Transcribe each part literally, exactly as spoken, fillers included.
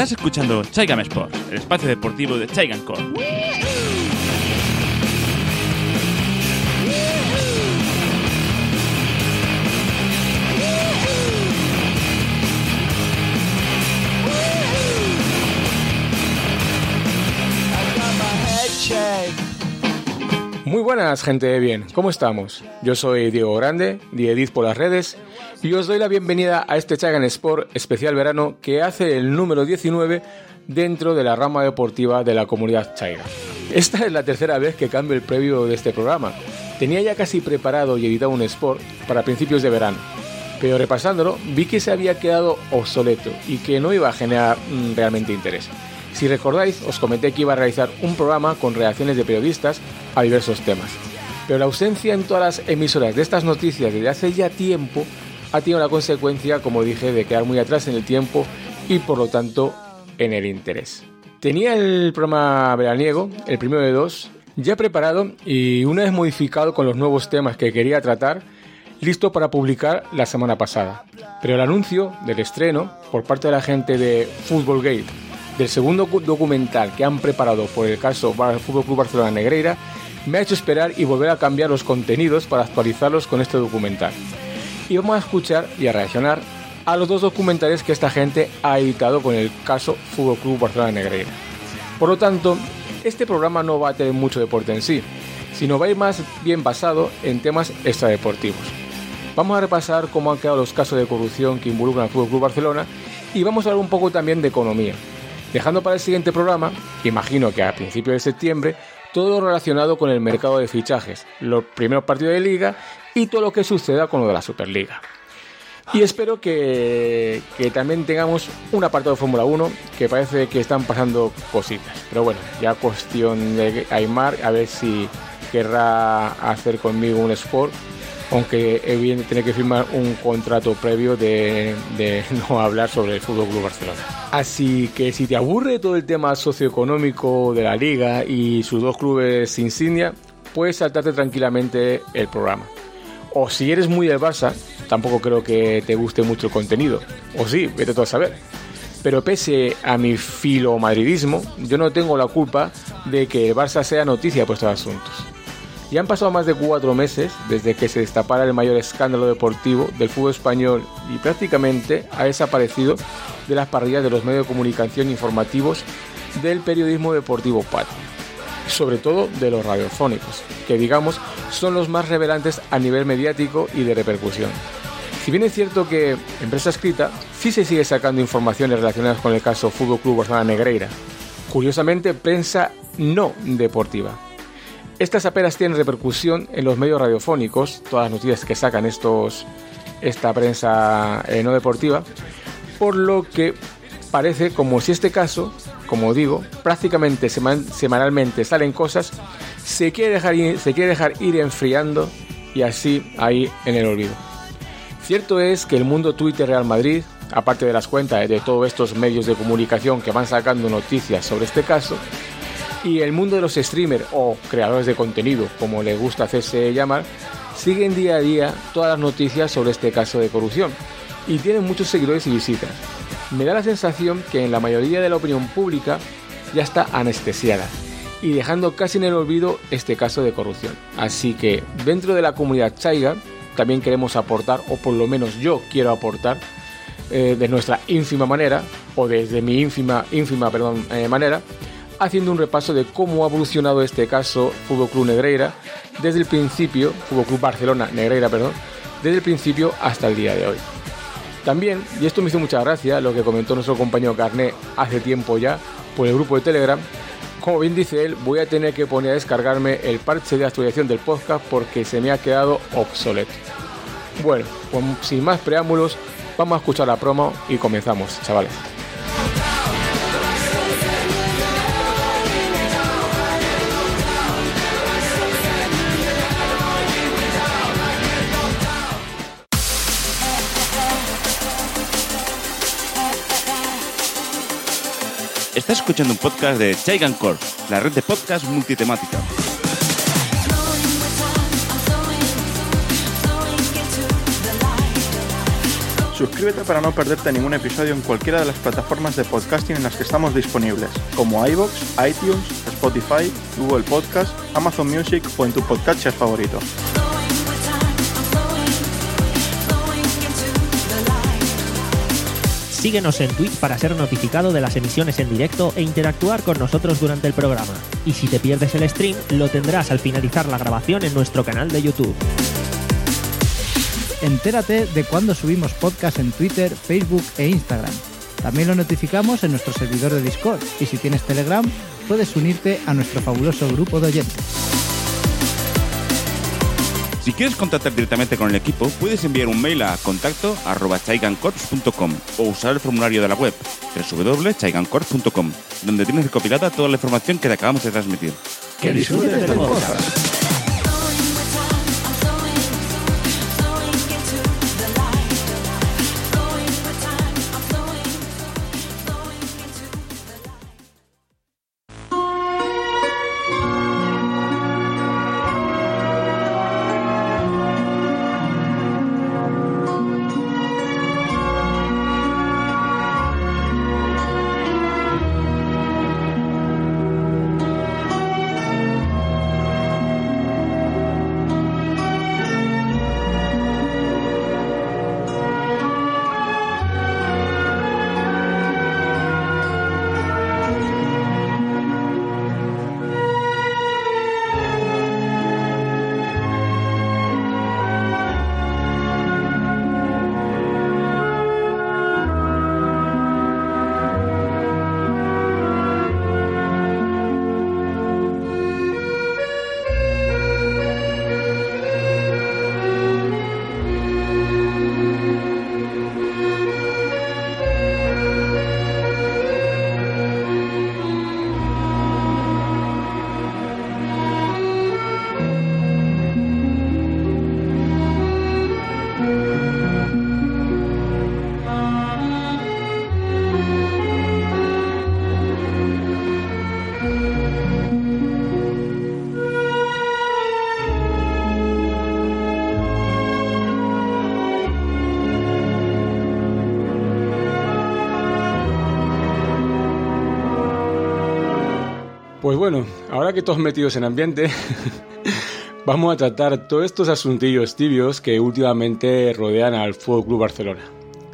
Estás escuchando Chaigam Sport, el espacio deportivo de Chaigam Core. Muy buenas, gente de bien, ¿cómo estamos? Yo soy Diego Grande, Diediz por las redes, y os doy la bienvenida a este Chaigam Sport especial verano que hace el número diecinueve dentro de la rama deportiva de la comunidad Chaigam. Esta es la tercera vez que cambio el previo de este programa. Tenía ya casi preparado y editado un Sport para principios de verano, pero repasándolo vi que se había quedado obsoleto y que no iba a generar mmm, realmente interés. Si recordáis, os comenté que iba a realizar un programa con reacciones de periodistas a diversos temas, pero la ausencia en todas las emisoras de estas noticias desde hace ya tiempo ha tenido la consecuencia, como dije, de quedar muy atrás en el tiempo y por lo tanto en el interés. Tenía el programa veraniego, el primero de dos, ya preparado y una vez modificado con los nuevos temas que quería tratar, listo para publicar la semana pasada. Pero el anuncio del estreno por parte de la gente de Football Gate del segundo documental que han preparado por el caso Fútbol Club Barcelona Negreira me ha hecho esperar y volver a cambiar los contenidos para actualizarlos con este documental. Y vamos a escuchar y a reaccionar a los dos documentales que esta gente ha editado con el caso Fútbol Club Barcelona Negreira. Por lo tanto, este programa no va a tener mucho deporte en sí, sino va a ir más bien basado en temas extradeportivos. Vamos a repasar cómo han quedado los casos de corrupción que involucran al Fútbol Club Barcelona y vamos a hablar un poco también de economía, dejando para el siguiente programa, que imagino que a principios de septiembre, todo lo relacionado con el mercado de fichajes, los primeros partidos de liga y todo lo que suceda con lo de la Superliga. Y espero que, que también tengamos un apartado de Fórmula uno, que parece que están pasando cositas. Pero bueno, ya cuestión de Aymar, a ver si querrá hacer conmigo un sport, aunque evidentemente tiene que firmar un contrato previo de, de no hablar sobre el Fútbol Club Barcelona. Así que si te aburre todo el tema socioeconómico de la liga y sus dos clubes insignia, puedes saltarte tranquilamente el programa. O si eres muy del Barça, tampoco creo que te guste mucho el contenido. O sí, vete tú a saber. Pero pese a mi filomadridismo, yo no tengo la culpa de que el Barça sea noticia por estos asuntos. Ya han pasado más de cuatro meses desde que se destapara el mayor escándalo deportivo del fútbol español y prácticamente ha desaparecido de las parrillas de los medios de comunicación informativos del periodismo deportivo patrio, sobre todo de los radiofónicos, que digamos son los más relevantes a nivel mediático y de repercusión. Si bien es cierto que en prensa escrita sí se sigue sacando informaciones relacionadas con el caso Fútbol Club Barcelona Negreira, curiosamente prensa no deportiva. Estas apenas tienen repercusión en los medios radiofónicos, todas las noticias que sacan estos, esta prensa eh, no deportiva, por lo que parece como si este caso, como digo, prácticamente seman, semanalmente salen cosas, se quiere, dejar ir, se quiere dejar ir enfriando y así ahí en el olvido. Cierto es que el mundo Twitter Real Madrid, aparte de las cuentas de todos estos medios de comunicación que van sacando noticias sobre este caso, y el mundo de los streamers o creadores de contenido, como les gusta hacerse llamar, siguen día a día todas las noticias sobre este caso de corrupción y tienen muchos seguidores y visitas. Me da la sensación que en la mayoría de la opinión pública ya está anestesiada y dejando casi en el olvido este caso de corrupción. Así que dentro de la comunidad Chaigam también queremos aportar, o por lo menos yo quiero aportar, eh, de nuestra ínfima manera, o desde mi ínfima, ínfima perdón, eh, manera, haciendo un repaso de cómo ha evolucionado este caso Fútbol Club Negreira desde el principio, Fútbol Club Barcelona Negreira, perdón, desde el principio hasta el día de hoy. También, y esto me hizo mucha gracia, lo que comentó nuestro compañero Carné hace tiempo ya por el grupo de Telegram, como bien dice él, voy a tener que poner a descargarme el parche de actualización del podcast porque se me ha quedado obsoleto. Bueno, pues sin más preámbulos, vamos a escuchar la promo y comenzamos, chavales. Estás escuchando un podcast de Chaigam Core, la red de podcast multitemática. Suscríbete para no perderte ningún episodio en cualquiera de las plataformas de podcasting en las que estamos disponibles, como iVoox, iTunes, Spotify, Google Podcast, Amazon Music o en tu podcatcher favorito. Síguenos en Twitch para ser notificado de las emisiones en directo e interactuar con nosotros durante el programa. Y si te pierdes el stream, lo tendrás al finalizar la grabación en nuestro canal de YouTube. Entérate de cuando subimos podcast en Twitter, Facebook e Instagram. También lo notificamos en nuestro servidor de Discord y si tienes Telegram, puedes unirte a nuestro fabuloso grupo de oyentes. Si quieres contactar directamente con el equipo, puedes enviar un mail a contacto arroba chaigancorps punto com o usar el formulario de la web doble u doble u doble u punto chaigancorps punto com, donde tienes recopilada toda la información que te acabamos de transmitir. ¡Que disfrutes del podcast! Pues bueno, ahora que todos metidos en ambiente, vamos a tratar todos estos asuntillos tibios que últimamente rodean al F C Barcelona.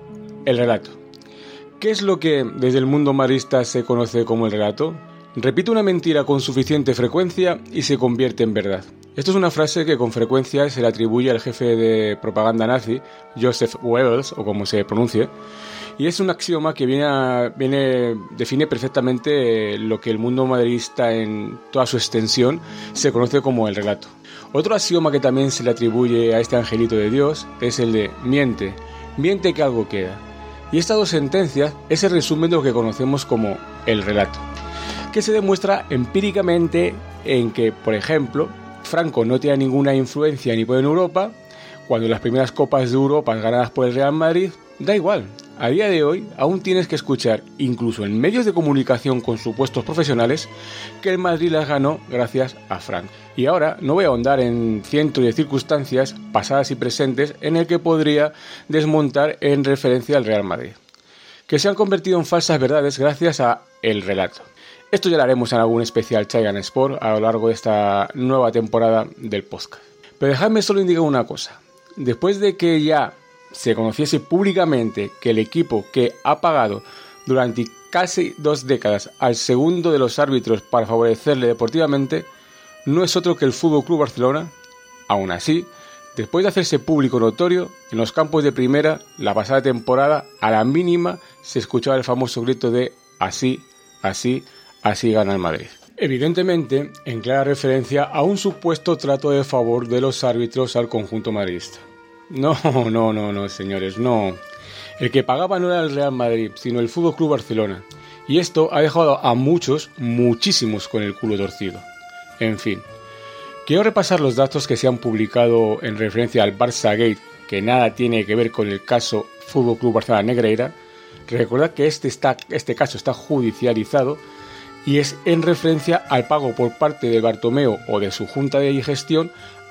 El relato. ¿Qué es lo que desde el mundo madridista se conoce como el relato? Repite una mentira con suficiente frecuencia y se convierte en verdad. Esto es una frase que con frecuencia se le atribuye al jefe de propaganda nazi, Joseph Goebbels, o como se pronuncie, y es un axioma que viene, a, viene define perfectamente lo que el mundo madridista en toda su extensión se conoce como el relato. Otro axioma que también se le atribuye a este angelito de Dios es el de miente, miente que algo queda. Y estas dos sentencias es el resumen de lo que conocemos como el relato, que se demuestra empíricamente en que, por ejemplo, Franco no tiene ninguna influencia ni poder en Europa. Cuando las primeras copas de Europa ganadas por el Real Madrid, da igual. A día de hoy aún tienes que escuchar, incluso en medios de comunicación con supuestos profesionales, que el Madrid las ganó gracias a Franco. Y ahora no voy a ahondar en cientos de circunstancias pasadas y presentes en el que podría desmontar en referencia al Real Madrid, que se han convertido en falsas verdades gracias a el relato. Esto ya lo haremos en algún especial Chaigan Sport a lo largo de esta nueva temporada del podcast. Pero dejadme solo indicar una cosa. Después de que ya se conociese públicamente que el equipo que ha pagado durante casi dos décadas al segundo de los árbitros para favorecerle deportivamente no es otro que el F C Barcelona, aún así, después de hacerse público notorio, en los campos de primera, la pasada temporada, a la mínima, se escuchaba el famoso grito de así, así, así gana el Madrid. Evidentemente, en clara referencia a un supuesto trato de favor de los árbitros al conjunto madridista. No, no, no, no, señores, no. El que pagaba no era el Real Madrid, sino el F C Barcelona. Y esto ha dejado a muchos, muchísimos con el culo torcido. En fin, quiero repasar los datos que se han publicado en referencia al Barça Gate, que nada tiene que ver con el caso F C Barcelona Negreira. Recordad que este, está, este caso está judicializado y es en referencia al pago por parte del Bartomeu o de su junta de gestión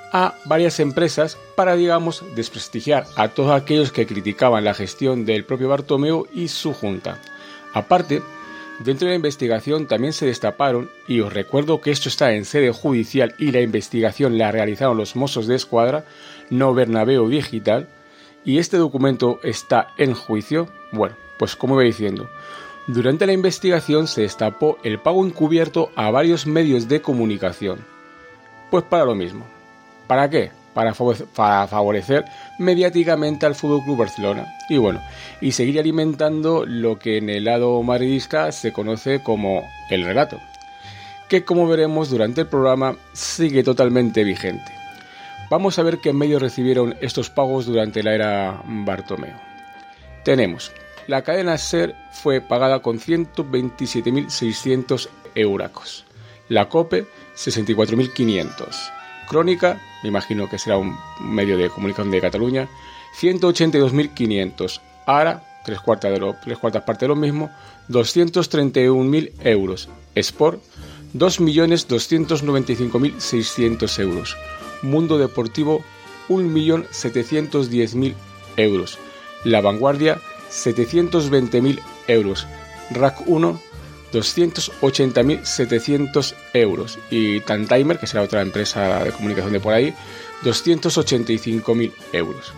a varias empresas para, digamos, desprestigiar a todos aquellos que criticaban la gestión del propio Bartomeu y su junta. Aparte, dentro de la investigación también se destaparon, y os recuerdo que esto está en sede judicial y la investigación la realizaron los Mossos de Escuadra, no Bernabéu Digital, y este documento está en juicio. Bueno, pues como iba diciendo, durante la investigación se destapó el pago encubierto a varios medios de comunicación. Pues para lo mismo. ¿Para qué? Para favorecer, para favorecer mediáticamente al F C Barcelona. Y bueno, y seguir alimentando lo que en el lado madridista se conoce como el relato, que como veremos durante el programa sigue totalmente vigente. Vamos a ver qué medios recibieron estos pagos durante la era Bartomeu. Tenemos, la cadena SER fue pagada con ciento veintisiete mil seiscientos euracos. La COPE, sesenta y cuatro mil quinientos. Crónica, me imagino que será un medio de comunicación de Cataluña, ciento ochenta y dos mil quinientos. Ara, tres cuartas, de lo, tres cuartas partes de lo mismo, doscientos treinta y un mil euros. Sport, dos millones doscientos noventa y cinco mil seiscientos euros. Mundo Deportivo, un millón setecientos diez mil euros. La Vanguardia, setecientos veinte mil euros. R A C uno, doscientos ochenta mil setecientos euros. Y Tantimer, que será otra empresa de comunicación de por ahí, doscientos ochenta y cinco mil euros.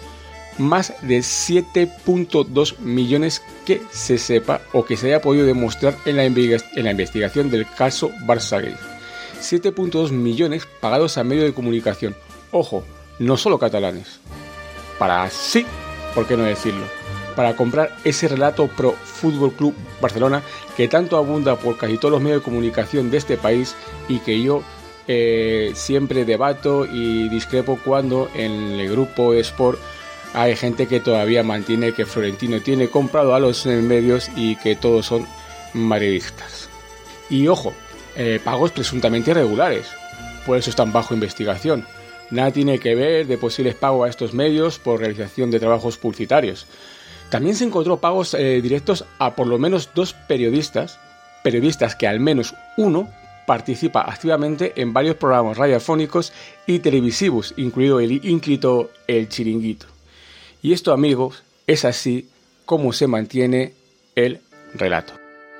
Más de siete punto dos millones que se sepa o que se haya podido demostrar en la, invig- en la investigación del caso Barçagate. siete punto dos millones pagados a medios de comunicación. Ojo, no solo catalanes. Para sí, ¿por qué no decirlo? Para comprar ese relato pro Fútbol Club Barcelona que tanto abunda por casi todos los medios de comunicación de este país y que yo eh, siempre debato y discrepo cuando en el grupo Sport hay gente que todavía mantiene que Florentino tiene comprado a los medios y que todos son madridistas. Y ojo, eh, pagos presuntamente irregulares, por eso están bajo investigación. Nada tiene que ver de posibles pagos a estos medios por realización de trabajos publicitarios. También se encontró pagos eh, directos a por lo menos dos periodistas, periodistas que al menos uno participa activamente en varios programas radiofónicos y televisivos, incluido el ínclito El Chiringuito. Y esto, amigos, es así como se mantiene el relato.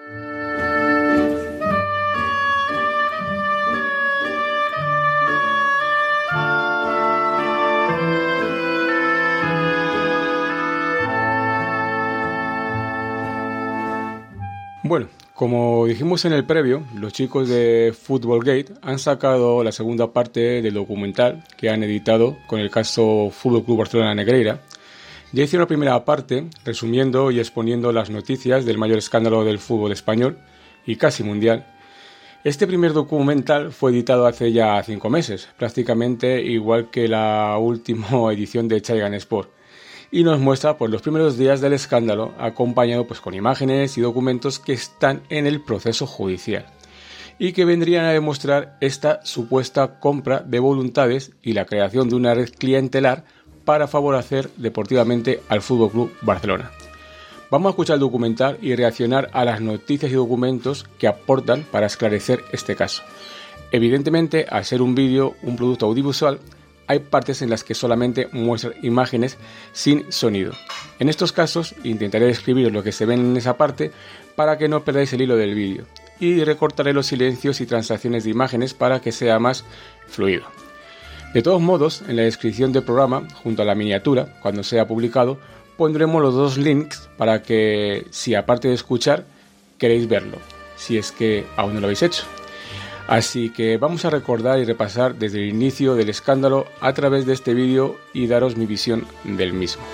Bueno, como dijimos en el previo, los chicos de Footballgate han sacado la segunda parte del documental que han editado con el caso Fútbol Club Barcelona Negreira. Ya hicieron la primera parte resumiendo y exponiendo las noticias del mayor escándalo del fútbol español y casi mundial. Este primer documental fue editado hace ya cinco meses, prácticamente igual que la última edición de Chaigan Sport, y nos muestra pues, los primeros días del escándalo, acompañado pues, con imágenes y documentos que están en el proceso judicial y que vendrían a demostrar esta supuesta compra de voluntades y la creación de una red clientelar para favorecer deportivamente al F C Barcelona. Vamos a escuchar el documental y reaccionar a las noticias y documentos que aportan para esclarecer este caso. Evidentemente, al ser un vídeo, un producto audiovisual, hay partes en las que solamente muestran imágenes sin sonido. En estos casos, intentaré describir lo que se ve en esa parte para que no perdáis el hilo del vídeo y recortaré los silencios y transacciones de imágenes para que sea más fluido. De todos modos, en la descripción del programa, junto a la miniatura, cuando sea publicado, pondremos los dos links para que, si aparte de escuchar, queréis verlo, si es que aún no lo habéis hecho. Así que vamos a recordar y repasar desde el inicio del escándalo a través de este vídeo y daros mi visión del mismo.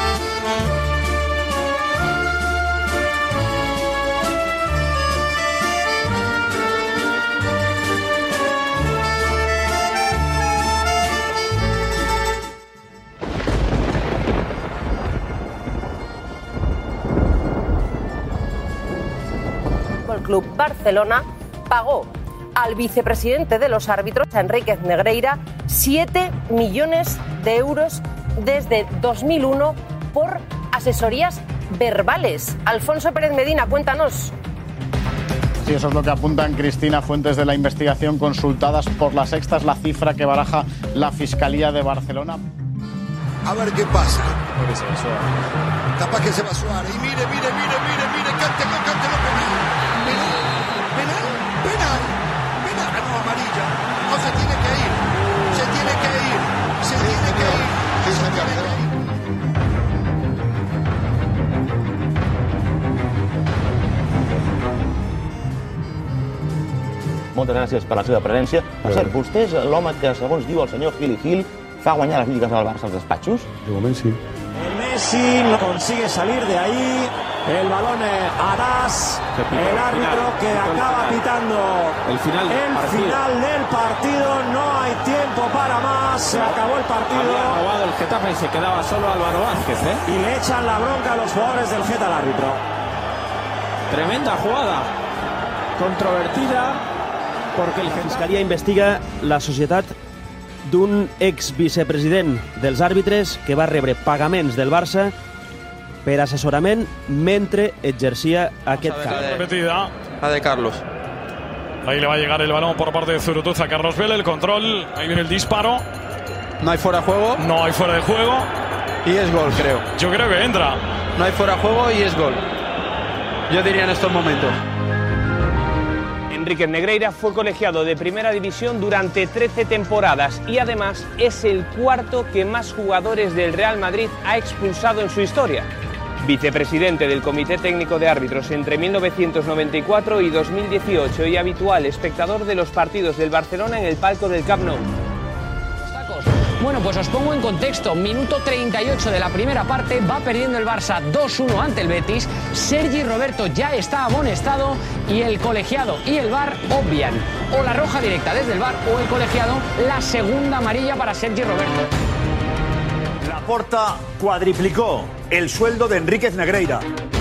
El Club Barcelona pagó al vicepresidente de los árbitros, a Enríquez Negreira, siete millones de euros desde dos mil uno por asesorías verbales. Alfonso Pérez Medina, cuéntanos. Sí, eso es lo que apuntan Cristina, fuentes de la investigación consultadas por La Sexta. Es la cifra que baraja la Fiscalía de Barcelona. A ver qué pasa. Capaz que se va Suárez. Y mire, mire, mire, mire, mire, cántelo, cántelo, penal. Penal, penal, penal, penal. Ah, no, amarilla. No, se tiene que ir. Se tiene que ir. Se tiene que ir. Se tiene que ir. Moltes gràcies per la seva presència. Per cert, vostè és l'home que, segons diu el senyor Gil i Gil, fa guanyar les lligues al Barça als despatxos? De moment sí. El Messi no consigue salir de ahí. El balón a Das. El árbitro que acaba pitando el final del partido. No hay tiempo para más. Se acabó el partido. Había robado el Getafe y se quedaba solo Álvaro Vázquez, ¿eh? Y le echan la bronca a los jugadores del Getafe al árbitro. Tremenda jugada. Controvertida. Porque la Fiscalia investiga la societat d'un ex-vicepresident dels àrbitres que va rebre pagaments del Barça per assessorament mentre exercia aquest càrrec. Repetida. La de Carlos. Ahí le va a llegar el balón por parte de Zurutuza a Carlos Vela, el control, ahí viene el disparo. No hay fuera de juego. No hay fuera de juego. Y es gol, creo. Yo creo que entra. No hay fuera de juego y es gol. Yo diría en estos momentos. Enríquez Negreira fue colegiado de primera división durante trece temporadas y además es el cuarto que más jugadores del Real Madrid ha expulsado en su historia. Vicepresidente del Comité Técnico de Árbitros entre mil novecientos noventa y cuatro y dos mil dieciocho y habitual espectador de los partidos del Barcelona en el palco del Camp Nou. Bueno, pues os pongo en contexto. Minuto treinta y ocho de la primera parte, va perdiendo el Barça dos uno ante el Betis. Sergi Roberto ya está amonestado y el colegiado y el V A R obvian o la roja directa desde el V A R o el colegiado la segunda amarilla para Sergi Roberto. Laporta cuadriplicó el sueldo de Enríquez Negreira.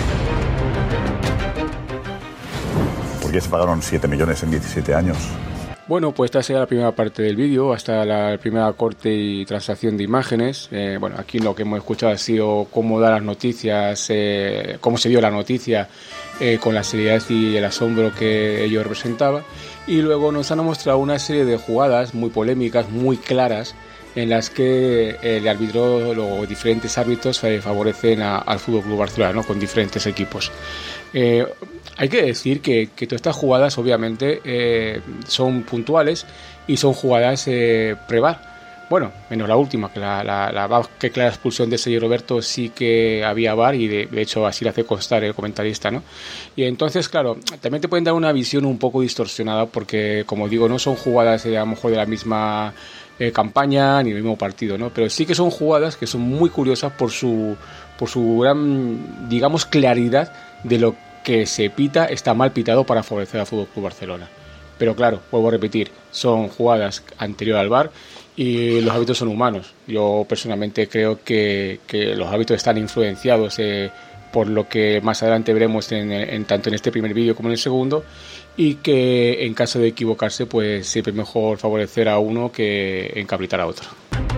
¿Por qué se pagaron siete millones en diecisiete años? Bueno, pues esta será la primera parte del vídeo, hasta la primera corte y transacción de imágenes. Eh, bueno, aquí lo que hemos escuchado ha sido cómo da las noticias, eh, cómo se dio la noticia eh, con la seriedad y el asombro que ello representaba. Y luego nos han mostrado una serie de jugadas muy polémicas, muy claras, en las que el árbitro, los diferentes árbitros eh, favorecen a, al F C Barcelona, ¿no? Con diferentes equipos. Eh, hay que decir que, que todas estas jugadas obviamente eh, son puntuales y son jugadas eh, pre-V A R. Bueno, menos la última, que la, la, la que clara expulsión de Sergi Roberto sí que había V A R y de, de hecho así lo hace constar el comentarista, ¿no? Y entonces, claro, también te pueden dar una visión un poco distorsionada porque, como digo, no son jugadas eh, a lo mejor de la misma eh, campaña ni del mismo partido, ¿no? Pero sí que son jugadas que son muy curiosas por su, por su gran, digamos, claridad de lo que se pita está mal pitado para favorecer al F C Barcelona. Pero claro, vuelvo a repetir, son jugadas anterior al V A R y los árbitros son humanos. Yo personalmente creo que, que los árbitros están influenciados eh, por lo que más adelante veremos en, en, tanto en este primer vídeo como en el segundo, y que en caso de equivocarse pues siempre es mejor favorecer a uno que encabritar a otro.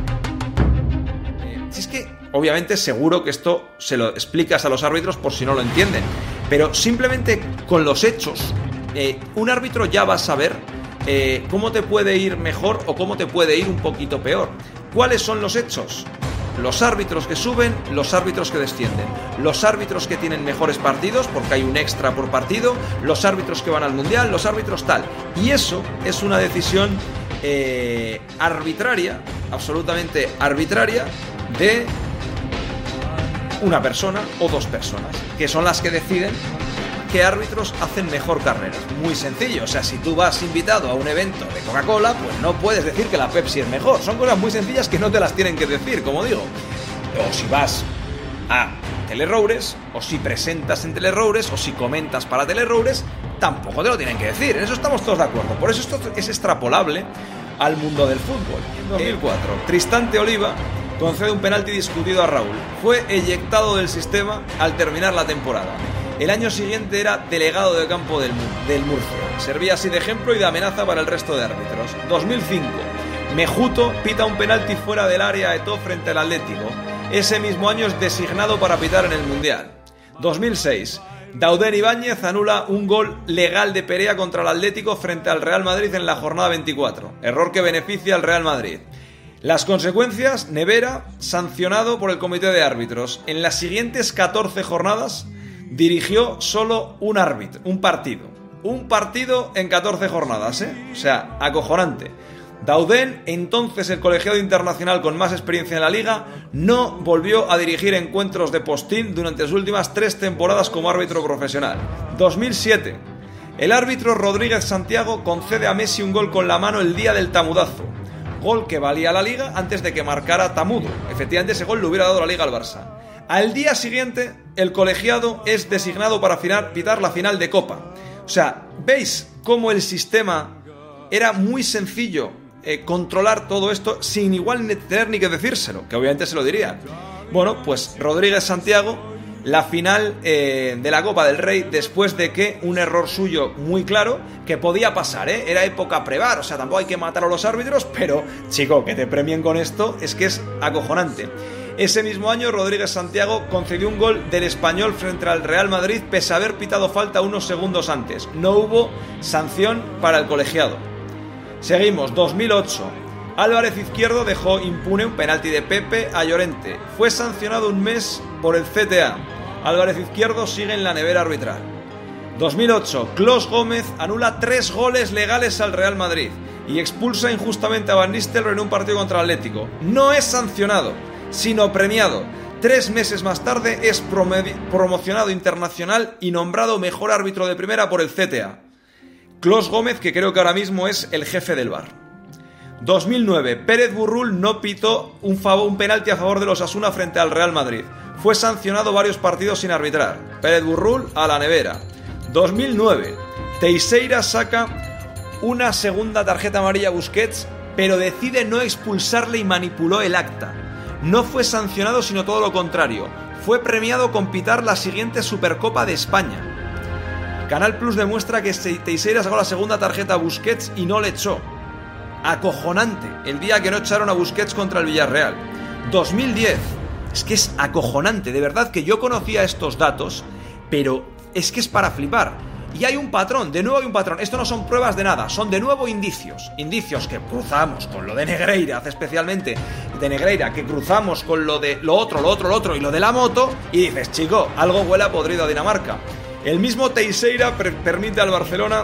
Si es que obviamente seguro que esto se lo explicas a los árbitros por si no lo entienden, pero simplemente con los hechos eh, un árbitro ya va a saber eh, cómo te puede ir mejor o cómo te puede ir un poquito peor. ¿Cuáles son los hechos? Los árbitros que suben, los árbitros que descienden, los árbitros que tienen mejores partidos porque hay un extra por partido, los árbitros que van al mundial, los árbitros tal. Y eso es una decisión eh, arbitraria, absolutamente arbitraria, de una persona o dos personas, que son las que deciden qué árbitros hacen mejor carreras. Muy sencillo, o sea, si tú vas invitado a un evento de Coca-Cola, pues no puedes decir que la Pepsi es mejor. Son cosas muy sencillas que no te las tienen que decir, como digo. O si vas a Teleroures, o si presentas en Teleroures, o si comentas para Teleroures, tampoco te lo tienen que decir. En eso estamos todos de acuerdo. Por eso esto es extrapolable al mundo del fútbol. En dos mil cuatro, Tristante Oliva concede un penalti discutido a Raúl. Fue eyectado del sistema al terminar la temporada. El año siguiente era delegado de campo del, del Murcia. Servía así de ejemplo y de amenaza para el resto de árbitros. dos mil cinco. Mejuto pita un penalti fuera del área a Eto'o frente al Atlético. Ese mismo año es designado para pitar en el Mundial. dos mil seis. Dauden Ibáñez anula un gol legal de Perea contra el Atlético frente al Real Madrid en la jornada veinticuatro. Error que beneficia al Real Madrid. Las consecuencias, Nevera, sancionado por el comité de árbitros. En las siguientes catorce jornadas dirigió solo un árbitro, un partido. Un partido en catorce jornadas, ¿eh? O sea, acojonante. Dauden, entonces el colegiado internacional con más experiencia en la liga, no volvió a dirigir encuentros de postín durante sus últimas tres temporadas como árbitro profesional. dos mil siete. El árbitro Rodríguez Santiago concede a Messi un gol con la mano el día del tamudazo. Gol que valía la liga antes de que marcara Tamudo. Efectivamente, ese gol le hubiera dado la liga al Barça. Al día siguiente, el colegiado es designado para final, pitar la final de Copa. O sea, ¿veis cómo el sistema era muy sencillo eh, controlar todo esto sin igual tener ni que decírselo? Que obviamente se lo diría. Bueno, pues Rodríguez Santiago, la final eh, de la Copa del Rey, después de que un error suyo muy claro, que podía pasar, ¿eh? Era época pre-VAR, o sea, tampoco hay que matar a los árbitros, pero, chico, que te premien con esto es que es acojonante. Ese mismo año, Rodríguez Santiago concedió un gol del Español frente al Real Madrid pese a haber pitado falta unos segundos antes. No hubo sanción para el colegiado. Seguimos, dos mil ocho. Álvarez Izquierdo dejó impune un penalti de Pepe a Llorente. Fue sancionado un mes por el C T A. Álvarez Izquierdo sigue en la nevera arbitral. dos mil ocho. Klos Gómez anula tres goles legales al Real Madrid y expulsa injustamente a Van Nistelrooy en un partido contra el Atlético. No es sancionado, sino premiado. Tres meses más tarde es promocionado internacional y nombrado mejor árbitro de primera por el C T A. Klos Gómez, que creo que ahora mismo es el jefe del V A R. dos mil nueve. Pérez Burrul no pitó un, favor, un penalti a favor de los Osasuna frente al Real Madrid. Fue sancionado varios partidos sin arbitrar. Pérez Burrul a la nevera. dos mil nueve. Teixeira saca una segunda tarjeta amarilla a Busquets, pero decide no expulsarle y manipuló el acta. No fue sancionado, sino todo lo contrario. Fue premiado con pitar la siguiente Supercopa de España. Canal Plus demuestra que Teixeira sacó la segunda tarjeta a Busquets y no le echó. Acojonante el día que no echaron a Busquets contra el Villarreal. dos mil diez. Es que es acojonante, de verdad que yo conocía estos datos, pero es que es para flipar. Y hay un patrón, de nuevo hay un patrón. Esto no son pruebas de nada, son de nuevo indicios. Indicios que cruzamos con lo de Negreira, especialmente de Negreira, que cruzamos con lo de lo otro, lo otro, lo otro y lo de la moto, y dices, chico, algo huele a podrido a Dinamarca. El mismo Teixeira per- permite al Barcelona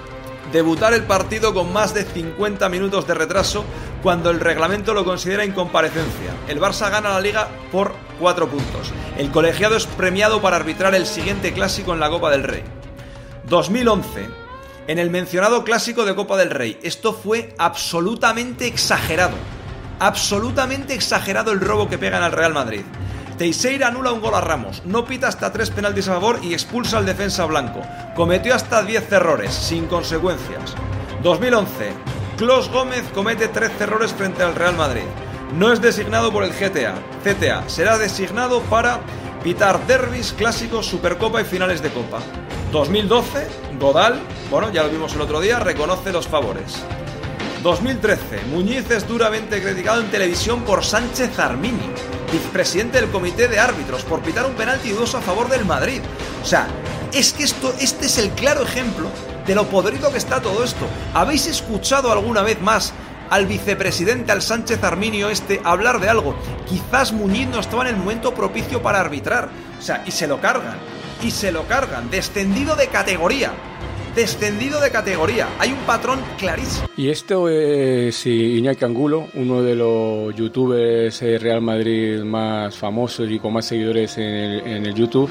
debutar el partido con más de cincuenta minutos de retraso cuando el reglamento lo considera incomparecencia. El Barça gana la Liga por cuatro puntos. El colegiado es premiado para arbitrar el siguiente clásico en la Copa del Rey. dos mil once. En el mencionado clásico de Copa del Rey. Esto fue absolutamente exagerado. Absolutamente exagerado el robo que pegan al Real Madrid. Teixeira anula un gol a Ramos, no pita hasta tres penaltis a favor y expulsa al defensa blanco. Cometió hasta diez errores, sin consecuencias. dos mil once. Klos Gómez comete trece errores frente al Real Madrid. No es designado por el G T A. C T A será designado para pitar derbis, clásicos, Supercopa y finales de Copa. dos mil doce. Godal, bueno, ya lo vimos el otro día, reconoce los favores. dos mil trece. Muñiz es duramente criticado en televisión por Sánchez Arminio, vicepresidente del comité de árbitros, por pitar un penalti dudoso a favor del Madrid. O sea, es que esto, este es el claro ejemplo de lo podrido que está todo esto. ¿Habéis escuchado alguna vez más al vicepresidente, al Sánchez Arminio este, hablar de algo? Quizás Muñiz no estaba en el momento propicio para arbitrar. O sea, y se lo cargan, y se lo cargan, descendido de categoría. Descendido de categoría. Hay un patrón clarísimo. Y esto es Iñaki Angulo, uno de los youtubers Real Madrid más famosos y con más seguidores en el, en el YouTube,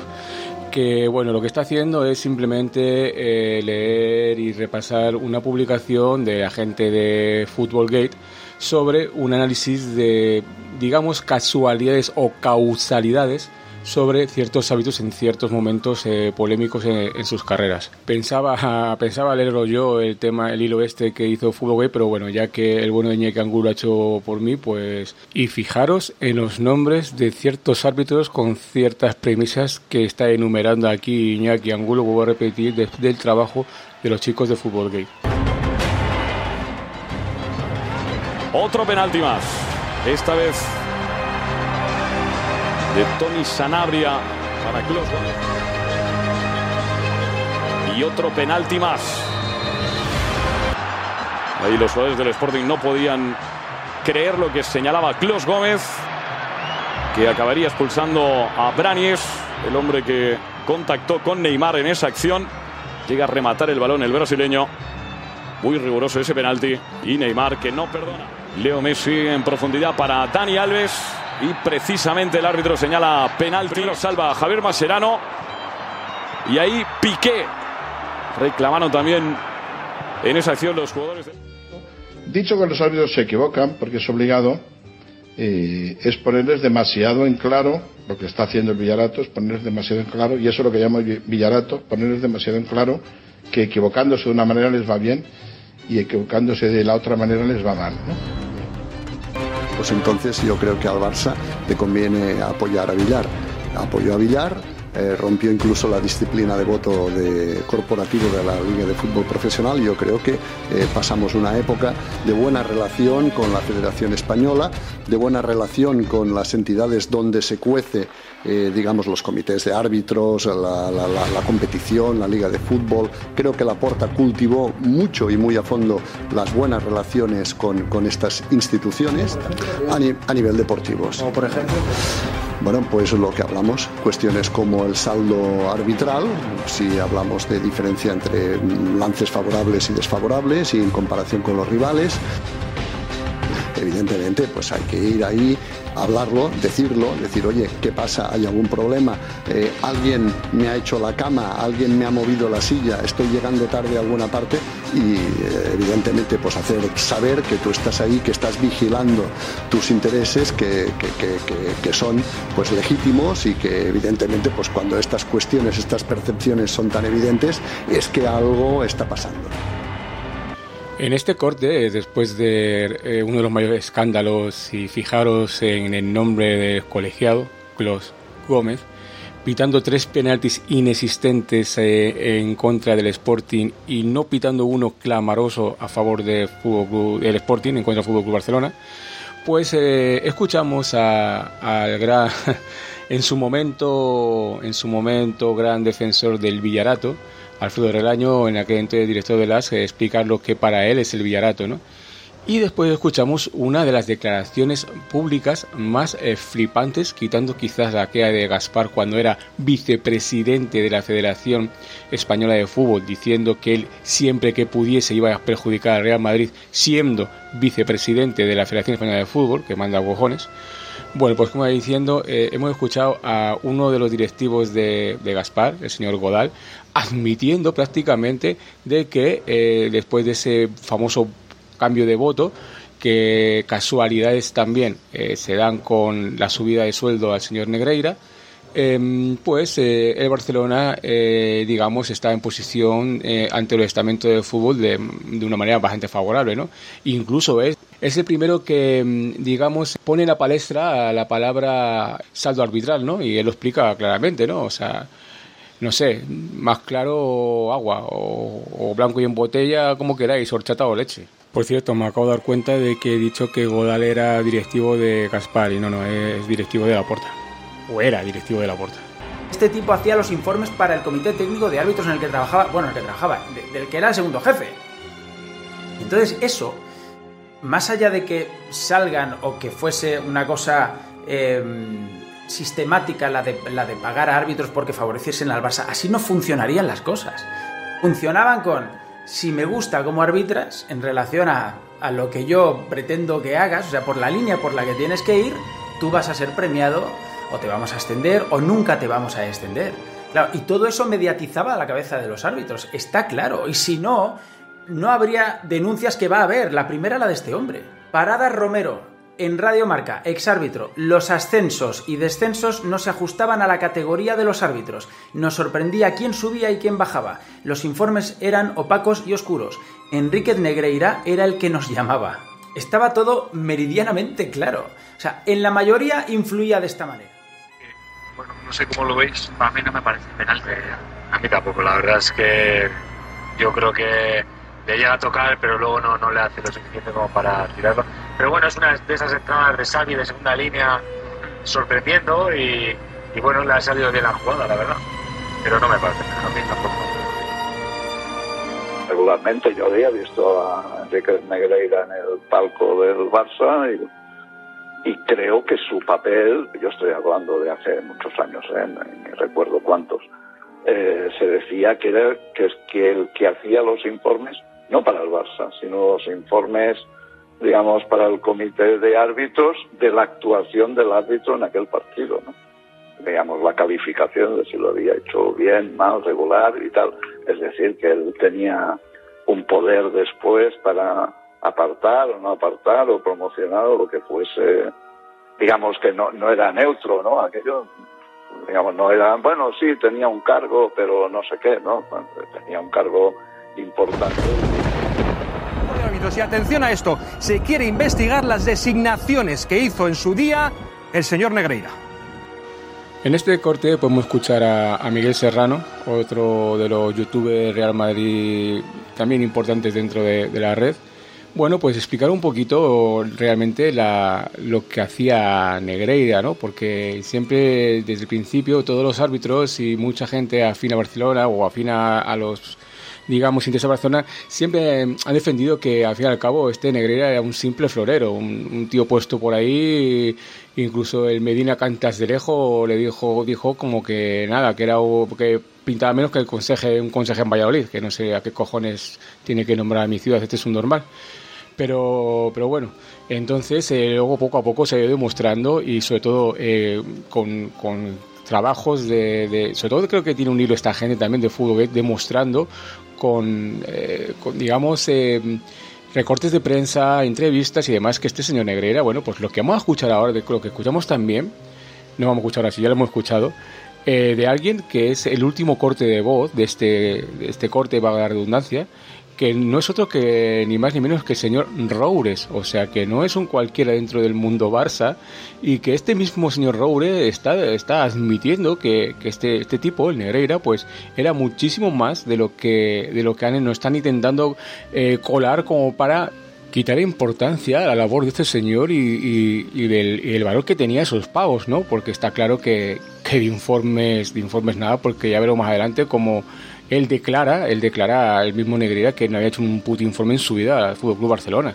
que bueno, lo que está haciendo es simplemente eh, leer y repasar una publicación de la gente de Footballgate sobre un análisis de, digamos, casualidades o causalidades sobre ciertos hábitos en ciertos momentos eh, polémicos en, en sus carreras. Pensaba pensaba leerlo yo, el tema, el hilo este que hizo Footballgate, pero bueno, ya que el bueno de Iñaki Angulo ha hecho por mí, pues... Y fijaros en los nombres de ciertos árbitros con ciertas premisas que está enumerando aquí Iñaki Angulo, vuelvo a repetir, de, del trabajo de los chicos de Footballgate. Otro penalti más. Esta vez de Toni Sanabria para Klos Gómez. Y otro penalti más. Ahí los jugadores del Sporting no podían creer lo que señalaba Clos Gómez, que acabaría expulsando a Brañes, el hombre que contactó con Neymar en esa acción. Llega a rematar el balón el brasileño. Muy riguroso ese penalti. Y Neymar, que no perdona. Leo Messi en profundidad para Dani Alves. Y precisamente el árbitro señala penalti. Lo salva Javier Mascherano. Y ahí Piqué. Reclamaron también en esa acción los jugadores. De... Dicho que los árbitros se equivocan, porque es obligado, eh, es ponerles demasiado en claro lo que está haciendo el Villarato, es ponerles demasiado en claro, y eso es lo que llamo Villarato, ponerles demasiado en claro que equivocándose de una manera les va bien y equivocándose de la otra manera les va mal, ¿no? Pues entonces yo creo que al Barça le conviene apoyar a Villar. Apoyó a Villar, eh, rompió incluso la disciplina de voto de, corporativo de la Liga de Fútbol Profesional, y yo creo que eh, pasamos una época de buena relación con la Federación Española, de buena relación con las entidades donde se cuece, eh, digamos, los comités de árbitros, la, la, la, la competición, la Liga de Fútbol. Creo que Laporta cultivó mucho y muy a fondo las buenas relaciones con, con estas instituciones a, ni, a nivel deportivo. Como por ejemplo... Bueno, pues lo que hablamos, cuestiones como el saldo arbitral, si hablamos de diferencia entre lances favorables y desfavorables y en comparación con los rivales. Evidentemente, pues hay que ir ahí, hablarlo, decirlo, decir, oye, ¿qué pasa? ¿Hay algún problema? Eh, ¿Alguien me ha hecho la cama? ¿Alguien me ha movido la silla? ¿Estoy llegando tarde a alguna parte? Y eh, evidentemente, pues hacer saber que tú estás ahí, que estás vigilando tus intereses, que, que, que, que, que son pues legítimos, y que evidentemente, pues cuando estas cuestiones, estas percepciones son tan evidentes, es que algo está pasando. En este corte, después de eh, uno de los mayores escándalos, y fijaros en el nombre del colegiado, Clos Gómez, pitando tres penaltis inexistentes eh, en contra del Sporting y no pitando uno clamoroso a favor del de Sporting en contra del Fútbol Club Barcelona, pues eh, escuchamos al gran, en su momento, en su momento gran defensor del Villarato, Alfredo Relaño, en aquel entonces director de las, eh, explicar lo que para él es el Villarato, ¿no? Y después escuchamos una de las declaraciones públicas más eh, flipantes, quitando quizás la aquella de Gaspar cuando era vicepresidente de la Federación Española de Fútbol, diciendo que él siempre que pudiese iba a perjudicar al Real Madrid siendo vicepresidente de la Federación Española de Fútbol, que manda cojones. Bueno, pues como iba diciendo, eh, hemos escuchado a uno de los directivos de, de Gaspar, el señor Godal, admitiendo prácticamente de que eh, después de ese famoso cambio de voto, que casualidades también eh, se dan con la subida de sueldo al señor Negreira, eh, pues eh, el Barcelona, eh, digamos, está en posición eh, ante el estamento de fútbol de, de una manera bastante favorable, ¿no? Incluso es, es el primero que, digamos, pone en la palestra la palabra saldo arbitral, ¿no? Y él lo explica claramente, ¿no? O sea, no sé, más claro agua, o, o blanco y en botella, como queráis, horchata o leche. Por cierto, me acabo de dar cuenta de que he dicho que Godal era directivo de Gaspar, y no, no, es directivo de Laporta. O era directivo de Laporta. Este tipo hacía los informes para el comité técnico de árbitros en el que trabajaba, bueno, en el que trabajaba, de, del que era el segundo jefe. Entonces eso, más allá de que salgan o que fuese una cosa eh, sistemática la de, la de pagar a árbitros porque favoreciesen al Barça, así no funcionarían las cosas. Funcionaban con, si me gusta cómo arbitras en relación a, a lo que yo pretendo que hagas, o sea, por la línea por la que tienes que ir, tú vas a ser premiado, o te vamos a ascender, o nunca te vamos a descender. Claro, y todo eso mediatizaba la cabeza de los árbitros, está claro. Y si no, no habría denuncias que va a haber. La primera, la de este hombre. Parada Romero, en Radio Marca, exárbitro. Los ascensos y descensos no se ajustaban a la categoría de los árbitros. Nos sorprendía quién subía y quién bajaba. Los informes eran opacos y oscuros. Enríquez Negreira era el que nos llamaba. Estaba todo meridianamente claro. O sea, en la mayoría influía de esta manera. Bueno, no sé cómo lo veis, a mí no me parece penal. A mí tampoco, la verdad es que yo creo que le llega a tocar, pero luego no, no le hace lo suficiente como para tirarlo. Pero bueno, es una de esas entradas de Xavi de segunda línea sorprendiendo y, y bueno, le ha salido bien la jugada, la verdad. Pero no me parece penal, a mí tampoco. regularmente. Yo había visto a Enrique Negreira en el palco del Barça y, y creo que su papel, yo estoy hablando de hace muchos años, ¿eh? ni recuerdo cuántos, eh, se decía que era que, que el que hacía los informes, no para el Barça, sino los informes, digamos, para el comité de árbitros de la actuación del árbitro en aquel partido, ¿no? Digamos, la calificación de si lo había hecho bien, mal, regular y tal. Es decir, que él tenía un poder después para apartar o no apartar o promocionar o lo que fuese. Digamos que no, no era neutro, ¿no? Aquello, digamos, no era, bueno, sí, tenía un cargo, pero no sé qué, ¿no? Tenía un cargo importante. Y atención a esto, se quiere investigar las designaciones que hizo en su día el señor Negreira. En este corte podemos escuchar a, a Miguel Serrano, otro de los youtubers Real Madrid también importantes dentro de, de la red. Bueno, pues explicar un poquito realmente la, lo que hacía Negreira, ¿no? Porque siempre desde el principio todos los árbitros y mucha gente afín a Barcelona o afín a, a los, digamos, intereses de Barcelona, siempre han defendido que al fin y al cabo este Negreira era un simple florero, un, un tío puesto por ahí. Incluso el Medina Cantasderejo le dijo dijo como que nada, que era que pintaba menos que el conseje, un conseje en Valladolid, que no sé a qué cojones tiene que nombrar a mi ciudad, este es un normal. Pero, pero bueno, entonces eh, luego poco a poco se ha ido demostrando y sobre todo eh, con, con trabajos de, de... Sobre todo creo que tiene un hilo esta gente también de fútbol, demostrando con, eh, con digamos... Eh, recortes de prensa, entrevistas y demás, que este señor Negreira, bueno, pues lo que vamos a escuchar ahora, de lo que escuchamos también, no vamos a escuchar así, ya lo hemos escuchado, eh, de alguien que es el último corte de voz de este, de este corte, valga la redundancia, que no es otro que ni más ni menos que el señor Roures, o sea que no es un cualquiera dentro del mundo Barça, y que este mismo señor Roures está, está admitiendo que, que este, este tipo, el Negreira, pues era muchísimo más de lo que de lo que han, nos están intentando eh, colar como para quitar importancia a la labor de este señor y, y, y, del, y el valor que tenía esos pagos, ¿no? Porque está claro que, que de informes de informes nada, porque ya veremos más adelante como él declara, él declara el mismo Negreira que no había hecho un puto informe en su vida al Fútbol Club Barcelona.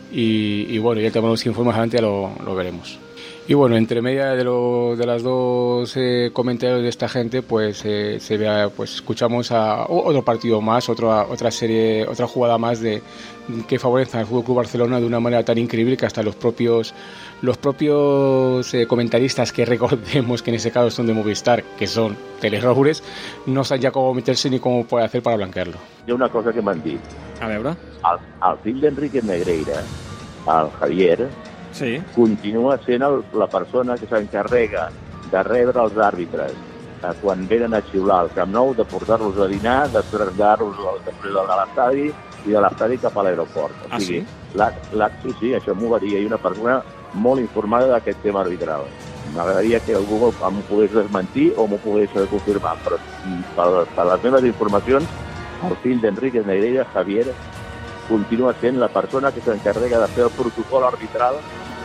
Y, y bueno, ya tenemos los informes adelante, ya lo, lo veremos. Y bueno, entre media de, lo, de las dos eh, comentarios de esta gente, pues eh, se vea, pues escuchamos a otro partido más, otra otra serie, otra jugada más de que favorece al Fútbol Club Barcelona de una manera tan increíble que hasta los propios los propios eh, comentaristas, que recordemos que en ese caso son de Movistar, que son Teleroures, no saben ya cómo meterse ni cómo puede hacer para blanquearlo. Hi ha una cosa que m'han dit. A veure. El, el fill d'Enrique Negreira, el Javier, sí, continua sent el, la persona que s'encarrega de rebre els àrbitres eh, quan venen a xiular al Camp Nou, de portar-los a dinar, de traslladar-los després de l'estadi i de l'estadi cap a l'aeroport. O ah, sigui, sí? La, la, sí, sí, això m'ho va dir. Hi ha una persona molt informada d'aquest tema arbitral. M'agradaria que algú m'ho pogués desmentir o m'ho pogués confirmar, però per, per les meves informacions, el fill d'Enrique Negreira, Javier, continua sent la persona que s'encarrega de fer el protocol arbitral.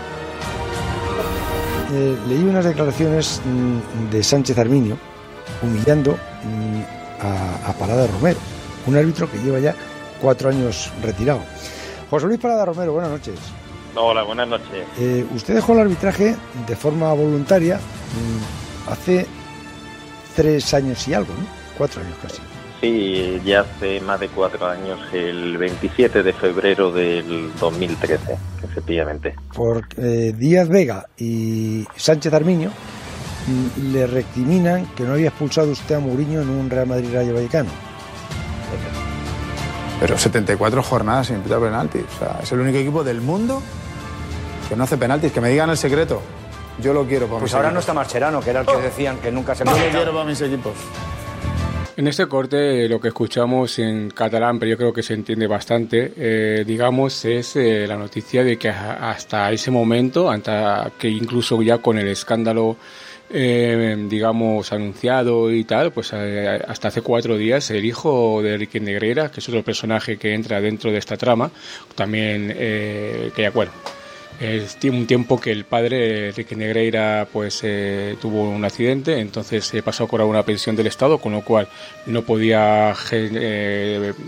Eh, leí unas declaraciones mmm, de Sánchez Arminio humillando mmm, a, a Parada Romero, un árbitro que lleva ya cuatro años retirado. José Luis Parada Romero, buenas noches. Hola, buenas noches. Eh, usted dejó el arbitraje de forma voluntaria mmm, hace tres años y algo, ¿no? Cuatro años casi. Sí, ya hace más de cuatro años, el veintisiete de febrero del dos mil trece, efectivamente. Por eh, Díaz Vega y Sánchez Arminio mm, le recriminan que no había expulsado usted a Mourinho en un Real Madrid Rayo Vallecano. Pero setenta y cuatro jornadas sin pitar penaltis. O sea, es el único equipo del mundo que no hace penaltis. Que me digan el secreto. Yo lo quiero para pues mis ahora equipos. no está Mascherano, que era el que decían que nunca se... Yo lo quiero para mis equipos. En este corte lo que escuchamos en catalán, pero yo creo que se entiende bastante, eh, digamos, es eh, la noticia de que hasta ese momento, hasta que incluso ya con el escándalo, eh, digamos, anunciado y tal, pues eh, hasta hace cuatro días el hijo de Enrique Negreira, que es otro personaje que entra dentro de esta trama, también, eh, que ya, bueno, es un tiempo que el padre, Enrique Negreira, pues eh, tuvo un accidente, entonces se eh, pasó a cobrar una pensión del Estado, con lo cual no podía eh,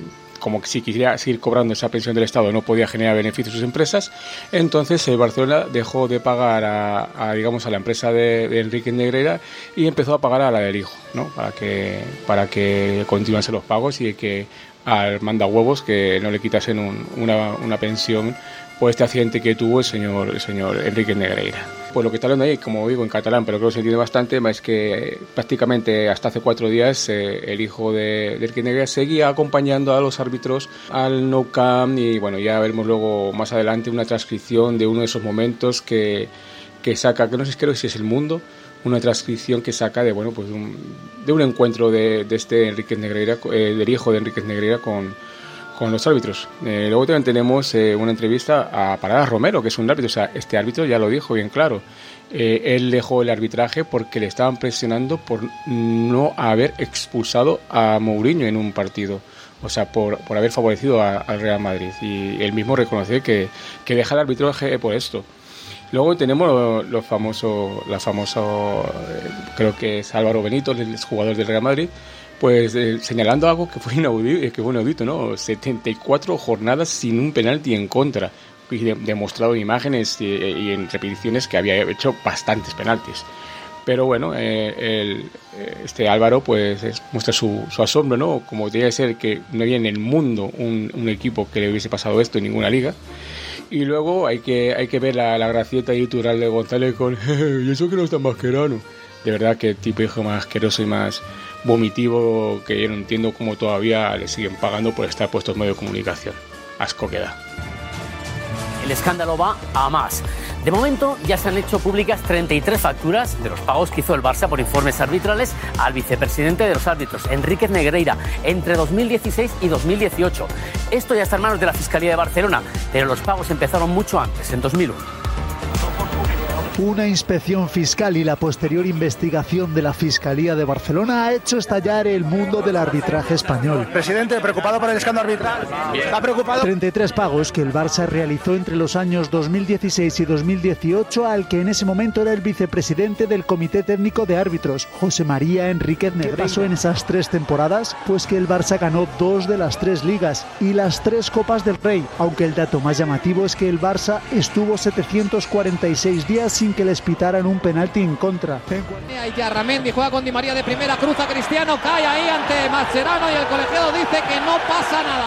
como que si quisiera seguir cobrando esa pensión del Estado no podía generar beneficios a sus empresas, entonces el Barcelona dejó de pagar a, a digamos a la empresa de, de Enrique Negreira y empezó a pagar a la del hijo, ¿no? Para que para que continuase los pagos y que al mandahuevos que no le quitasen un, una, una pensión por este accidente que tuvo el señor el señor Enrique Negreira. Pues lo que está hablando ahí, como digo en catalán, pero creo que se entiende bastante, es que prácticamente hasta hace cuatro días eh, el hijo de, de Enrique Negreira seguía acompañando a los árbitros al Nou Camp y bueno, ya veremos luego más adelante una transcripción de uno de esos momentos que, que saca, que no sé, creo si es El Mundo, una transcripción que saca de bueno pues un, de un encuentro de, de este Enrique Negreira, eh, del hijo de Enrique Negreira con con los árbitros. Eh, luego también tenemos eh, una entrevista a Paradas Romero, que es un árbitro, o sea, este árbitro ya lo dijo bien claro. Eh, él dejó el arbitraje porque le estaban presionando por no haber expulsado a Mourinho en un partido, o sea, por, por haber favorecido a, al Real Madrid. Y él mismo reconoce que, que deja el arbitraje por esto. Luego tenemos los lo famosos, la famoso, eh, creo que es Álvaro Benito, el jugador del Real Madrid, pues eh, señalando algo que fue inaudito, que fue inaudito, ¿no? setenta y cuatro jornadas sin un penalti en contra, y de, demostrado en imágenes y, y en repeticiones que había hecho bastantes penaltis. Pero bueno, eh, el, este Álvaro pues es, muestra su, su asombro, ¿no? Como debería ser que no había en el mundo un, un equipo que le hubiese pasado esto en ninguna liga. Y luego hay que hay que ver la, la gracieta cultural de González con y eso que no es tan masquerano. De verdad que tipo hijo más asqueroso y más vomitivo, que yo no entiendo cómo todavía le siguen pagando por estar puestos en medios de comunicación. Asco que da. El escándalo va a más. De momento ya se han hecho públicas treinta y tres facturas de los pagos que hizo el Barça por informes arbitrales al vicepresidente de los árbitros, Enrique Negreira, entre dos mil dieciséis y dos mil dieciocho. Esto ya está en manos de la Fiscalía de Barcelona, pero los pagos empezaron mucho antes, en dos mil uno. Una inspección fiscal y la posterior investigación de la Fiscalía de Barcelona ha hecho estallar el mundo del arbitraje español. Presidente, preocupado por el escándalo arbitral. ¿Está preocupado? treinta y tres pagos que el Barça realizó entre los años dos mil dieciséis y dos mil dieciocho al que en ese momento era el vicepresidente del Comité Técnico de Árbitros, José María Enríquez Negreira. ¿Qué pasó en esas tres temporadas? Pues que el Barça ganó dos de las tres ligas y las tres Copas del Rey, aunque el dato más llamativo es que el Barça estuvo setecientos cuarenta y seis días sin que les pitaran un penalti en contra. Ahí ya Ramendi juega con Di María de primera, cruza Cristiano, cae ahí ante Mascherano y el colegiado dice que no pasa nada.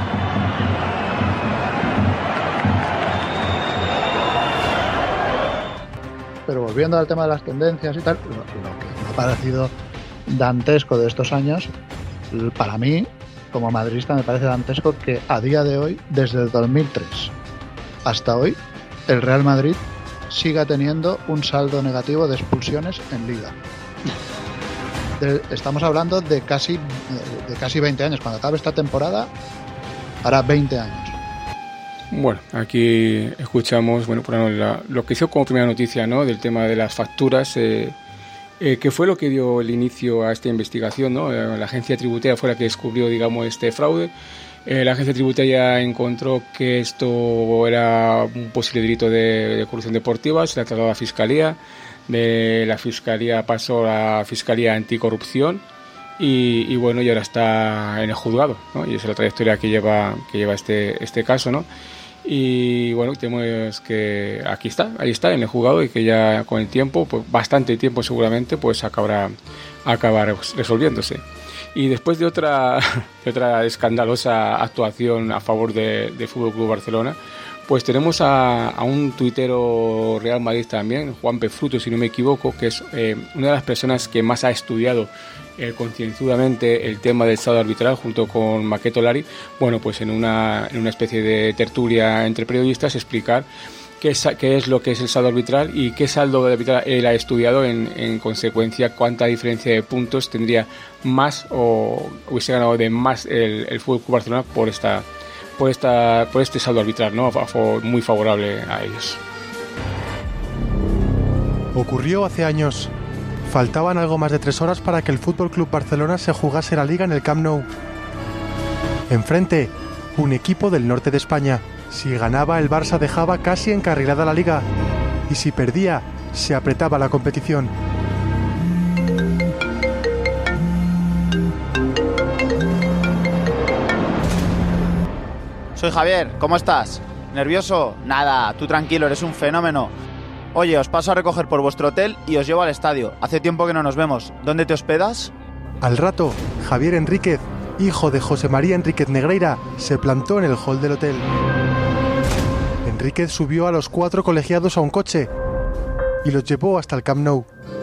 Pero volviendo al tema de las tendencias y tal, lo, lo que me ha parecido dantesco de estos años, para mí, como madridista, me parece dantesco que a día de hoy, desde el dos mil tres hasta hoy, el Real Madrid siga teniendo un saldo negativo de expulsiones en Liga. De, estamos hablando de casi de casi veinte años. Cuando acabe esta temporada, hará veinte años. Bueno, aquí escuchamos bueno, por la, lo que hizo como primera noticia, ¿no? Del tema de las facturas, eh, eh, que fue lo que dio el inicio a esta investigación, ¿no? La agencia tributaria fue la que descubrió, digamos, este fraude. Eh, la agencia tributaria encontró que esto era un posible delito de, de corrupción deportiva, se le trasladó a la Fiscalía, de la Fiscalía pasó a la Fiscalía Anticorrupción y, y bueno, y ahora está en el juzgado, ¿no? Y esa es la trayectoria que lleva, que lleva este, este caso, ¿no? Y bueno, tenemos que aquí está, ahí está en el juzgado y que ya con el tiempo, pues bastante tiempo seguramente, pues acabará, acabará resolviéndose. Y después de otra, de otra escandalosa actuación a favor de, de Fútbol Club Barcelona, pues tenemos a, a un tuitero Real Madrid también, Juan P. Fruto, si no me equivoco, que es eh, una de las personas que más ha estudiado eh, concienzudamente el tema del saldo arbitral junto con Maqueto Lari. Bueno, pues en una, en una especie de tertulia entre periodistas explicar qué es, qué es lo que es el saldo arbitral y qué saldo arbitral él ha estudiado, en, en consecuencia cuánta diferencia de puntos tendría más o hubiese ganado de más el, el Fútbol Club Barcelona por esta por esta por este saldo arbitral, ¿no? Muy favorable a ellos. Ocurrió hace años. Faltaban algo más de tres horas para que el Fútbol Club Barcelona se jugase la Liga en el Camp Nou. Enfrente, un equipo del norte de España. Si ganaba, el Barça dejaba casi encarrilada la Liga. Y si perdía, se apretaba la competición. soy Javier, ¿cómo estás? ¿Nervioso? Nada, tú tranquilo, eres un fenómeno. Oye, os paso a recoger por vuestro hotel y os llevo al estadio. Hace tiempo que no nos vemos. ¿Dónde te hospedas? Al rato, Javier Enríquez, hijo de José María Enríquez Negreira, se plantó en el hall del hotel. Enríquez subió a los cuatro colegiados a un coche y los llevó hasta el Camp Nou.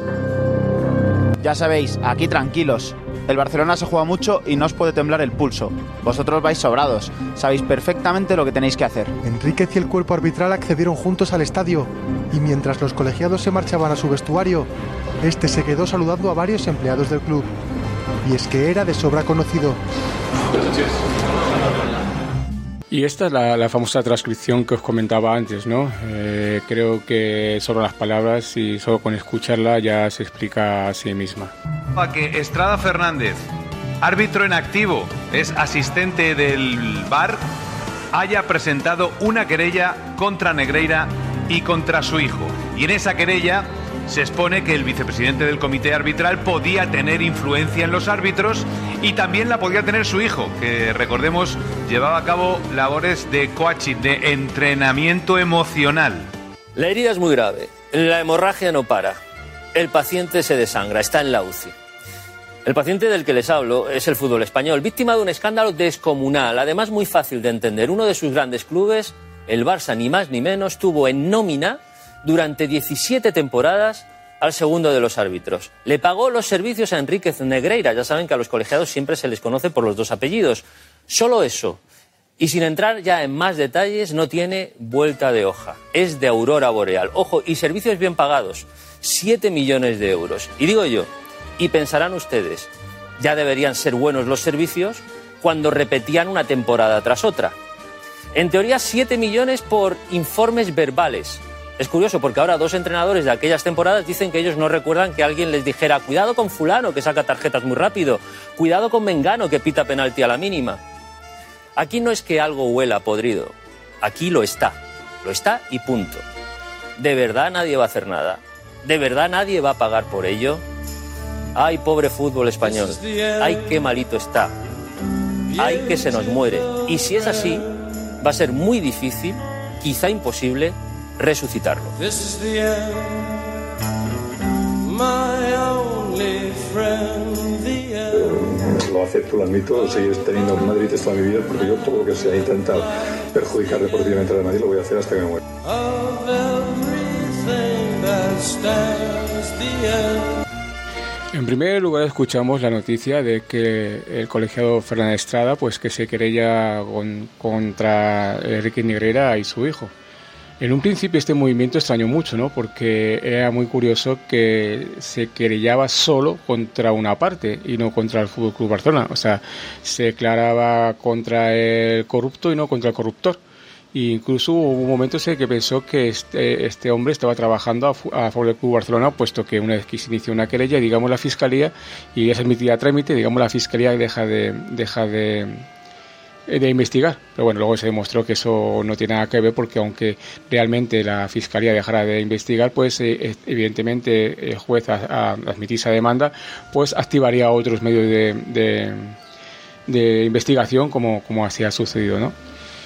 Ya sabéis, aquí tranquilos. El Barcelona se juega mucho y no os puede temblar el pulso. Vosotros vais sobrados. Sabéis perfectamente lo que tenéis que hacer. Enríquez y el cuerpo arbitral accedieron juntos al estadio y mientras los colegiados se marchaban a su vestuario, este se quedó saludando a varios empleados del club. Y es que era de sobra conocido. Y esta es la, la famosa transcripción que os comentaba antes, ¿no? Eh, creo que solo las palabras y solo con escucharla ya se explica a sí misma. A que Estrada Fernández, árbitro en activo, es asistente del V A R, haya presentado una querella contra Negreira y contra su hijo. Y en esa querella se expone que el vicepresidente del comité arbitral podía tener influencia en los árbitros y también la podía tener su hijo, que recordemos llevaba a cabo labores de coaching, de entrenamiento emocional. La herida es muy grave, la hemorragia no para, el paciente se desangra, está en la U C I. El paciente del que les hablo es el fútbol español, víctima de un escándalo descomunal, además muy fácil de entender. Uno de sus grandes clubes, el Barça, ni más ni menos, tuvo en nómina durante diecisiete temporadas al segundo de los árbitros. Le pagó los servicios a Enríquez Negreira. Ya saben que a los colegiados siempre se les conoce por los dos apellidos. Solo eso. Y sin entrar ya en más detalles, no tiene vuelta de hoja. Es de aurora boreal. Ojo, y servicios bien pagados. siete millones de euros. Y digo yo, y pensarán ustedes, ya deberían ser buenos los servicios cuando repetían una temporada tras otra. En teoría, siete millones por informes verbales. Es curioso porque ahora dos entrenadores de aquellas temporadas dicen que ellos no recuerdan que alguien les dijera cuidado con fulano que saca tarjetas muy rápido, cuidado con Mengano que pita penalti a la mínima. Aquí no es que algo huela podrido, aquí lo está, lo está y punto. ¿De verdad nadie va a hacer nada? ¿De verdad nadie va a pagar por ello? ¡Ay, pobre fútbol español! ¡Ay, qué malito está! ¡Ay, que se nos muere! Y si es así, va a ser muy difícil, quizá imposible, resucitarlo. Lo acepto, lo admito, seguir teniendo Madrid toda mi vida porque yo todo lo que sea intentar perjudicar deportivamente a Madrid lo voy a hacer hasta que me muera. En primer lugar escuchamos la noticia de que el colegiado Fernández Estrada pues que se querella con, contra Enríquez Negreira y su hijo. En un principio este movimiento extrañó mucho, ¿no? Porque era muy curioso que se querellaba solo contra una parte y no contra el F C Barcelona. O sea, se declaraba contra el corrupto y no contra el corruptor. E incluso hubo un momento en que pensó que este, este hombre estaba trabajando a, a favor del Club Barcelona, puesto que una vez que se inició una querella, digamos la Fiscalía, y ya se admitía a trámite, digamos la Fiscalía deja de... Deja de de investigar, pero bueno, luego se demostró que eso no tiene nada que ver porque aunque realmente la Fiscalía dejara de investigar, pues eh, evidentemente el juez a, a admitir esa demanda pues activaría otros medios de, de, de investigación como, como así ha sucedido, ¿no?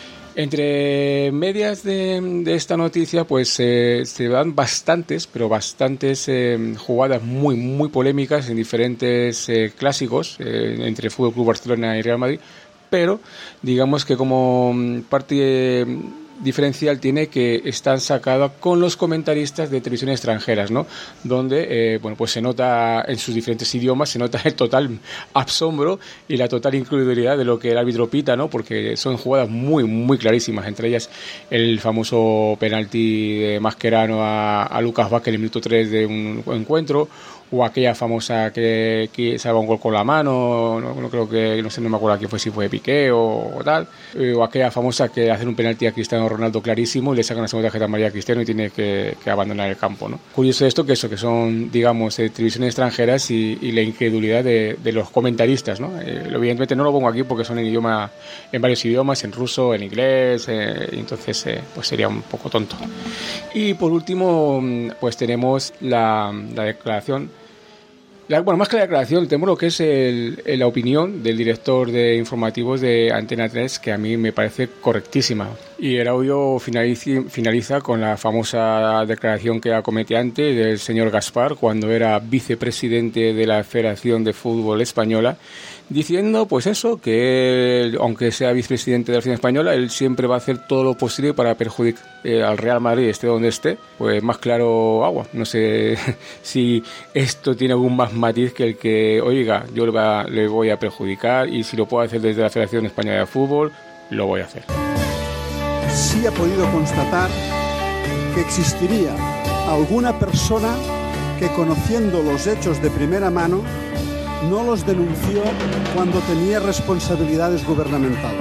Entre medias de, de esta noticia pues eh, se dan bastantes, pero bastantes eh, jugadas muy muy polémicas en diferentes eh, clásicos eh, entre F C Barcelona y Real Madrid. Pero digamos que como parte diferencial tiene que están sacadas con los comentaristas de televisión extranjeras, ¿no? Donde eh, bueno pues se nota en sus diferentes idiomas, se nota el total asombro y la total incredulidad de lo que el árbitro pita, ¿no? Porque son jugadas muy muy clarísimas, entre ellas el famoso penalti de Mascherano a, a Lucas Vázquez en el minuto tres de un encuentro, o aquella famosa que, que salva un gol con la mano, no, no creo que, no sé, no me acuerdo quién fue, si fue Piqué o, o tal, eh, o aquella famosa que hacen un penalti a Cristiano Ronaldo clarísimo y le sacan la segunda tarjeta amarilla a Cristiano y tiene que, que abandonar el campo, ¿no? Curioso esto, que eso, que son, digamos, eh, televisiones extranjeras y, y la incredulidad de, de los comentaristas, ¿no? Eh, evidentemente no lo pongo aquí porque son en idioma, en varios idiomas, en ruso, en inglés, eh, y entonces eh, pues sería un poco tonto. Y por último, pues tenemos la, la declaración La, bueno, más que la declaración, tenemos lo que es el, el, la opinión del director de informativos de Antena tres, que a mí me parece correctísima. Y el audio finaliza, finaliza con la famosa declaración que ya comenté antes del señor Gaspar, cuando era vicepresidente de la Federación de Fútbol Española, diciendo pues eso, que él, aunque sea vicepresidente de la Federación Española, él siempre va a hacer todo lo posible para perjudicar eh, al Real Madrid, esté donde esté. Pues más claro agua. No sé si esto tiene algún más matiz que el que, oiga, yo le, va, le voy a perjudicar, y si lo puedo hacer desde la Federación Española de Fútbol, lo voy a hacer. Sí ha podido constatar que existiría alguna persona que, conociendo los hechos de primera mano, no los denunció cuando tenía responsabilidades gubernamentales.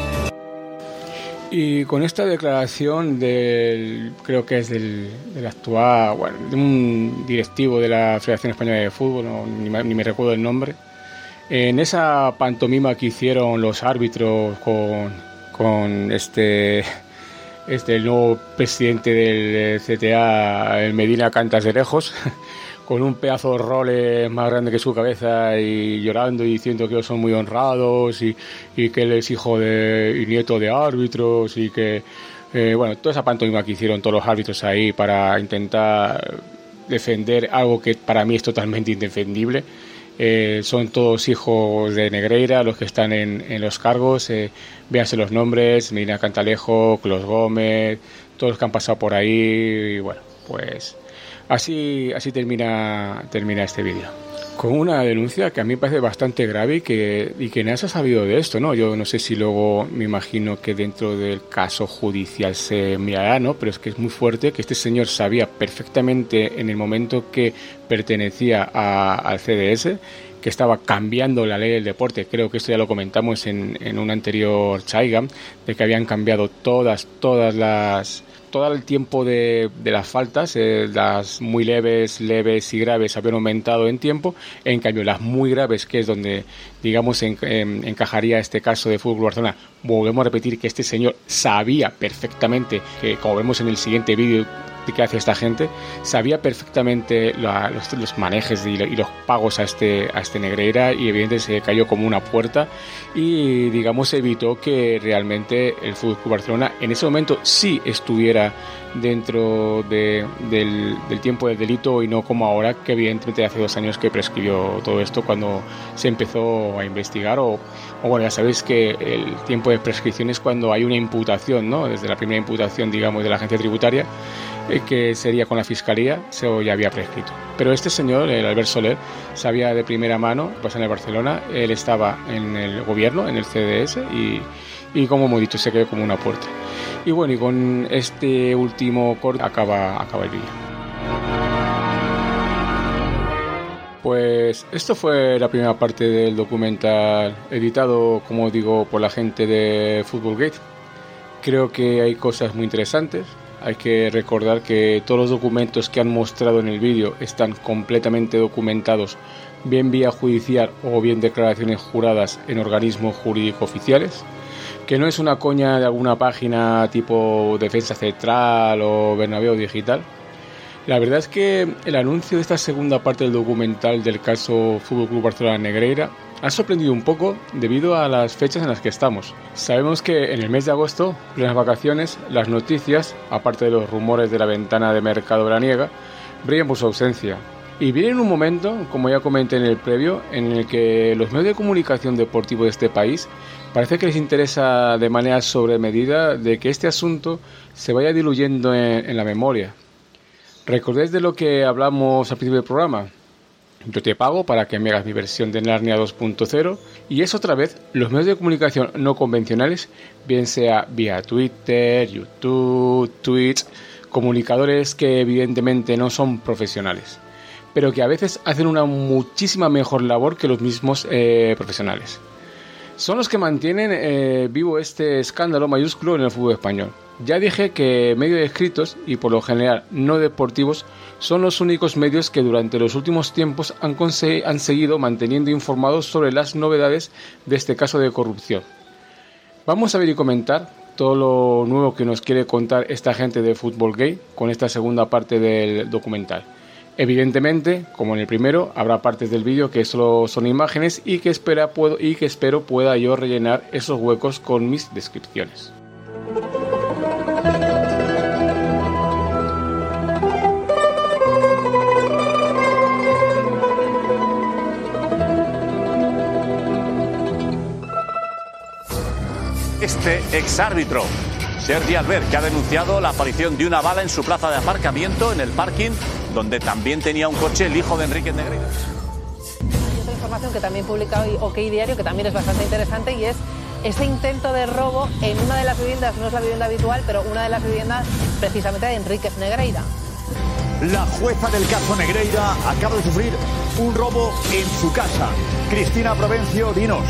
Y con esta declaración del, creo que es del, del actual, bueno, de un directivo de la Federación Española de Fútbol, no, ni, me, ni me recuerdo el nombre, en esa pantomima que hicieron los árbitros con, con este, este el nuevo presidente del C T A, el Medina Cantas de lejos, con un pedazo de roles más grande que su cabeza y llorando y diciendo que ellos son muy honrados y, y que él es hijo de, y nieto de árbitros, y que, eh, bueno, toda esa pantomima que hicieron todos los árbitros ahí para intentar defender algo que para mí es totalmente indefendible. Eh, son todos hijos de Negreira los que están en, en los cargos, eh, véanse los nombres: Medina Cantalejo, Clos Gómez, todos los que han pasado por ahí, y bueno, pues Así, así termina, termina este vídeo. Con una denuncia que a mí me parece bastante grave y que, y que nadie se ha sabido de esto, ¿no? Yo no sé si luego me imagino que dentro del caso judicial se mirará, ¿no? Pero es que es muy fuerte que este señor sabía perfectamente en el momento que pertenecía a, al C D S, que estaba cambiando la ley del deporte. Creo que esto ya lo comentamos en, en un anterior Chaigam, de que habían cambiado todas, todas las... todo el tiempo de, de las faltas, eh, las muy leves, leves y graves habían aumentado en tiempo. En cambio, las muy graves, que es donde, digamos, en, en, encajaría este caso de Fútbol Barcelona, volvemos a repetir que este señor sabía perfectamente, que como vemos en el siguiente vídeo que hace esta gente, sabía perfectamente la, los, los manejes y, y los pagos a este, a este Negreira, y evidentemente se cayó como una puerta y, digamos, evitó que realmente el Fútbol Club Barcelona en ese momento sí estuviera dentro de, del, del tiempo del delito, y no como ahora, que evidentemente hace dos años que prescribió todo esto cuando se empezó a investigar, o, o bueno, ya sabéis que el tiempo de prescripción es cuando hay una imputación, ¿no? Desde la primera imputación, digamos, de la agencia tributaria, eh, que sería con la fiscalía, se ya había prescrito. Pero este señor, el Albert Soler, sabía de primera mano, pues en el Barcelona, él estaba en el gobierno, en el C D S, y, y como hemos dicho, se quedó como una puerta. Y bueno, y con este último corte acaba, acaba el vídeo. Pues esto fue la primera parte del documental, editado, como digo, por la gente de Footballgate. Creo que hay cosas muy interesantes. Hay que recordar que todos los documentos que han mostrado en el vídeo están completamente documentados, bien vía judicial o bien declaraciones juradas en organismos jurídicos oficiales, que no es una coña de alguna página tipo Defensa Central o Bernabéu Digital. La verdad es que el anuncio de esta segunda parte del documental del caso Fútbol Club Barcelona Negreira ha sorprendido un poco debido a las fechas en las que estamos. Sabemos que en el mes de agosto, en las vacaciones, las noticias, aparte de los rumores de la ventana de mercado veraniega, brillan por su ausencia. Y viene en un momento, como ya comenté en el previo, en el que los medios de comunicación deportivos de este país parece que les interesa de manera sobremedida de que este asunto se vaya diluyendo en, en la memoria. ¿Recordáis de lo que hablamos al principio del programa? Yo te pago para que me hagas mi versión de Narnia dos punto cero, y es otra vez los medios de comunicación no convencionales, bien sea vía Twitter, YouTube, Twitch, comunicadores que evidentemente no son profesionales, pero que a veces hacen una muchísima mejor labor que los mismos eh, profesionales. Son los que mantienen eh, vivo este escándalo mayúsculo en el fútbol español. Ya dije que medios escritos, y por lo general no deportivos, son los únicos medios que durante los últimos tiempos han, han seguido manteniendo informados sobre las novedades de este caso de corrupción. Vamos a ver y comentar todo lo nuevo que nos quiere contar esta gente de Footballgate con esta segunda parte del documental. Evidentemente, como en el primero, habrá partes del vídeo que solo son imágenes y que, espera, puedo, y que espero pueda yo rellenar esos huecos con mis descripciones. Este exárbitro, Sergi Albert, que ha denunciado la aparición de una bala en su plaza de aparcamiento, en el parking, donde también tenía un coche el hijo de Enríquez Negreira. Hay otra información que también publica hoy OK Diario, que también es bastante interesante, y es ese intento de robo en una de las viviendas, no es la vivienda habitual, pero una de las viviendas precisamente de Enríquez Negreira. La jueza del caso Negreira acaba de sufrir un robo en su casa. Cristina Provencio, dinos.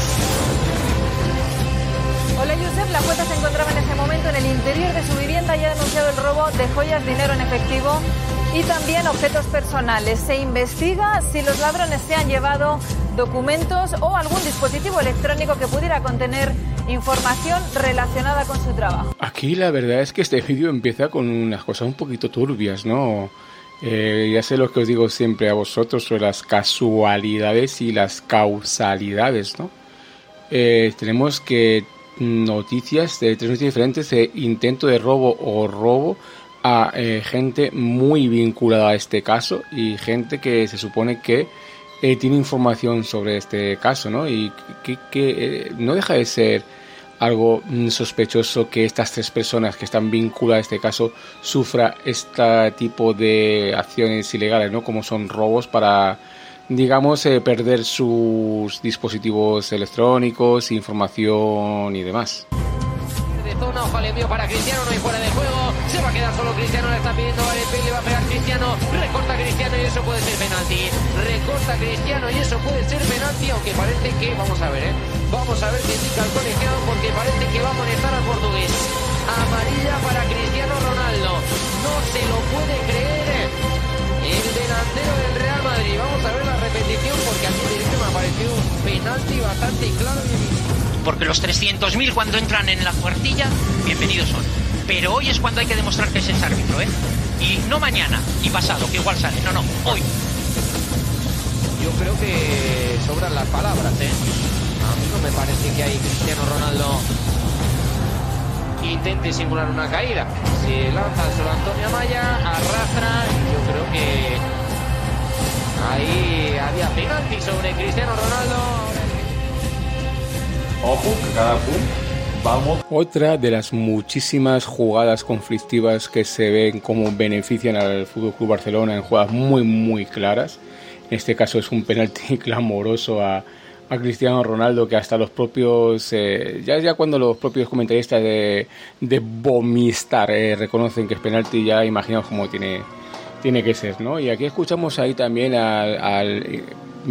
Hola, Josep. La jueza se encontraba en ese momento en el interior de su vivienda y ha denunciado el robo de joyas, dinero en efectivo y también objetos personales. Se investiga si los ladrones se han llevado documentos o algún dispositivo electrónico que pudiera contener información relacionada con su trabajo. Aquí la verdad es que este vídeo empieza con unas cosas un poquito turbias, ¿no? Eh, ya sé lo que os digo siempre a vosotros sobre las casualidades y las causalidades, ¿no? Eh, tenemos que noticias de tres noticias diferentes de intento de robo o robo a eh, gente muy vinculada a este caso y gente que se supone que eh, tiene información sobre este caso, ¿no? Y que, que eh, no deja de ser algo mm, sospechoso que estas tres personas que están vinculadas a este caso sufra este tipo de acciones ilegales, ¿no? Como son robos para, digamos, eh, perder sus dispositivos electrónicos, información y demás. De zona, ojo al envío para Cristiano, no hay fuera de juego, se va a quedar solo Cristiano, le está pidiendo Gareth Bale, le va a pegar Cristiano, recorta Cristiano y eso puede ser penalti, recorta Cristiano y eso puede ser penalti, aunque parece que, vamos a ver, eh, vamos a ver qué indica el colegiado, porque parece que va a amonestar al portugués. Amarilla para Cristiano Ronaldo, no se lo puede creer el delantero del Real Madrid. Vamos a ver la repetición porque a mí me ha parecido un penalti bastante claro y visto. Porque los trescientos mil cuando entran en la puertilla, bienvenidos son. Pero hoy es cuando hay que demostrar que es el árbitro, ¿eh? Y no mañana y pasado, que igual sale. No, no, hoy. Yo creo que sobran las palabras, ¿eh? A mí no me parece que hay Cristiano Ronaldo que intente simular una caída. Se lanza solo Antonio Amaya, arrastra y yo creo que ahí había penalti sobre Cristiano Ronaldo. Ojo, que cada punto vamos. Otra de las muchísimas jugadas conflictivas que se ven como benefician al F C Barcelona en jugadas muy muy claras. En este caso es un penalti clamoroso a, a Cristiano Ronaldo, que hasta los propios, eh, ya, ya cuando los propios comentaristas de, de Bomistar eh, reconocen que es penalti, ya imaginaos cómo tiene, tiene que ser, ¿no? Y aquí escuchamos ahí también al, al eh,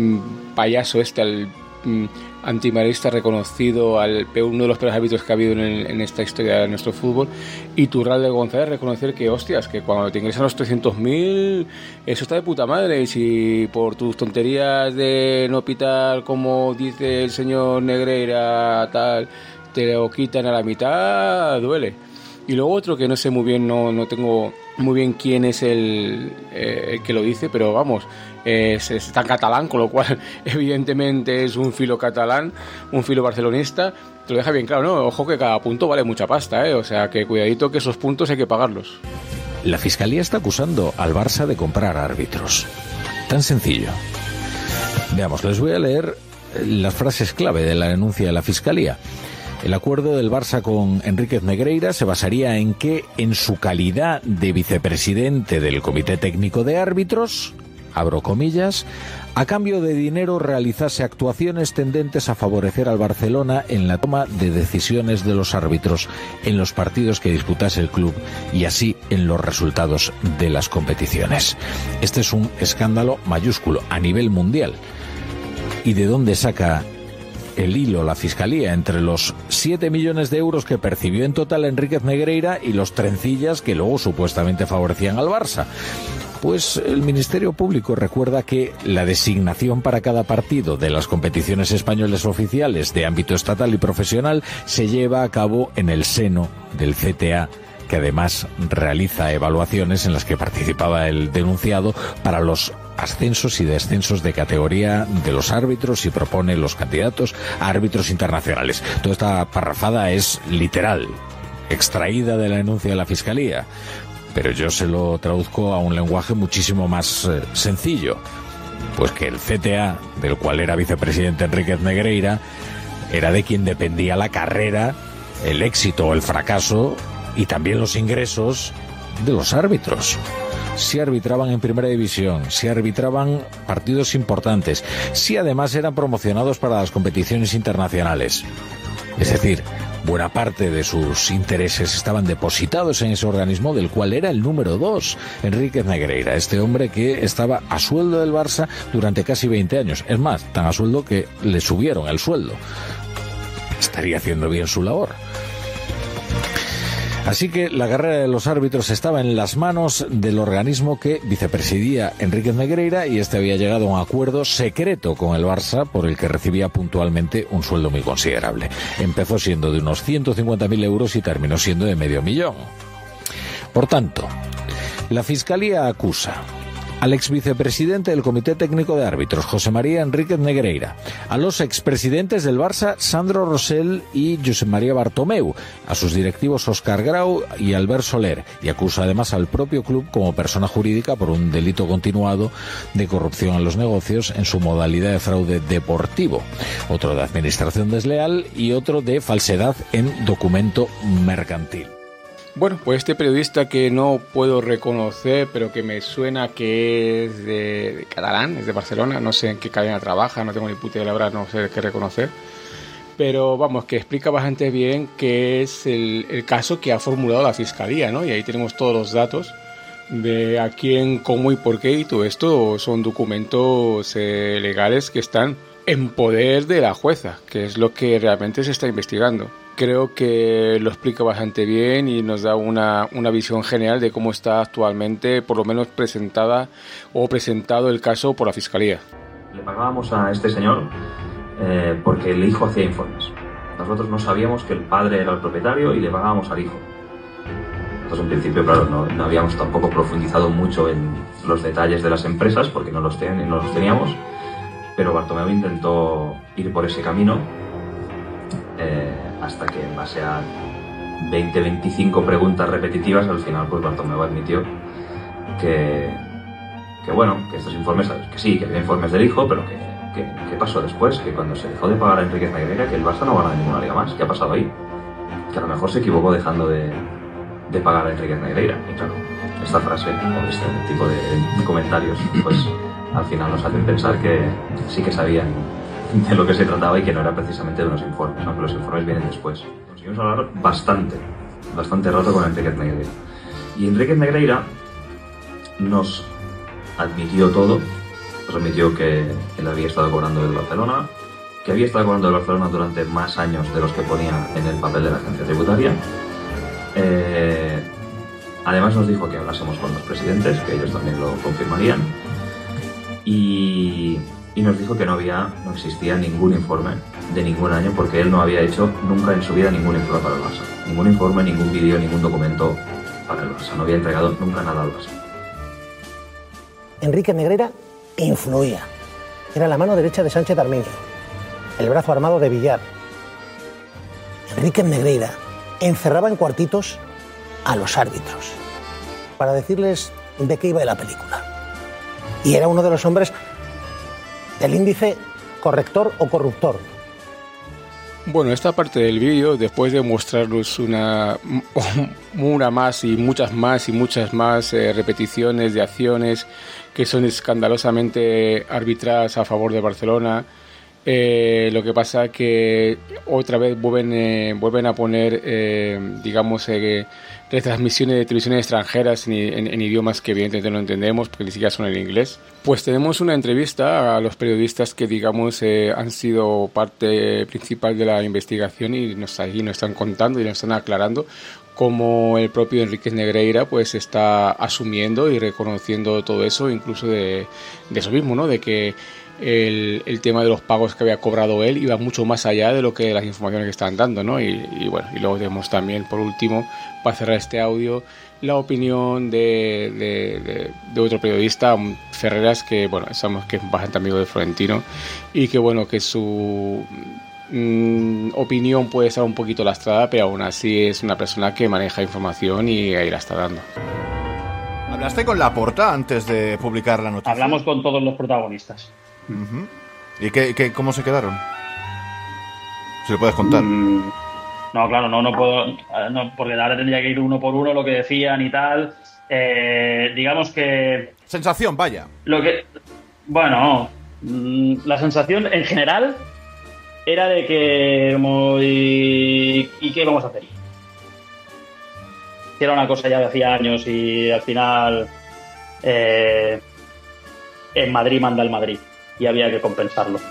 payaso este, al mm, antimarista reconocido, al uno de los peores árbitros que ha habido en, el, en esta historia de nuestro fútbol, Iturralde González, reconocer que, hostias, que cuando te ingresan los trescientos mil, eso está de puta madre, y si por tus tonterías de no pitar como dice el señor Negreira, tal, te lo quitan a la mitad, duele. Y luego otro que no sé muy bien, no, no tengo muy bien quién es el, eh, el que lo dice, pero vamos, es, está en catalán, con lo cual evidentemente es un filo catalán, un filo barcelonista. Te lo deja bien claro, ¿no? Ojo que cada punto vale mucha pasta, ¿eh? O sea que cuidadito que esos puntos hay que pagarlos. La Fiscalía está acusando al Barça de comprar árbitros. Tan sencillo. Veamos, les voy a leer las frases clave de la denuncia de la Fiscalía. El acuerdo del Barça con Enríquez Negreira se basaría en que, en su calidad de vicepresidente del Comité Técnico de Árbitros, abro comillas, a cambio de dinero realizase actuaciones tendentes a favorecer al Barcelona en la toma de decisiones de los árbitros en los partidos que disputase el club y así en los resultados de las competiciones. Este es un escándalo mayúsculo a nivel mundial. ¿Y de dónde saca el hilo la Fiscalía entre los siete millones de euros que percibió en total Enríquez Negreira y los trencillas que luego supuestamente favorecían al Barça? Pues el Ministerio Público recuerda que la designación para cada partido de las competiciones españolas oficiales de ámbito estatal y profesional se lleva a cabo en el seno del C T A que además realiza evaluaciones en las que participaba el denunciado para los ascensos y descensos de categoría de los árbitros y propone los candidatos a árbitros internacionales. Toda esta parrafada es literal, extraída de la denuncia de la Fiscalía, pero yo se lo traduzco a un lenguaje muchísimo más eh, sencillo. Pues que el C T A, del cual era vicepresidente Enríquez Negreira, era de quien dependía la carrera, el éxito o el fracaso y también los ingresos de los árbitros. Si arbitraban en primera división, si arbitraban partidos importantes, si además eran promocionados para las competiciones internacionales. Es decir, buena parte de sus intereses estaban depositados en ese organismo del cual era el número dos, Enríquez Negreira, este hombre que estaba a sueldo del Barça durante casi veinte años. Es más, tan a sueldo que le subieron el sueldo. Estaría haciendo bien su labor. Así que la carrera de los árbitros estaba en las manos del organismo que vicepresidía Enríquez Negreira, y este había llegado a un acuerdo secreto con el Barça por el que recibía puntualmente un sueldo muy considerable. Empezó siendo de unos ciento cincuenta mil euros y terminó siendo de medio millón. Por tanto, la Fiscalía acusa al exvicepresidente del Comité Técnico de Árbitros, José María Enríquez Negreira, a los expresidentes del Barça, Sandro Rosell y Josep María Bartomeu, a sus directivos Óscar Grau y Albert Soler, y acusa además al propio club como persona jurídica por un delito continuado de corrupción en los negocios en su modalidad de fraude deportivo, otro de administración desleal y otro de falsedad en documento mercantil. Bueno, pues este periodista que no puedo reconocer, pero que me suena que es de, de catalán, es de Barcelona, no sé en qué cadena trabaja, no tengo ni puta idea, la verdad, no sé qué reconocer, pero vamos, que explica bastante bien qué es el, el caso que ha formulado la Fiscalía, ¿no? Y ahí tenemos todos los datos de a quién, cómo y por qué, y todo esto son documentos eh, legales que están en poder de la jueza, que es lo que realmente se está investigando. Creo que lo explica bastante bien y nos da una, una visión general de cómo está actualmente, por lo menos presentada o presentado el caso por la Fiscalía. Le pagábamos a este señor eh, porque el hijo hacía informes. Nosotros no sabíamos que el padre era el propietario y le pagábamos al hijo. Entonces, en principio, claro, no, no habíamos tampoco profundizado mucho en los detalles de las empresas porque no los, ten, no los teníamos, pero Bartomeu intentó ir por ese camino. Eh, hasta que en base a veinte veinticinco preguntas repetitivas al final pues Bartomeu admitió que, que bueno, que estos informes, que sí, que había informes del hijo, pero que, que, que pasó después, que cuando se dejó de pagar a Enríquez Negreira, que el Barça no gana ninguna liga más. ¿Qué ha pasado ahí? Que a lo mejor se equivocó dejando de, de pagar a Enríquez Negreira. Y claro, esta frase o este tipo de comentarios pues al final nos hacen pensar que sí que sabían de lo que se trataba y que no era precisamente de unos informes, aunque los informes vienen después. Conseguimos hablar bastante, bastante rato con Enríquez Negreira. Y Enríquez Negreira nos admitió todo, nos admitió que él había estado cobrando del Barcelona, que había estado cobrando del Barcelona durante más años de los que ponía en el papel de la agencia tributaria. Eh, además nos dijo que hablásemos con los presidentes, que ellos también lo confirmarían. Y... y nos dijo que no había, no existía ningún informe de ningún año porque él no había hecho nunca en su vida ningún informe para el Barça. Ningún informe, ningún vídeo, ningún documento para el Barça. No había entregado nunca nada al Barça. Enríquez Negreira influía. Era la mano derecha de Sánchez Arminio, el brazo armado de Villar. Enríquez Negreira encerraba en cuartitos a los árbitros para decirles de qué iba la película. Y era uno de los hombres del índice corrector o corruptor. Bueno, esta parte del vídeo, después de mostrarnos una, una más y muchas más y muchas más eh, repeticiones de acciones que son escandalosamente arbitradas a favor de Barcelona, eh, lo que pasa es que otra vez vuelven, eh, vuelven a poner, eh, digamos, eh, retransmisiones de televisiones extranjeras en, en, en idiomas que evidentemente no entendemos porque ni siquiera son en inglés. Pues tenemos una entrevista a los periodistas que, digamos, eh, han sido parte principal de la investigación y nos, ahí nos están contando y nos están aclarando cómo el propio Enríquez Negreira pues está asumiendo y reconociendo todo eso, incluso de, de eso mismo, ¿no? De que el, el tema de los pagos que había cobrado él iba mucho más allá de lo que las informaciones que estaban dando, ¿no? Y, y bueno, y luego tenemos también, por último, para cerrar este audio, la opinión de, de, de, de otro periodista, Ferreras, que bueno, sabemos que es bastante amigo de Florentino y que bueno, que su mmm, opinión puede estar un poquito lastrada, pero aún así es una persona que maneja información y ahí la está dando. ¿Hablaste con Laporta antes de publicar la noticia? Hablamos con todos los protagonistas. Uh-huh. ¿Y qué, qué, cómo se quedaron? ¿Se lo puedes contar? Mm. No, claro, no, no puedo, no, porque ahora tendría que ir uno por uno lo que decían y tal. Eh, digamos que... Sensación, vaya. Lo que, bueno, la sensación en general era de que, como, y, ¿y qué vamos a hacer? Era una cosa ya de hacía años y al final eh, en Madrid manda el Madrid y había que compensarlo.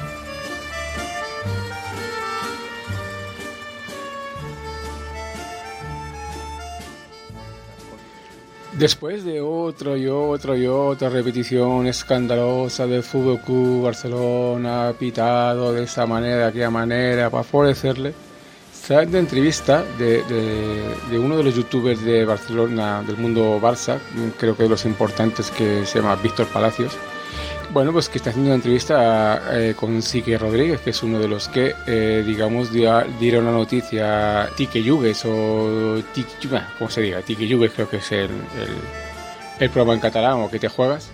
Después de otro y otro y otra repetición escandalosa del Fútbol Club Barcelona, pitado de esta manera, de aquella manera, para favorecerle, sale de entrevista de, de, de uno de los youtubers de Barcelona, del mundo Barça, creo que de los importantes, que se llama Víctor Palacios. Bueno, pues que está haciendo una entrevista eh, con Sique Rodríguez, que es uno de los que, eh, digamos, dieron la noticia Tique Yugues o Tique, ¿cómo se diga? Tique Yugues creo que es el, el, el programa en catalán, o que te juegas.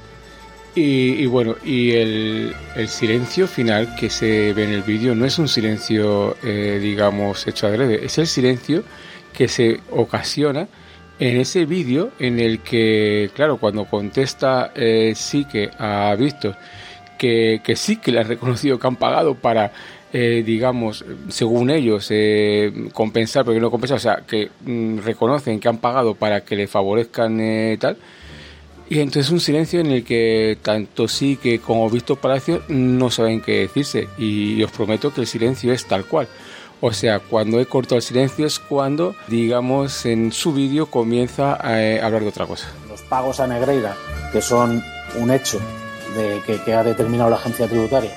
Y, y bueno, y el, el silencio final que se ve en el vídeo no es un silencio, eh, digamos, hecho adrede, es el silencio que se ocasiona en ese vídeo en el que, claro, cuando contesta eh, sí que ha visto que, que sí que le han reconocido que han pagado para, eh, digamos, según ellos, eh, compensar, porque no compensa, o sea, que mm, reconocen que han pagado para que le favorezcan eh, tal. Y entonces un silencio en el que tanto sí que como Víctor Palacio no saben qué decirse. Y os prometo que el silencio es tal cual. O sea, cuando he cortado el silencio es cuando, digamos, en su vídeo comienza a eh, hablar de otra cosa. Los pagos a Negreira, que son un hecho de que, que ha determinado la agencia tributaria,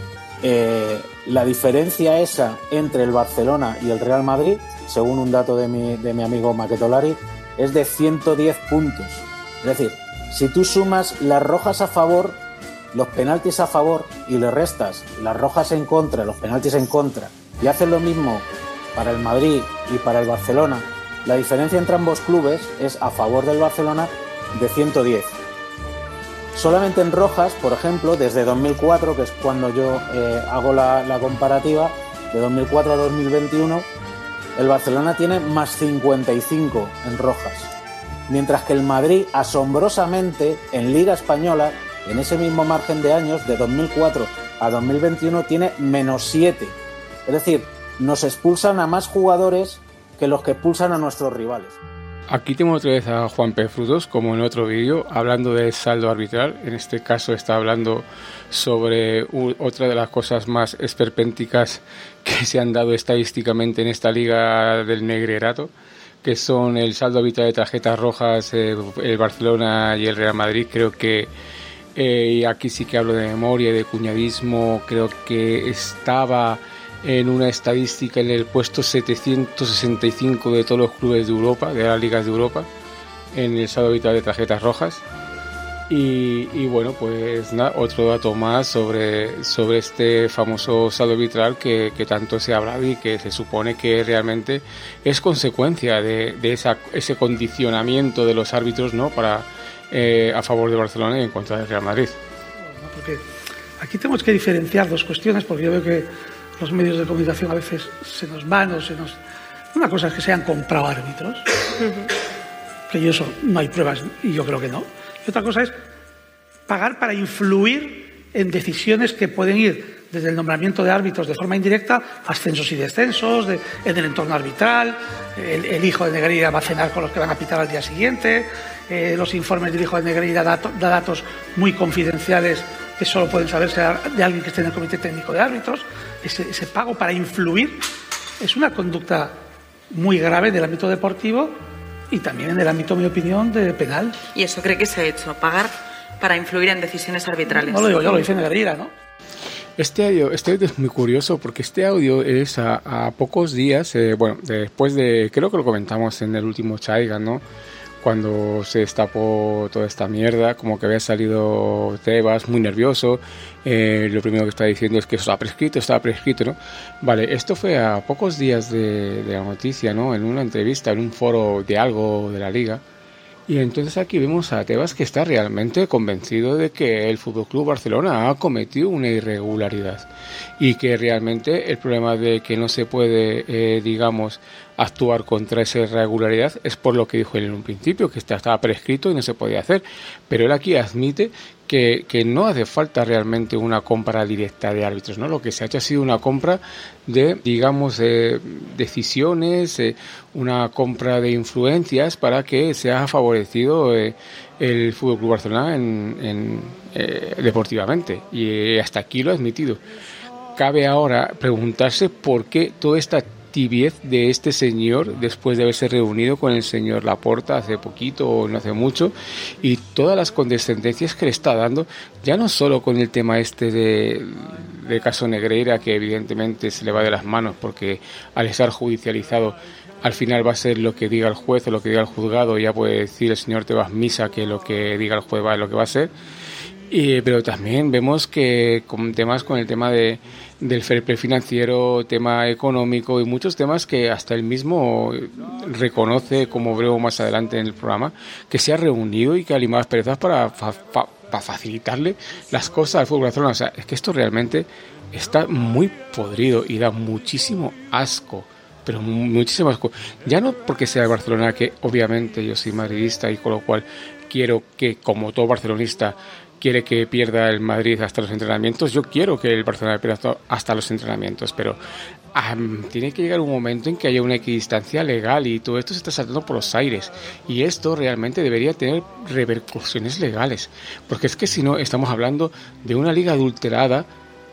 eh, la diferencia esa entre el Barcelona y el Real Madrid, según un dato de mi, de mi amigo Maquetolari, es de ciento diez puntos. Es decir, si tú sumas las rojas a favor, los penaltis a favor y le restas las rojas en contra, los penaltis en contra, y hacen lo mismo para el Madrid y para el Barcelona, la diferencia entre ambos clubes es a favor del Barcelona de ciento diez. Solamente en rojas, por ejemplo, desde dos mil cuatro, que es cuando yo eh, hago la, la comparativa, de dos mil cuatro a dos mil veintiuno, el Barcelona tiene más cincuenta y cinco en rojas, mientras que el Madrid, asombrosamente, en Liga Española, en ese mismo margen de años, de dos mil cuatro a dos mil veintiuno, tiene menos siete. Es decir, nos expulsan a más jugadores que los que expulsan a nuestros rivales. Aquí tengo otra vez a Juan P. Frutos, como en otro vídeo, hablando de saldo arbitral. En este caso está hablando sobre u- otra de las cosas más esperpénticas que se han dado estadísticamente en esta liga del Negreirato, que son el saldo arbitral de tarjetas rojas, eh, el Barcelona y el Real Madrid. Creo que eh, y aquí sí que hablo de memoria y de cuñadismo, creo que estaba en una estadística en el puesto setecientos sesenta y cinco de todos los clubes de Europa, de las ligas de Europa, en el saldo arbitral de tarjetas rojas. Y, y bueno, pues nada, otro dato más sobre, sobre este famoso saldo arbitral que, que tanto se ha hablado y que se supone que realmente es consecuencia de, de esa, ese condicionamiento de los árbitros, ¿no?, para eh, a favor de Barcelona y en contra del Real Madrid. Bueno, porque aquí tenemos que diferenciar dos cuestiones, porque yo veo que los medios de comunicación a veces se nos van o se nos... Una cosa es que se han comprado árbitros, que yo eso no hay pruebas y yo creo que no. Y otra cosa es pagar para influir en decisiones que pueden ir desde el nombramiento de árbitros de forma indirecta, ascensos y descensos, de, en el entorno arbitral, el, el hijo de Negreira va a cenar con los que van a pitar al día siguiente, eh, los informes del hijo de Negreira da, da datos muy confidenciales que solo pueden saberse de alguien que esté en el comité técnico de árbitros. Ese, ese pago para influir es una conducta muy grave en el ámbito deportivo y también en el ámbito, en mi opinión, de penal. ¿Y eso cree que se ha hecho? ¿Pagar para influir en decisiones arbitrales. No lo digo yo, lo dice Negreira, ¿no? Este audio, este audio es muy curioso porque este audio es a, a pocos días, eh, bueno, después de, creo que lo comentamos en el último Chaigan, ¿no? Cuando se destapó toda esta mierda, como que había salido Tebas muy nervioso, eh, lo primero que está diciendo es que eso está prescrito, está prescrito, ¿no? Vale, esto fue a pocos días de, de la noticia, ¿no? En una entrevista, en un foro de algo de la Liga. Y entonces aquí vemos a Tebas que está realmente convencido de que el F C Barcelona ha cometido una irregularidad y que realmente el problema de que no se puede, eh, digamos, actuar contra esa irregularidad es por lo que dijo él en un principio, que estaba prescrito y no se podía hacer. Pero él aquí admite que, que no hace falta realmente una compra directa de árbitros, ¿no? Lo que se ha hecho ha sido una compra de, digamos, eh, decisiones, eh, una compra de influencias para que sea favorecido eh, el F C Barcelona en, en, eh, deportivamente. Y hasta aquí lo ha admitido. Cabe ahora preguntarse por qué toda esta tibiez de este señor después de haberse reunido con el señor Laporta hace poquito o no hace mucho, y todas las condescendencias que le está dando, ya no solo con el tema este de, de caso Negreira, que evidentemente se le va de las manos porque al estar judicializado al final va a ser lo que diga el juez o lo que diga el juzgado, ya puede decir el señor Tebas Misa que lo que diga el juez va a lo que va a ser. Y, pero también vemos que con temas con el tema de del fair play financiero, tema económico y muchos temas que hasta él mismo reconoce, como veo más adelante en el programa, que se ha reunido y que ha limado las perezas para, fa, fa, para facilitarle las cosas al fútbol Barcelona. O sea, es que esto realmente está muy podrido y da muchísimo asco. Pero muchísimo asco. Ya no porque sea el Barcelona, que obviamente yo soy madridista y con lo cual quiero que, como todo barcelonista, quiere que pierda el Madrid hasta los entrenamientos. Yo quiero que el Barcelona pierda hasta los entrenamientos, pero um, tiene que llegar un momento en que haya una equidistancia legal y todo esto se está saltando por los aires. Y esto realmente debería tener repercusiones legales, porque es que si no estamos hablando de una liga adulterada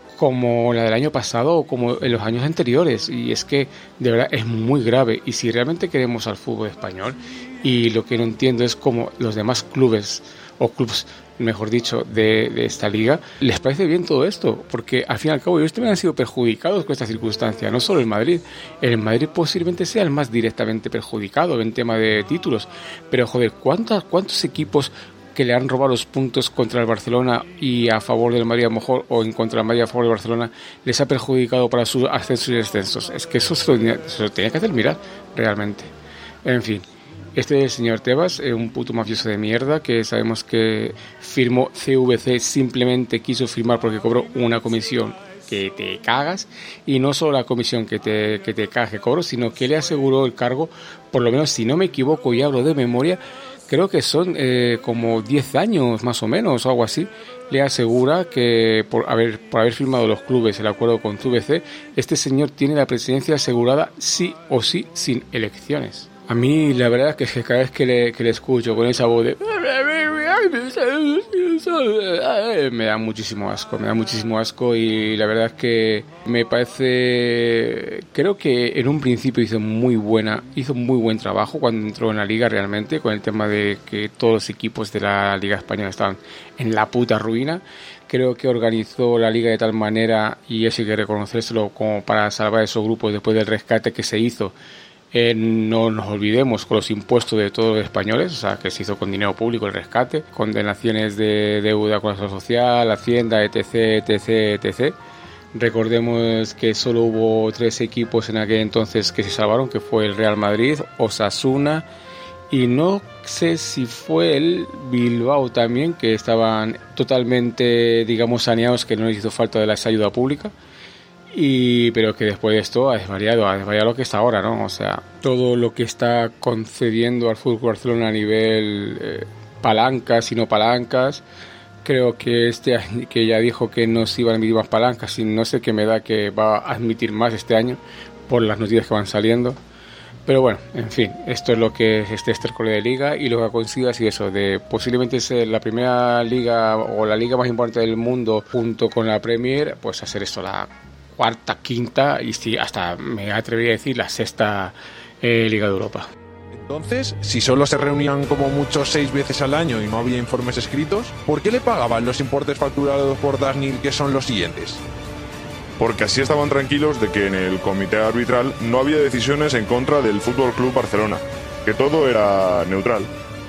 como la del año pasado o como en los años anteriores, y es que de verdad es muy grave. Y si realmente queremos al fútbol español, y lo que no entiendo es cómo los demás clubes o clubes, mejor dicho, de, de esta liga, les parece bien todo esto, porque al fin y al cabo ellos también han sido perjudicados con esta circunstancia, no solo el Madrid. El Madrid posiblemente sea el más directamente perjudicado en tema de títulos, pero joder, ¿cuántos, cuántos equipos que le han robado los puntos contra el Barcelona y a favor del Madrid a lo mejor, o en contra del Madrid a favor del Barcelona, les ha perjudicado para sus ascensos y descensos? Es que eso se lo, se lo tenía que hacer mirar realmente. En fin, este es el señor Tebas, eh, un puto mafioso de mierda que sabemos que firmó C V C, simplemente quiso firmar porque cobró una comisión que te cagas, y no solo la comisión que te, que te cagas que cobro, sino que le aseguró el cargo, por lo menos si no me equivoco y hablo de memoria, creo que son eh, como diez años más o menos o algo así, le asegura que por haber, por haber firmado los clubes el acuerdo con C V C, este señor tiene la presidencia asegurada sí o sí sin elecciones. A mí la verdad es que cada vez que le, que le escucho con esa voz de... me da muchísimo asco, me da muchísimo asco y la verdad es que me parece... Creo que en un principio hizo muy buena, hizo muy buen trabajo cuando entró en la liga realmente, con el tema de que todos los equipos de la Liga Española estaban en la puta ruina. Creo que organizó la liga de tal manera, y eso hay que reconocérselo, como para salvar esos grupos después del rescate que se hizo. Eh, no nos olvidemos, con los impuestos de todos los españoles, o sea, que se hizo con dinero público el rescate, condenaciones de deuda con la seguridad social, Hacienda, etc, etc, etc. Recordemos que solo hubo tres equipos en aquel entonces que se salvaron, que fue el Real Madrid, Osasuna, y no sé si fue el Bilbao también, que estaban totalmente, digamos, saneados, que no les hizo falta de la ayuda pública. Y pero que después de esto ha desvariado, ha desvariado lo que está ahora, ¿no? O sea, todo lo que está concediendo al F C Barcelona a nivel eh, palancas y no palancas, creo que este año, que ya dijo que no se iban a emitir más palancas, y no sé qué me da que va a admitir más este año por las noticias que van saliendo. Pero bueno, en fin, esto es lo que es este estercolero de liga, y lo que ha conseguido ha sido eso, de posiblemente ser la primera liga o la liga más importante del mundo junto con la Premier, pues hacer esto la cuarta, quinta y sí, hasta me atrevería a decir la sexta eh, Liga de Europa. Entonces, si solo se reunían como muchos seis veces al año y no había informes escritos, ¿por qué le pagaban los importes facturados por Dasnil, que son los siguientes? Porque así estaban tranquilos de que en el comité arbitral no había decisiones en contra del Fútbol Club Barcelona, que todo era neutral.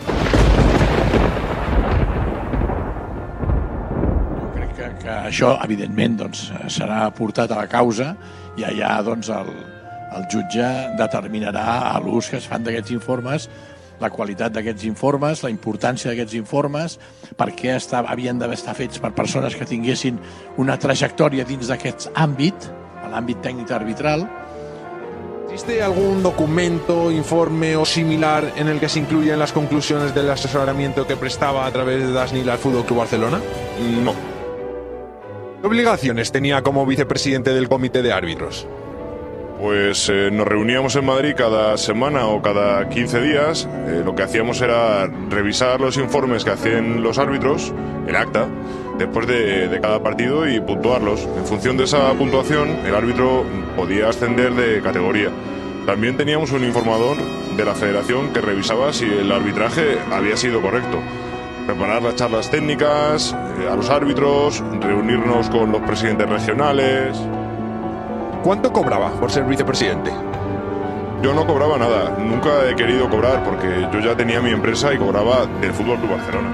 Jo crec que, que això, evidentment, doncs, serà portat a la causa i allà doncs, el, el jutge determinarà l'ús que es fan d'aquests informes, la qualitat d'aquests informes, la importància d'aquests informes, per què està, havien d'haver estat fets per persones que tinguessin una trajectòria dins d'aquest àmbit, l'àmbit tècnic arbitral. ¿Existe algún documento, informe o similar en el que se incluyan las conclusiones del asesoramiento que prestaba a través de Dasnil al Fútbol Club Barcelona? No. ¿Qué obligaciones tenía como vicepresidente del comité de árbitros? Pues eh, nos reuníamos en Madrid cada semana o cada quince días. Eh, lo que hacíamos era revisar los informes que hacían los árbitros, el acta, después de, de cada partido y puntuarlos. En función de esa puntuación, el árbitro podía ascender de categoría. También teníamos un informador de la federación que revisaba si el arbitraje había sido correcto. Preparar las charlas técnicas, eh, a los árbitros, reunirnos con los presidentes regionales. ¿Cuánto cobraba por ser vicepresidente? Yo no cobraba nada, nunca he querido cobrar porque yo ya tenía mi empresa y cobraba del Fútbol Club Barcelona.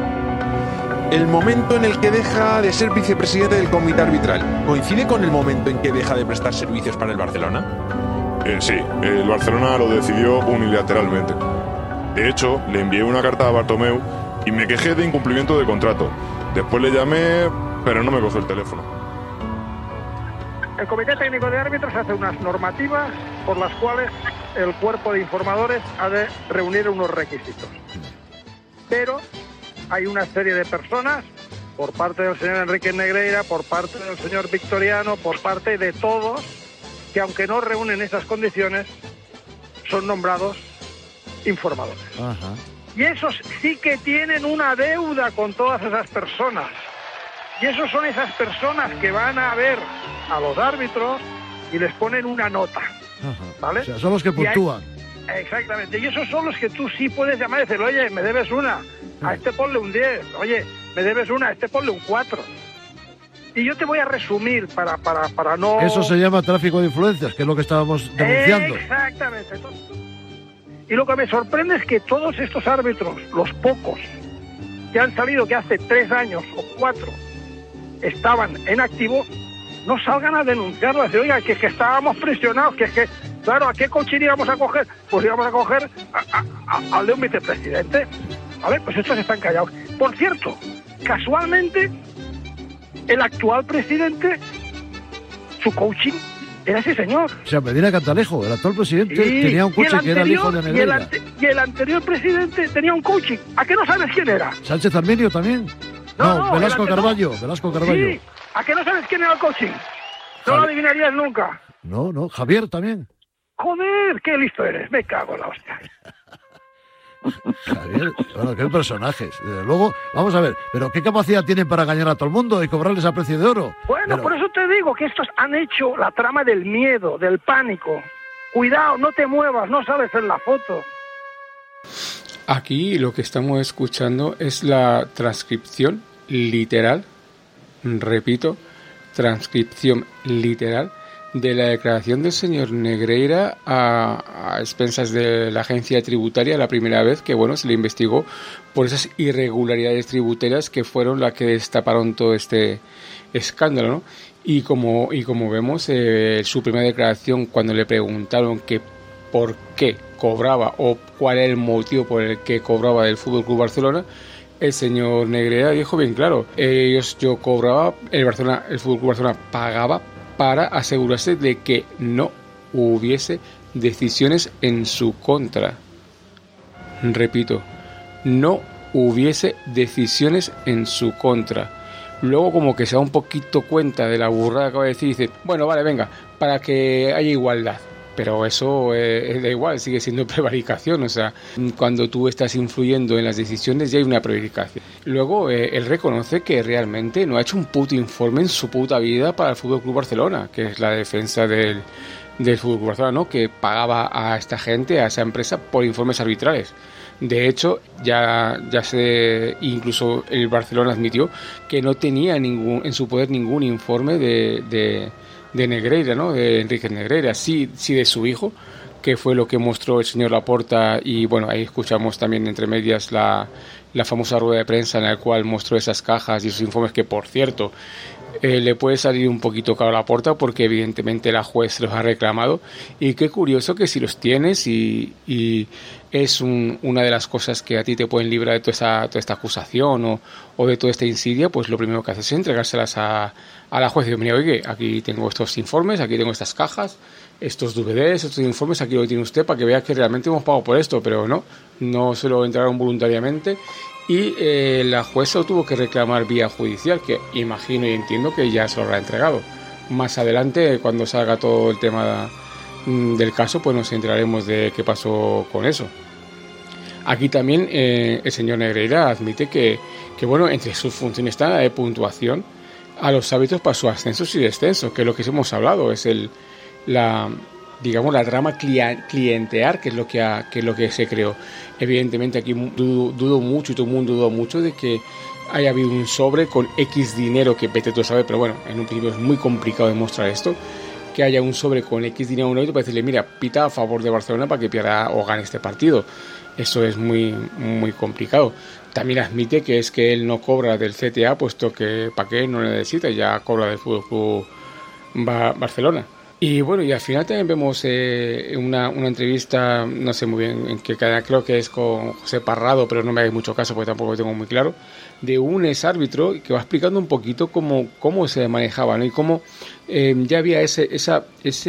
¿El momento en el que deja de ser vicepresidente del comité arbitral coincide con el momento en que deja de prestar servicios para el Barcelona? Eh, sí, el Barcelona lo decidió unilateralmente. De hecho, le envié una carta a Bartomeu y me quejé de incumplimiento de contrato. Después le llamé, pero no me cogió el teléfono. El Comité Técnico de Árbitros hace unas normativas por las cuales el cuerpo de informadores ha de reunir unos requisitos. Pero hay una serie de personas, por parte del señor Enrique Negreira, por parte del señor Victoriano, por parte de todos, que aunque no reúnen esas condiciones, son nombrados informadores. Ajá. Y esos sí que tienen una deuda con todas esas personas. Y esos son esas personas que van a ver a los árbitros y les ponen una nota. Ajá. ¿Vale? O sea, son los que puntúan. Hay, exactamente. Y esos son los que tú sí puedes llamar y decir, oye, me debes una, a este ponle un diez, oye, me debes una, a este ponle un cuatro. Y yo te voy a resumir para, para, para no... Eso se llama tráfico de influencias, que es lo que estábamos denunciando. Exactamente. Entonces, y lo que me sorprende es que todos estos árbitros, los pocos, que han salido que hace tres años o cuatro estaban en activo, no salgan a denunciarlo, a decir, oiga, que, que estábamos presionados, que es que, claro, ¿a qué coche íbamos a coger? Pues íbamos a coger a, a, a, al de un vicepresidente. A ver, pues estos están callados. Por cierto, casualmente, el actual presidente, su coaching era ese señor. O sea, Medina Cantalejo, el actual presidente, Sí, tenía un y el coche que era el hijo anterior- de y el, Negreira. ante- y el anterior presidente tenía un coaching. ¿A qué no sabes quién era? Sánchez Arminio también. No, No, no, Velasco el ante- Carballo, Velasco Carballo. Sí, ¿a qué no sabes quién era el coaching? No lo adivinarías nunca. No, no, Javier también. Joder, qué listo eres. Me cago en la hostia. Javier, bueno, qué personajes. Desde luego, vamos a ver, pero ¿qué capacidad tienen para engañar a todo el mundo y cobrarles a precio de oro? Bueno, Pero- por eso te digo que estos han hecho la trama del miedo, del pánico. Cuidado, no te muevas, no sabes en la foto. Aquí lo que estamos escuchando es la transcripción literal, repito, transcripción literal de la declaración del señor Negreira a, a expensas de la agencia tributaria la primera vez que, bueno, se le investigó por esas irregularidades tributarias que fueron las que destaparon todo este escándalo, ¿no? Y como, y como vemos, eh, su primera declaración, cuando le preguntaron que por qué cobraba o cuál era el motivo por el que cobraba del Fútbol Club Barcelona, el señor Negreira dijo bien claro, ellos yo cobraba, el Barcelona, el Fútbol Club Barcelona pagaba para asegurarse de que no hubiese decisiones en su contra. Repito, no hubiese decisiones en su contra. Luego como que se da un poquito cuenta de la burrada que acaba de decir y dice, bueno, vale, venga, para que haya igualdad. pero eso eh, da igual, sigue siendo prevaricación. O sea, cuando tú estás influyendo en las decisiones ya hay una prevaricación. Luego eh, él reconoce que realmente no ha hecho un puto informe en su puta vida para el F C Barcelona, que es la defensa del, del F C Barcelona, ¿no? Que pagaba a esta gente, a esa empresa, por informes arbitrales. De hecho, ya, ya se, incluso el Barcelona admitió que no tenía ningún en su poder ningún informe de, de, de Negreira, ¿no? De Enrique Negreira, sí, sí de su hijo, que fue lo que mostró el señor Laporta, y bueno, ahí escuchamos también entre medias la, la famosa rueda de prensa en la cual mostró esas cajas y esos informes que, por cierto, Eh, le puede salir un poquito caro a Laporta porque evidentemente la juez los ha reclamado, y qué curioso que si los tienes y, y es un, una de las cosas que a ti te pueden librar de toda esta, toda esta acusación o, o de toda esta insidia, pues lo primero que haces es entregárselas a, a la juez y decir, mira, oye, aquí tengo estos informes, aquí tengo estas cajas, estos D V Ds, estos informes, aquí lo tiene usted para que vea que realmente hemos pagado por esto, pero no, no se lo entregaron voluntariamente. Y eh, la jueza lo tuvo que reclamar vía judicial, que imagino y entiendo que ya se lo habrá entregado. Más adelante, cuando salga todo el tema mm, del caso, pues nos enteraremos de qué pasó con eso. Aquí también eh, el señor Negreira admite que, que, bueno, entre sus funciones está la de puntuación a los árbitros para sus ascensos y descensos, que es lo que hemos hablado, es el la... digamos la rama clientear, que es lo que ha, que es lo que se creó. Evidentemente aquí dudo, dudo mucho, y todo el mundo duda mucho de que haya habido un sobre con X dinero, que vete tú a saber, pero bueno, en un principio es muy complicado demostrar esto, que haya un sobre con X dinero a un árbitro para decirle, mira, pita a favor de Barcelona para que pierda o gane este partido. Eso es muy, muy complicado. También admite que es que él no cobra del C T A, puesto que para qué no necesita, ya cobra del F C Barcelona. Y bueno, y al final también vemos eh, una, una entrevista, no sé muy bien en qué cadena, creo que es con José Parrado, pero no me hagáis mucho caso porque tampoco lo tengo muy claro, de un exárbitro que va explicando un poquito cómo, cómo se manejaba, ¿no? Y cómo eh, ya había ese, esa,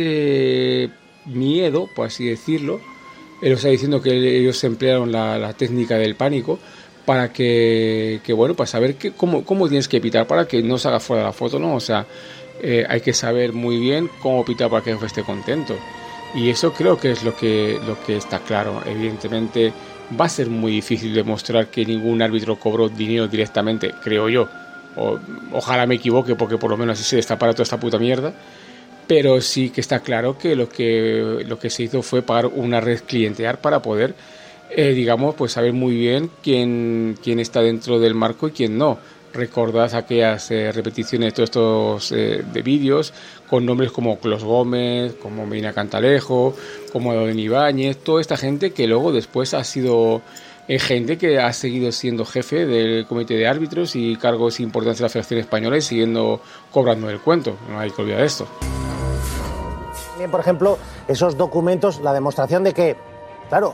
ese miedo, por así decirlo. Él está diciendo que ellos emplearon la, la técnica del pánico para que, que bueno, para saber que, cómo, cómo tienes que pitar para que no se haga fuera de la foto, ¿no? O sea, Eh, hay que saber muy bien cómo pitar para que el jefe esté contento, y eso creo que es lo que, lo que está claro. Evidentemente va a ser muy difícil demostrar que ningún árbitro cobró dinero directamente, creo yo, o, ojalá me equivoque porque por lo menos así se destapara toda esta puta mierda, pero sí que está claro que lo que, lo que se hizo fue pagar una red clientear para poder eh, digamos, pues saber muy bien quién, quién está dentro del marco y quién no. Recordad aquellas eh, repeticiones de todos estos eh, de vídeos con nombres como Clos Gómez, como Medina Cantalejo, como Don Ibáñez, toda esta gente que luego después ha sido eh, gente que ha seguido siendo jefe del comité de árbitros y cargos importantes de la Federación Española y siguiendo cobrando el cuento. No hay que olvidar esto. También, por ejemplo, esos documentos, la demostración de que, claro,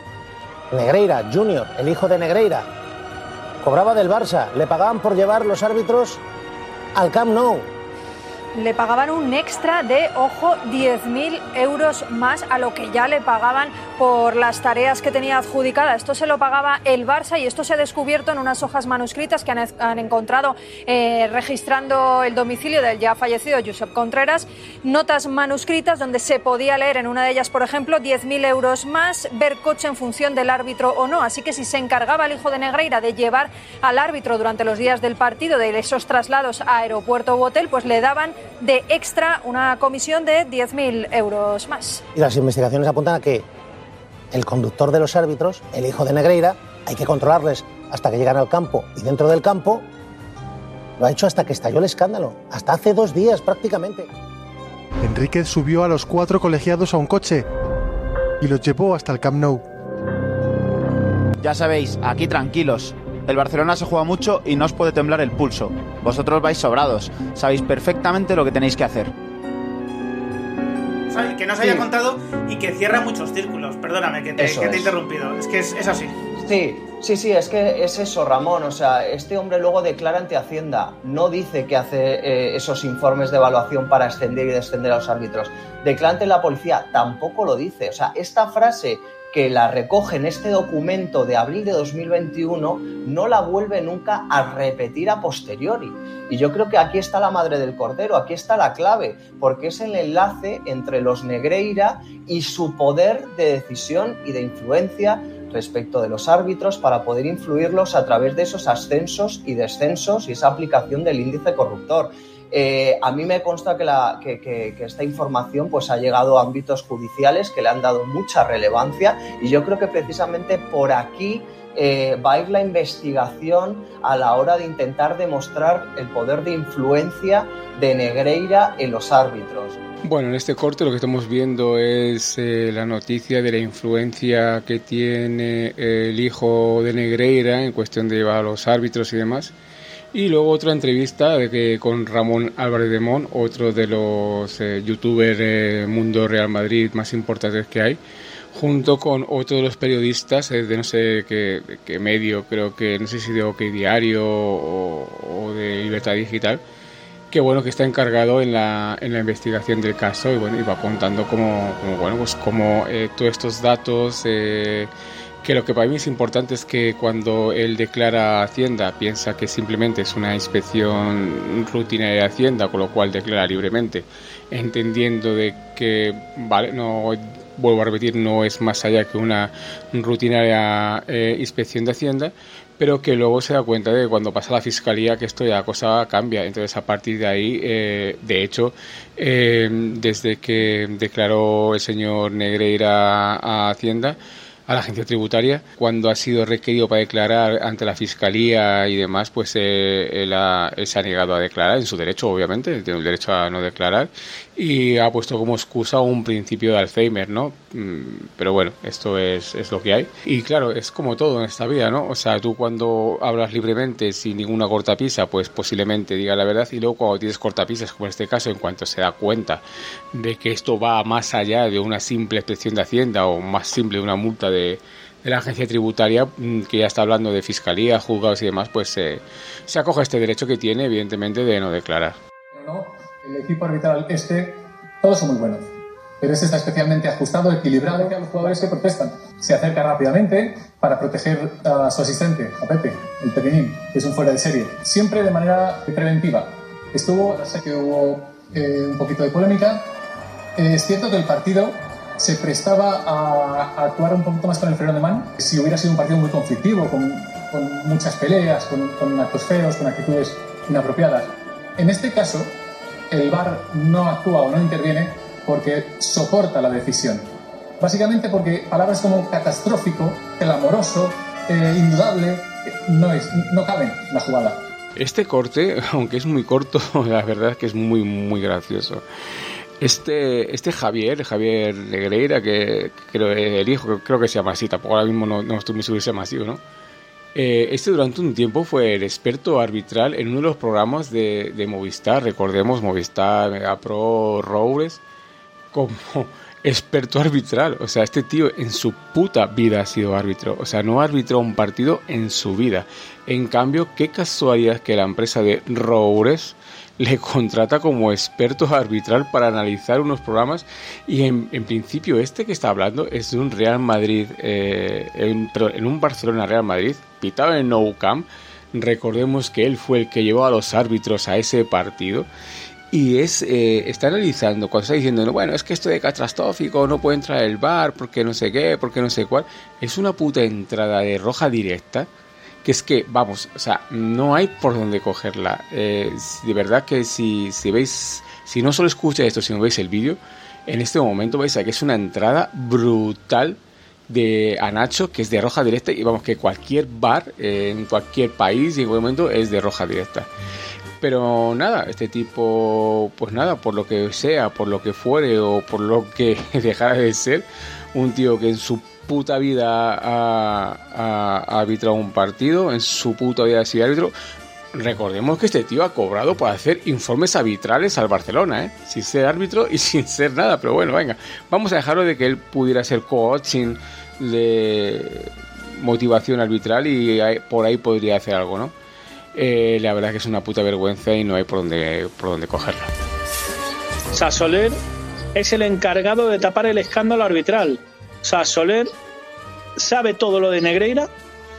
Negreira Junior, el hijo de Negreira, cobraba del Barça, le pagaban por llevar los árbitros al Camp Nou. Le pagaban un extra de, ojo, diez mil euros más a lo que ya le pagaban por las tareas que tenía adjudicadas. Esto se lo pagaba el Barça y esto se ha descubierto en unas hojas manuscritas que han, han encontrado eh, registrando el domicilio del ya fallecido Josep Contreras. Notas manuscritas donde se podía leer en una de ellas, por ejemplo, diez mil euros más, ver coche en función del árbitro o no. Así que si se encargaba el hijo de Negreira de llevar al árbitro durante los días del partido, de esos traslados a aeropuerto u hotel, pues le daban de extra una comisión de diez mil euros más. Y las investigaciones apuntan a que el conductor de los árbitros, el hijo de Negreira, hay que controlarles hasta que llegan al campo, y dentro del campo lo ha hecho hasta que estalló el escándalo, hasta hace dos días prácticamente. Enrique subió a los cuatro colegiados a un coche y los llevó hasta el Camp Nou. Ya sabéis, aquí tranquilos. El Barcelona se juega mucho y no os puede temblar el pulso. Vosotros vais sobrados. Sabéis perfectamente lo que tenéis que hacer. Que no se haya sí. contado y que cierra muchos círculos. Perdóname que te, que te he interrumpido. Es que es, es así. Sí, sí, sí, es que es eso, Ramón. O sea, este hombre luego declara ante Hacienda. No dice que hace eh, esos informes de evaluación para ascender y descender a los árbitros. Declara ante la policía. Tampoco lo dice. O sea, esta frase que la recoge en este documento de abril de dos mil veintiuno, no la vuelve nunca a repetir a posteriori. Y yo creo que aquí está la madre del cordero, aquí está la clave, porque es el enlace entre los Negreira y su poder de decisión y de influencia respecto de los árbitros para poder influirlos a través de esos ascensos y descensos y esa aplicación del índice corruptor. Eh, a mí me consta que, la, que, que, que esta información pues, ha llegado a ámbitos judiciales que le han dado mucha relevancia y yo creo que precisamente por aquí eh, va a ir la investigación a la hora de intentar demostrar el poder de influencia de Negreira en los árbitros. Bueno, en este corte lo que estamos viendo es eh, la noticia de la influencia que tiene el hijo de Negreira en cuestión de llevar a los árbitros y demás. Y luego otra entrevista de que con Ramón Álvarez de Mon, otro de los eh, youtubers eh, Mundo Real Madrid más importantes que hay, junto con otro de los periodistas eh, de no sé qué, qué medio, creo que no sé si de OK Diario o, o de Libertad Digital, que bueno, que está encargado en la, en la investigación del caso y bueno, y va contando como, como bueno, pues como eh, todos estos datos, eh, que lo que para mí es importante es que cuando él declara Hacienda piensa que simplemente es una inspección rutinaria de Hacienda, con lo cual declara libremente, entendiendo de que, vale, no, vuelvo a repetir, no es más allá que una rutinaria eh, inspección de Hacienda, pero que luego se da cuenta de que cuando pasa a la Fiscalía que esto ya la cosa cambia. Entonces a partir de ahí, eh, de hecho, eh, desde que declaró el señor Negreira a Hacienda, a la agencia tributaria, cuando ha sido requerido para declarar ante la Fiscalía y demás, pues eh, él, ha, él se ha negado a declarar, en su derecho obviamente, él tiene el derecho a no declarar, y ha puesto como excusa un principio de Alzheimer, ¿no? Pero bueno, esto es, es lo que hay. Y claro, es como todo en esta vida, ¿no? O sea, tú cuando hablas libremente sin ninguna cortapisa, pues posiblemente digas la verdad, y luego cuando tienes cortapisas, como en este caso, en cuanto se da cuenta de que esto va más allá de una simple inspección de Hacienda o más simple de una multa de De, de la agencia tributaria, que ya está hablando de fiscalía, juzgados y demás, pues eh, se acoge a este derecho que tiene, evidentemente, de no declarar. No, el equipo arbitral este, todos son muy buenos, pero este está especialmente ajustado, equilibrado, que a los jugadores que protestan. Se acerca rápidamente para proteger a su asistente, a Pepe, el pequeñín, que es un fuera de serie, siempre de manera preventiva. Estuvo, sé que hubo eh, un poquito de polémica. Eh, es cierto que el partido se prestaba a, a actuar un poquito más con el freno de mano. Si hubiera sido un partido muy conflictivo, con, con muchas peleas, con, con actos feos, con actitudes inapropiadas. En este caso, el V A R no actúa o no interviene porque soporta la decisión. Básicamente porque palabras como catastrófico, clamoroso, eh, indudable, no, es, no caben en la jugada. Este corte, aunque es muy corto, la verdad es que es muy, muy gracioso. Este, este Javier, Javier Negreira, que, que creo el hijo, creo que se llama así, tampoco ahora mismo no, no estoy muy seguro si se llama así o no. Eh, este durante un tiempo fue el experto arbitral en uno de los programas de, de Movistar, recordemos Movistar, Megapro, Roures, como experto arbitral. O sea, este tío en su puta vida ha sido árbitro, o sea, no arbitró un partido en su vida. En cambio, qué casualidad que la empresa de Roures le contrata como experto arbitral para analizar unos programas y en, en principio este que está hablando es de un Real Madrid, eh, en, perdón, en un Barcelona Real Madrid, pitado en Nou Camp. Recordemos que él fue el que llevó a los árbitros a ese partido y es eh, está analizando cuando está diciendo, no, bueno, es que esto de catastrófico, no puede entrar el V A R porque no sé qué, porque no sé cuál. Es una puta entrada de roja directa, que es que, vamos, o sea, no hay por dónde cogerla. Eh, de verdad que si, si veis, si no solo escucháis esto, sino veis el vídeo, en este momento vais a ver que es una entrada brutal de a Nacho, que es de roja directa, y vamos, que cualquier bar, eh, en cualquier país y en cualquier momento es de roja directa. Pero nada, este tipo, pues nada, por lo que sea, por lo que fuere o por lo que dejara de ser, un tío que en su puta vida ha, ha, ha arbitrado un partido, en su puta vida ha sido árbitro. Recordemos que este tío ha cobrado por hacer informes arbitrales al Barcelona, ¿eh? Sin ser árbitro y sin ser nada, pero bueno, venga, vamos a dejarlo de que él pudiera ser coaching de motivación arbitral y por ahí podría hacer algo, ¿no? Eh, la verdad es que es una puta vergüenza y no hay por dónde, por dónde cogerlo. O sea, Soler es el encargado de tapar el escándalo arbitral. O sea, Soler sabe todo lo de Negreira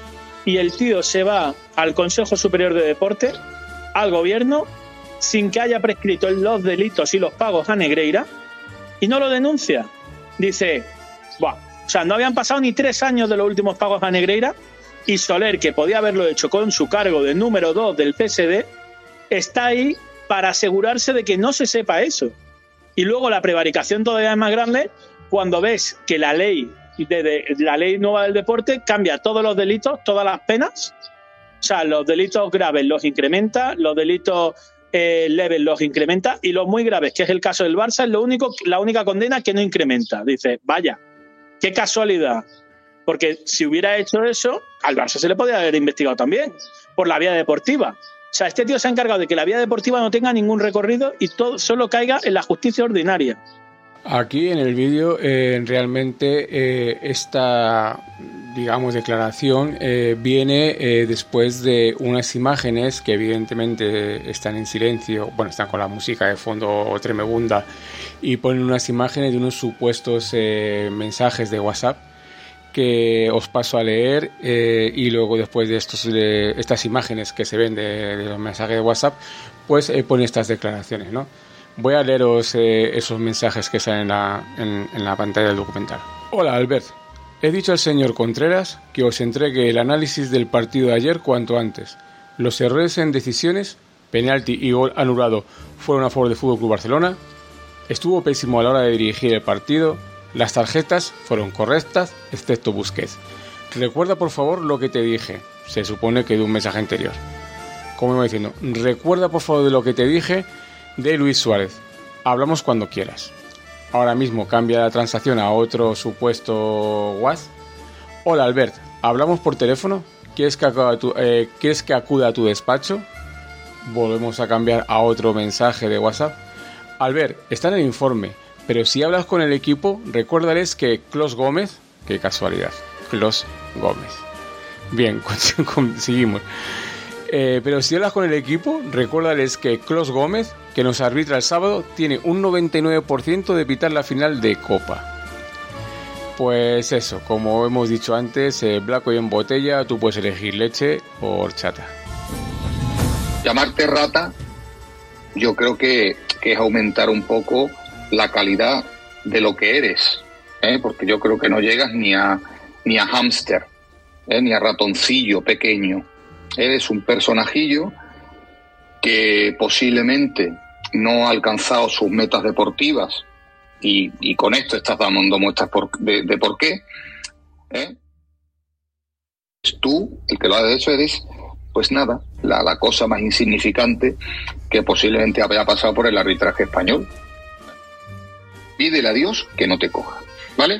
y el tío se va al Consejo Superior de Deporte, al gobierno, sin que haya prescrito los delitos y los pagos a Negreira, y no lo denuncia. Dice, buah, o sea, no habían pasado ni tres años de los últimos pagos a Negreira, y Soler, que podía haberlo hecho con su cargo de número dos del P S D, está ahí para asegurarse de que no se sepa eso. Y luego la prevaricación todavía es más grande cuando ves que la ley de, de, la ley nueva del deporte cambia todos los delitos, todas las penas. O sea, los delitos graves los incrementa, los delitos eh, leves los incrementa, y los muy graves, que es el caso del Barça, es lo único, la única condena que no incrementa. Dice, vaya, qué casualidad. Porque si hubiera hecho eso, al Barça se le podría haber investigado también, por la vía deportiva. O sea, este tío se ha encargado de que la vía deportiva no tenga ningún recorrido y todo solo caiga en la justicia ordinaria. Aquí en el vídeo eh, realmente eh, esta, digamos, declaración eh, viene eh, después de unas imágenes que evidentemente están en silencio, bueno, están con la música de fondo tremebunda, y ponen unas imágenes de unos supuestos eh, mensajes de WhatsApp que os paso a leer, eh, y luego después de, estos, de estas imágenes que se ven de, de los mensajes de WhatsApp, pues eh, pone estas declaraciones, ¿no? Voy a leeros eh, esos mensajes que salen en la, en, en la pantalla del documental. Hola, Albert. He dicho al señor Contreras que os entregue el análisis del partido de ayer cuanto antes. Los errores en decisiones, penalti y gol anulado, fueron a favor del F C Barcelona. Estuvo pésimo a la hora de dirigir el partido. Las tarjetas fueron correctas, excepto Busquets. Recuerda por favor lo que te dije. Se supone que de un mensaje anterior. Como iba diciendo, recuerda por favor de lo que te dije de Luis Suárez. Hablamos cuando quieras. Ahora mismo cambia la transacción a otro supuesto WhatsApp. Hola Albert, ¿hablamos por teléfono? ¿Quieres que acuda a tu, eh, ¿quieres que acuda a tu despacho? Volvemos a cambiar a otro mensaje de WhatsApp. Albert, está en el informe, pero si hablas con el equipo, recuérdales que Klos Gómez, qué casualidad, Klos Gómez. Bien, seguimos. Eh, pero si hablas con el equipo, recuérdales que Klos Gómez, que nos arbitra el sábado, tiene un noventa y nueve por ciento de pitar la final de Copa. Pues eso, como hemos dicho antes, eh, blanco y en botella, tú puedes elegir leche o horchata. Llamarte rata, yo creo que, que es aumentar un poco la calidad de lo que eres, ¿eh? Porque yo creo que no llegas ni a, ni a hámster, ¿eh? Ni a ratoncillo pequeño. Eres un personajillo que posiblemente no ha alcanzado sus metas deportivas y, y con esto estás dando muestras por, de, de por qué. ¿Eh? Tú, el que lo ha hecho, eres, pues nada, la, la cosa más insignificante que posiblemente haya pasado por el arbitraje español. Pídele a Dios que no te coja, ¿vale?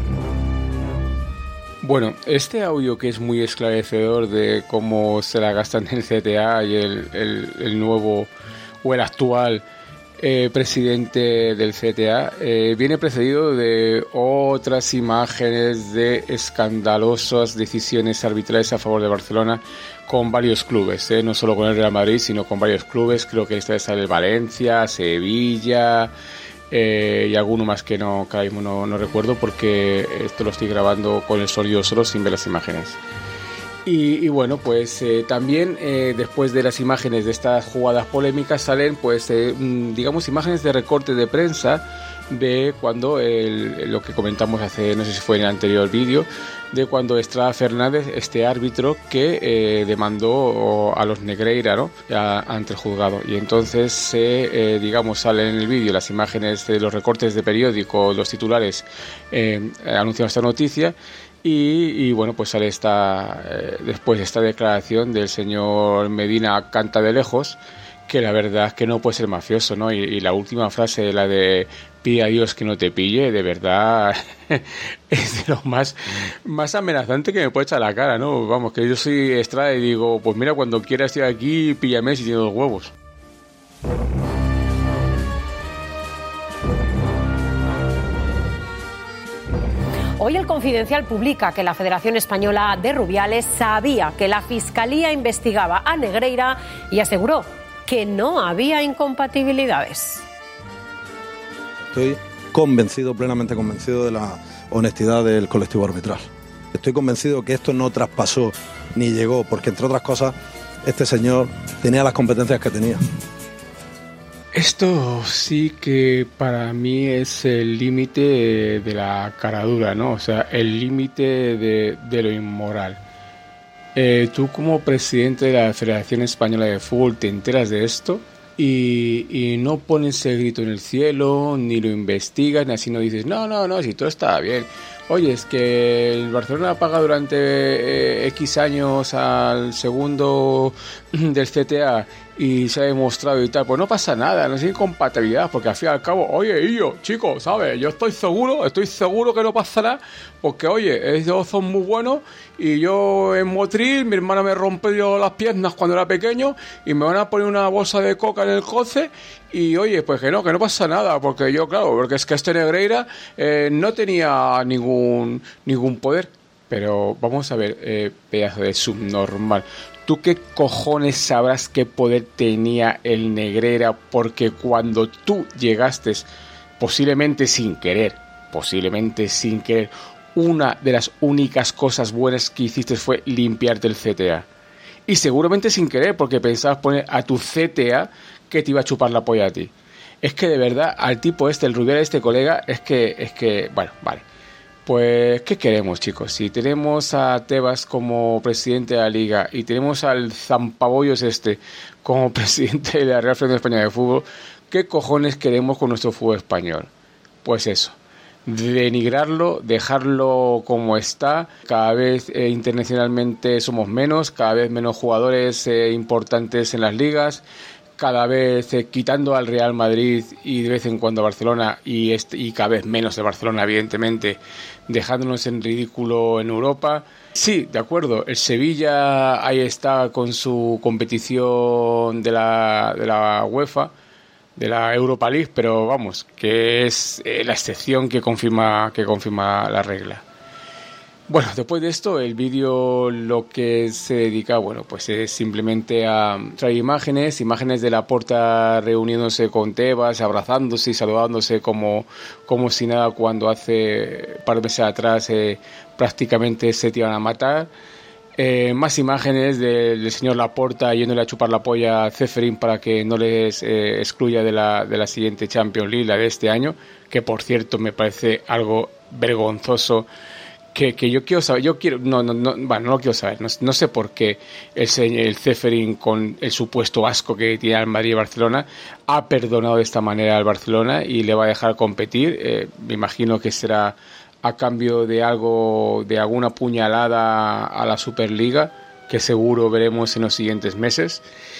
Bueno, este audio que es muy esclarecedor de cómo se la gastan en el C T A y el, el, el nuevo o el actual eh, presidente del C T A eh, viene precedido de otras imágenes de escandalosas decisiones arbitrales a favor de Barcelona con varios clubes, eh, no solo con el Real Madrid, sino con varios clubes. Creo que esta vez sale el Valencia, Sevilla... Eh, y alguno más que no, que ahora mismo no, no recuerdo, porque esto lo estoy grabando con el sonido solo sin ver las imágenes. Y, y bueno, pues eh, también eh, después de las imágenes de estas jugadas polémicas salen, pues eh, digamos, imágenes de recorte de prensa de cuando el, lo que comentamos hace, no sé si fue en el anterior vídeo, de cuando Estrada Fernández, este árbitro que eh, demandó a los Negreira, ¿no?, a, ante el juzgado. Y entonces se, eh, digamos, salen en el vídeo las imágenes de los recortes de periódico, los titulares eh, anuncian esta noticia. Y, y bueno, pues sale esta eh, después esta declaración del señor Medina Canta de lejos, que la verdad es que no puede ser mafioso, ¿no? Y, y la última frase, la de pide a Dios que no te pille, de verdad es de lo más, más amenazante que me puede echar a la cara, ¿no? Vamos, que yo soy Estrada y digo, pues mira, cuando quieras estoy aquí, píllame si tienes dos huevos. Hoy el Confidencial publica que la Federación Española de Rubiales sabía que la Fiscalía investigaba a Negreira y aseguró que no había incompatibilidades. Estoy convencido, plenamente convencido de la honestidad del colectivo arbitral. Estoy convencido que esto no traspasó ni llegó, porque entre otras cosas, este señor tenía las competencias que tenía. Esto sí que para mí es el límite de la caradura, ¿no? O sea, el límite de, de lo inmoral. Eh, tú como presidente de la Federación Española de Fútbol te enteras de esto y, y no pones el grito en el cielo, ni lo investigas, ni así no dices, no, no, no, si todo está bien. Oye, es que el Barcelona paga durante eh, X años al segundo del C T A y se ha demostrado y tal, pues no pasa nada, no es incompatibilidad, porque al fin y al cabo, oye, y yo, chicos, ¿sabes? Yo estoy seguro, estoy seguro que no pasará, porque oye, ellos son muy buenos y yo en Motril, mi hermana me rompió las piernas cuando era pequeño y me van a poner una bolsa de coca en el coce y oye, pues que no, que no pasa nada, porque yo, claro, porque es que este Negreira eh, no tenía ningún, ningún poder, pero vamos a ver, eh, pedazo de subnormal. ¿Tú qué cojones sabrás qué poder tenía el Negreira? Porque cuando tú llegaste, posiblemente sin querer, posiblemente sin querer, una de las únicas cosas buenas que hiciste fue limpiarte el C T A. Y seguramente sin querer, porque pensabas poner a tu C T A que te iba a chupar la polla a ti. Es que de verdad, al tipo este, el Rubiales, este colega, es que, es que, bueno, vale. Pues, ¿qué queremos, chicos? Si tenemos a Tebas como presidente de la Liga y tenemos al Zampabollos este como presidente de la Real Federación Española de Fútbol, ¿qué cojones queremos con nuestro fútbol español? Pues eso, denigrarlo, dejarlo como está. Cada vez eh, internacionalmente somos menos, cada vez menos jugadores eh, importantes en las ligas, cada vez eh, quitando al Real Madrid y de vez en cuando a Barcelona y, este, y cada vez menos de Barcelona, evidentemente, dejándonos en ridículo en Europa. Sí, de acuerdo, el Sevilla ahí está con su competición de la, de la UEFA, de la Europa League, pero vamos, que es eh, la excepción que confirma, que confirma la regla. Bueno, después de esto, el vídeo lo que se dedica, bueno, pues es simplemente a traer imágenes, imágenes de Laporta reuniéndose con Tebas, abrazándose y saludándose como, como si nada, cuando hace un par de meses atrás eh, prácticamente se te iban a matar. Eh, más imágenes del, del señor Laporta yéndole a chupar la polla a Ceferín para que no les eh, excluya de la, de la siguiente Champions League, la de este año, que por cierto me parece algo vergonzoso. Que, que yo quiero saber, yo quiero, no, no, no, bueno, no lo quiero saber, no, no sé por qué el, el Ceferín, con el supuesto asco que tiene al Madrid y Barcelona, ha perdonado de esta manera al Barcelona y le va a dejar competir. Eh, me imagino que será a cambio de algo, de alguna puñalada a la Superliga, que seguro veremos en los siguientes meses.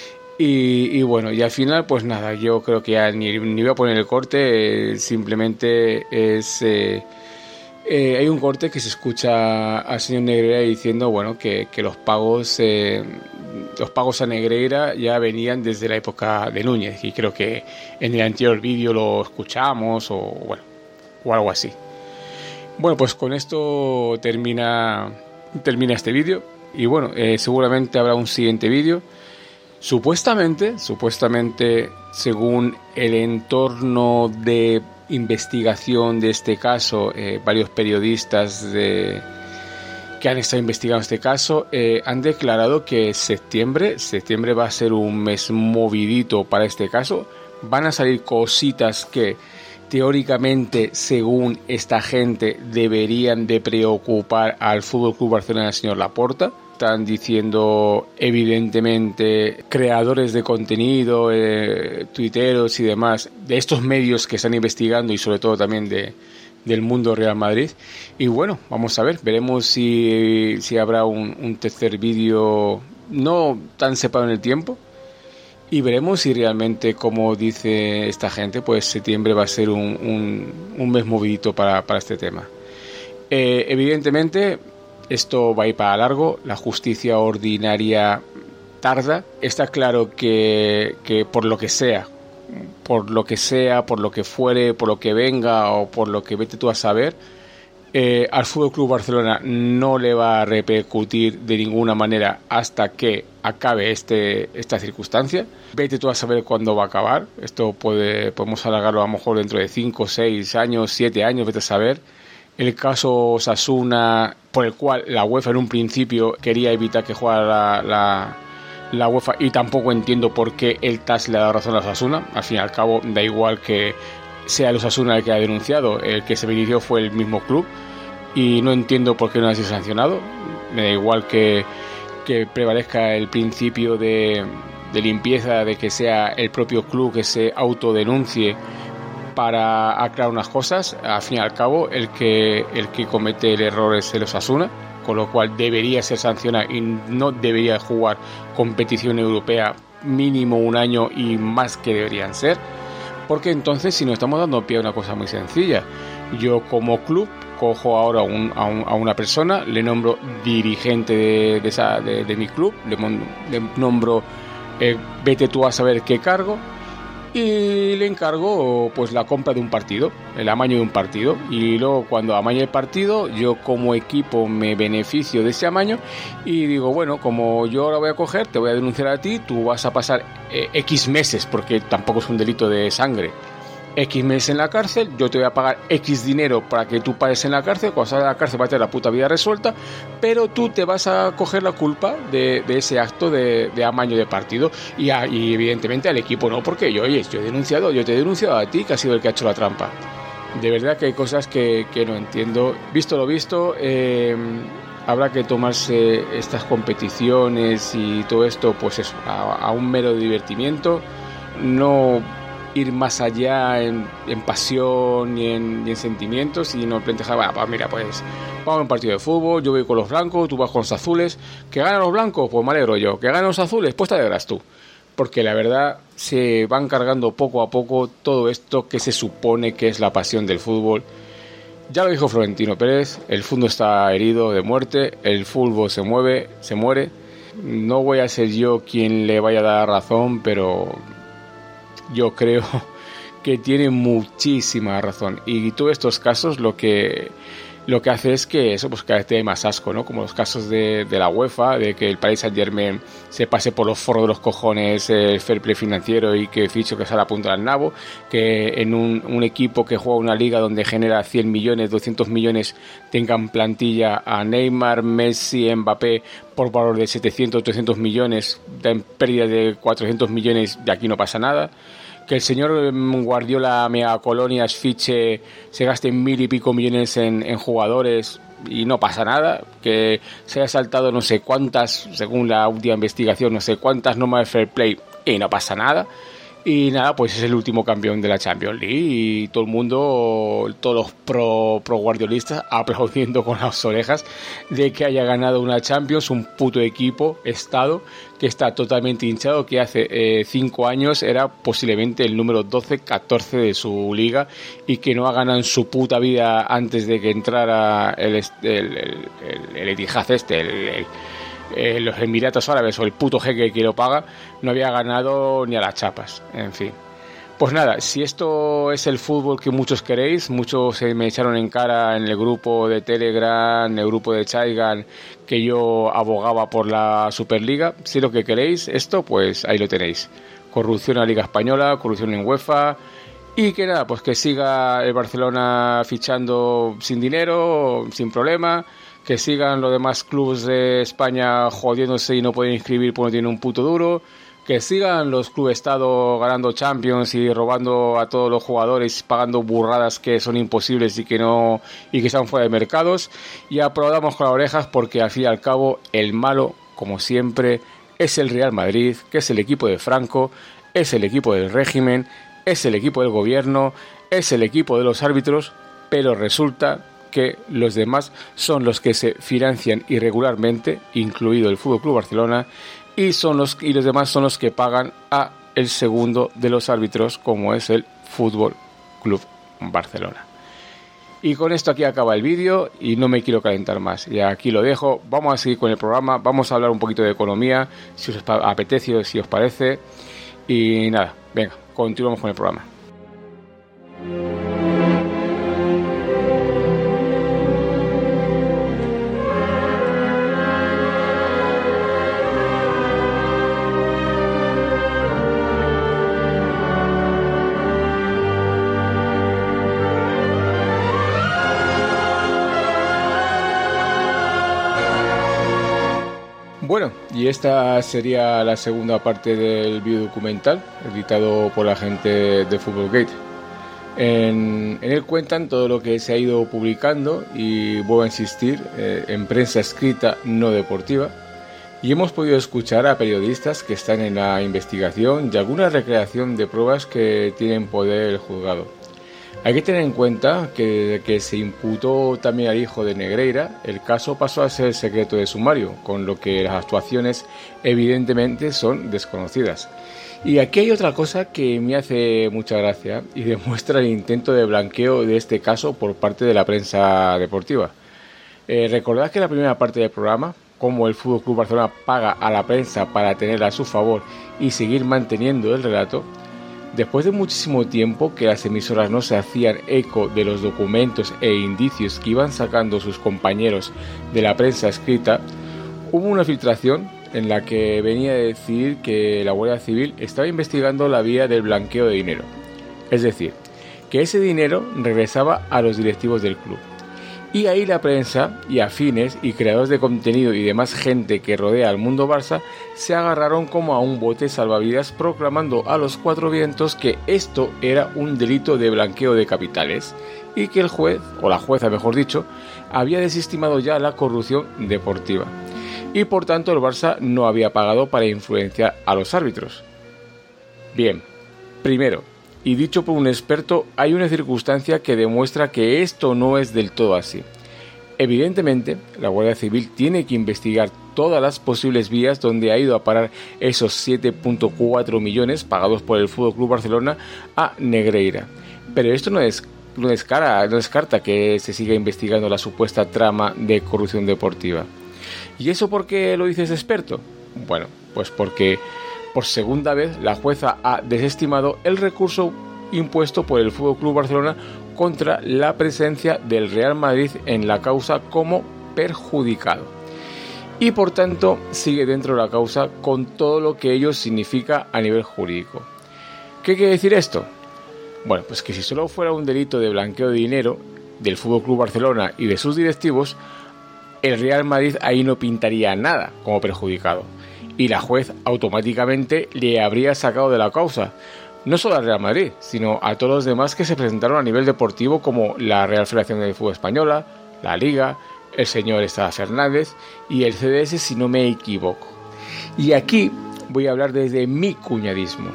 Y, y bueno, y al final, pues nada, yo creo que ya ni, ni voy a poner el corte, eh, simplemente es... Eh, Eh, hay un corte que se escucha al señor Negreira diciendo, bueno, que, que los pagos eh, los pagos a Negreira ya venían desde la época de Núñez, y creo que en el anterior vídeo lo escuchamos o bueno, o algo así. Bueno, pues con esto termina termina este vídeo y bueno, eh, seguramente habrá un siguiente vídeo. Supuestamente, supuestamente, según el entorno de investigación de este caso, eh, varios periodistas de, que han estado investigando este caso eh, han declarado que septiembre, septiembre va a ser un mes movidito para este caso. Van a salir cositas que teóricamente, según esta gente, deberían de preocupar al F C Barcelona del señor Laporta. Están diciendo, evidentemente, creadores de contenido, eh, tuiteros y demás, de estos medios que están investigando y sobre todo también de, del mundo Real Madrid. Y bueno, vamos a ver, veremos si, si habrá un, un tercer vídeo no tan separado en el tiempo. Y veremos si realmente, como dice esta gente, pues septiembre va a ser un, un, un mes movidito para, para este tema. Eh, evidentemente, esto va a ir para largo, la justicia ordinaria tarda. Está claro que, que por lo que sea, por lo que sea, por lo que fuere, por lo que venga o por lo que vete tú a saber, eh, al F C Barcelona no le va a repercutir de ninguna manera hasta que acabe este esta circunstancia. Vete tú a saber cuándo va a acabar. Esto puede podemos alargarlo a lo mejor dentro de cinco, seis años, siete años, vete a saber. el caso Osasuna, por el cual la UEFA en un principio quería evitar que jugara la, la, la UEFA, y tampoco entiendo por qué el T A S le ha dado razón a Osasuna. Al fin y al cabo da igual que sea el Osasuna el que ha denunciado, el que se benefició fue el mismo club, y no entiendo por qué no ha sido sancionado. Me da igual que, que prevalezca el principio de, de limpieza, de que sea el propio club que se autodenuncie para aclarar unas cosas. Al fin y al cabo el que, el que comete el error es el Osasuna, con lo cual debería ser sancionado y no debería jugar competición europea mínimo un año y más que deberían ser, porque entonces si nos estamos dando pie a una cosa muy sencilla. Yo como club cojo ahora un, a, un, a una persona, le nombro dirigente de, de, esa, de, de mi club, le, le nombro eh, vete tú a saber qué cargo, y le encargo pues la compra de un partido, el amaño de un partido, y luego cuando amañe el partido yo como equipo me beneficio de ese amaño y digo, bueno, como yo ahora voy a coger, te voy a denunciar a ti, tú vas a pasar eh, X meses, porque tampoco es un delito de sangre, X meses en la cárcel, yo te voy a pagar X dinero para que tú pagues en la cárcel, cuando salgas de la cárcel vas a tener la puta vida resuelta, pero tú te vas a coger la culpa de, de ese acto de, de amaño de partido, y, a, y evidentemente al equipo no, porque yo, oye, yo he denunciado, yo te he denunciado a ti, que has sido el que ha hecho la trampa. De verdad que hay cosas que, que no entiendo. Visto lo visto, eh, habrá que tomarse estas competiciones y todo esto, pues eso, a, a un mero divertimiento, no ir más allá en, en pasión y en, y en sentimientos, sino plantear, bueno, pues mira, pues vamos a un partido de fútbol, yo voy con los blancos, tú vas con los azules, que ganan los blancos, pues me alegro yo, que ganan los azules, pues te alegras tú, porque la verdad se van cargando poco a poco todo esto que se supone que es la pasión del fútbol. Ya lo dijo Florentino Pérez, el fútbol está herido de muerte, el fútbol se mueve, se muere. No voy a ser yo quien le vaya a dar razón, pero yo creo que tiene muchísima razón, y todos estos casos lo que lo que hace es que eso pues cada vez te hay más asco, ¿no? Como los casos de, de la UEFA, de que el Paris Saint-Germain se pase por los forros de los cojones el fair play financiero y que ficho que sale a punta al nabo, que en un, un equipo que juega una liga donde genera cien millones, doscientos millones tengan plantilla a Neymar, Messi, Mbappé por valor de setecientos, trescientos millones, en pérdida de cuatrocientos millones, de aquí no pasa nada. Que el señor Guardiola Mega Colonias fiche, se gaste mil y pico millones en, en jugadores y no pasa nada, que se haya saltado no sé cuántas, según la última investigación, no sé cuántas normas de fair play y no pasa nada. Y nada, pues es el último campeón de la Champions League y todo el mundo, todos los pro, pro guardiolistas aplaudiendo con las orejas de que haya ganado una Champions, un puto equipo, estado, que está totalmente hinchado, que hace eh, cinco años era posiblemente el número doce, catorce de su liga, y que no ha ganado en su puta vida antes de que entrara el, el, el, el, el Etihad este, el... el Eh, los Emiratos Árabes o el puto jeque que lo paga, no había ganado ni a las chapas. En fin, pues nada, si esto es el fútbol que muchos queréis, muchos se me echaron en cara en el grupo de Telegram, en el grupo de Chaigan, que yo abogaba por la Superliga. Si lo que queréis esto, pues ahí lo tenéis: corrupción en la Liga Española, corrupción en UEFA, y que nada, pues que siga el Barcelona fichando sin dinero, sin problema, que sigan los demás clubes de España jodiéndose y no pueden inscribir porque no tienen un puto duro, que sigan los clubes Estado ganando Champions y robando a todos los jugadores, pagando burradas que son imposibles y que no y que están fuera de mercados, y aplaudamos con las orejas, porque al fin y al cabo el malo, como siempre, es el Real Madrid, que es el equipo de Franco, es el equipo del régimen, es el equipo del gobierno, es el equipo de los árbitros, pero resulta que los demás son los que se financian irregularmente, incluido el F C Barcelona, y son los y los demás son los que pagan a el segundo de los árbitros, como es el F C Barcelona. Y con esto aquí acaba el vídeo y no me quiero calentar más. Y aquí lo dejo. Vamos a seguir con el programa. Vamos a hablar un poquito de economía, si os apetece, si os parece. Y nada, venga, continuamos con el programa. y esta sería la segunda parte del videodocumental editado por la gente de Footballgate. En, en él cuentan todo lo que se ha ido publicando y vuelvo a insistir, eh, en prensa escrita no deportiva, y hemos podido escuchar a periodistas que están en la investigación y alguna recreación de pruebas que tienen poder el juzgado. Hay que tener en cuenta que desde que se imputó también al hijo de Negreira, el caso pasó a ser secreto de sumario, con lo que las actuaciones evidentemente son desconocidas. Y aquí hay otra cosa que me hace mucha gracia y demuestra el intento de blanqueo de este caso por parte de la prensa deportiva. Eh, recordad que en la primera parte del programa, cómo el F C Barcelona paga a la prensa para tenerla a su favor y seguir manteniendo el relato. Después de muchísimo tiempo que las emisoras no se hacían eco de los documentos e indicios que iban sacando sus compañeros de la prensa escrita, hubo una filtración en la que venía a decir que la Guardia Civil estaba investigando la vía del blanqueo de dinero. Es decir, que ese dinero regresaba a los directivos del club. Y ahí la prensa y afines y creadores de contenido y demás gente que rodea al mundo Barça se agarraron como a un bote salvavidas proclamando a los cuatro vientos que esto era un delito de blanqueo de capitales y que el juez, o la jueza mejor dicho, había desestimado ya la corrupción deportiva. Y por tanto el Barça no había pagado para influenciar a los árbitros. Bien, primero, y dicho por un experto, hay una circunstancia que demuestra que esto no es del todo así. Evidentemente, la Guardia Civil tiene que investigar todas las posibles vías donde ha ido a parar esos siete punto cuatro millones pagados por el F C Barcelona a Negreira. Pero esto no es no descarta, no descarta que se siga investigando la supuesta trama de corrupción deportiva. ¿Y eso por qué lo dice ese experto? Bueno, pues porque por segunda vez la jueza ha desestimado el recurso impuesto por el F C Barcelona contra la presencia del Real Madrid en la causa como perjudicado. Y por tanto sigue dentro de la causa con todo lo que ello significa a nivel jurídico. ¿Qué quiere decir esto? Bueno, pues que si solo fuera un delito de blanqueo de dinero del F C Barcelona y de sus directivos, el Real Madrid ahí no pintaría nada como perjudicado. Y la juez automáticamente le habría sacado de la causa, no solo al Real Madrid, sino a todos los demás que se presentaron a nivel deportivo como la Real Federación de Fútbol Española, la Liga, el señor Estadas Hernández y el C D S si no me equivoco. Y aquí voy a hablar desde mi cuñadismo.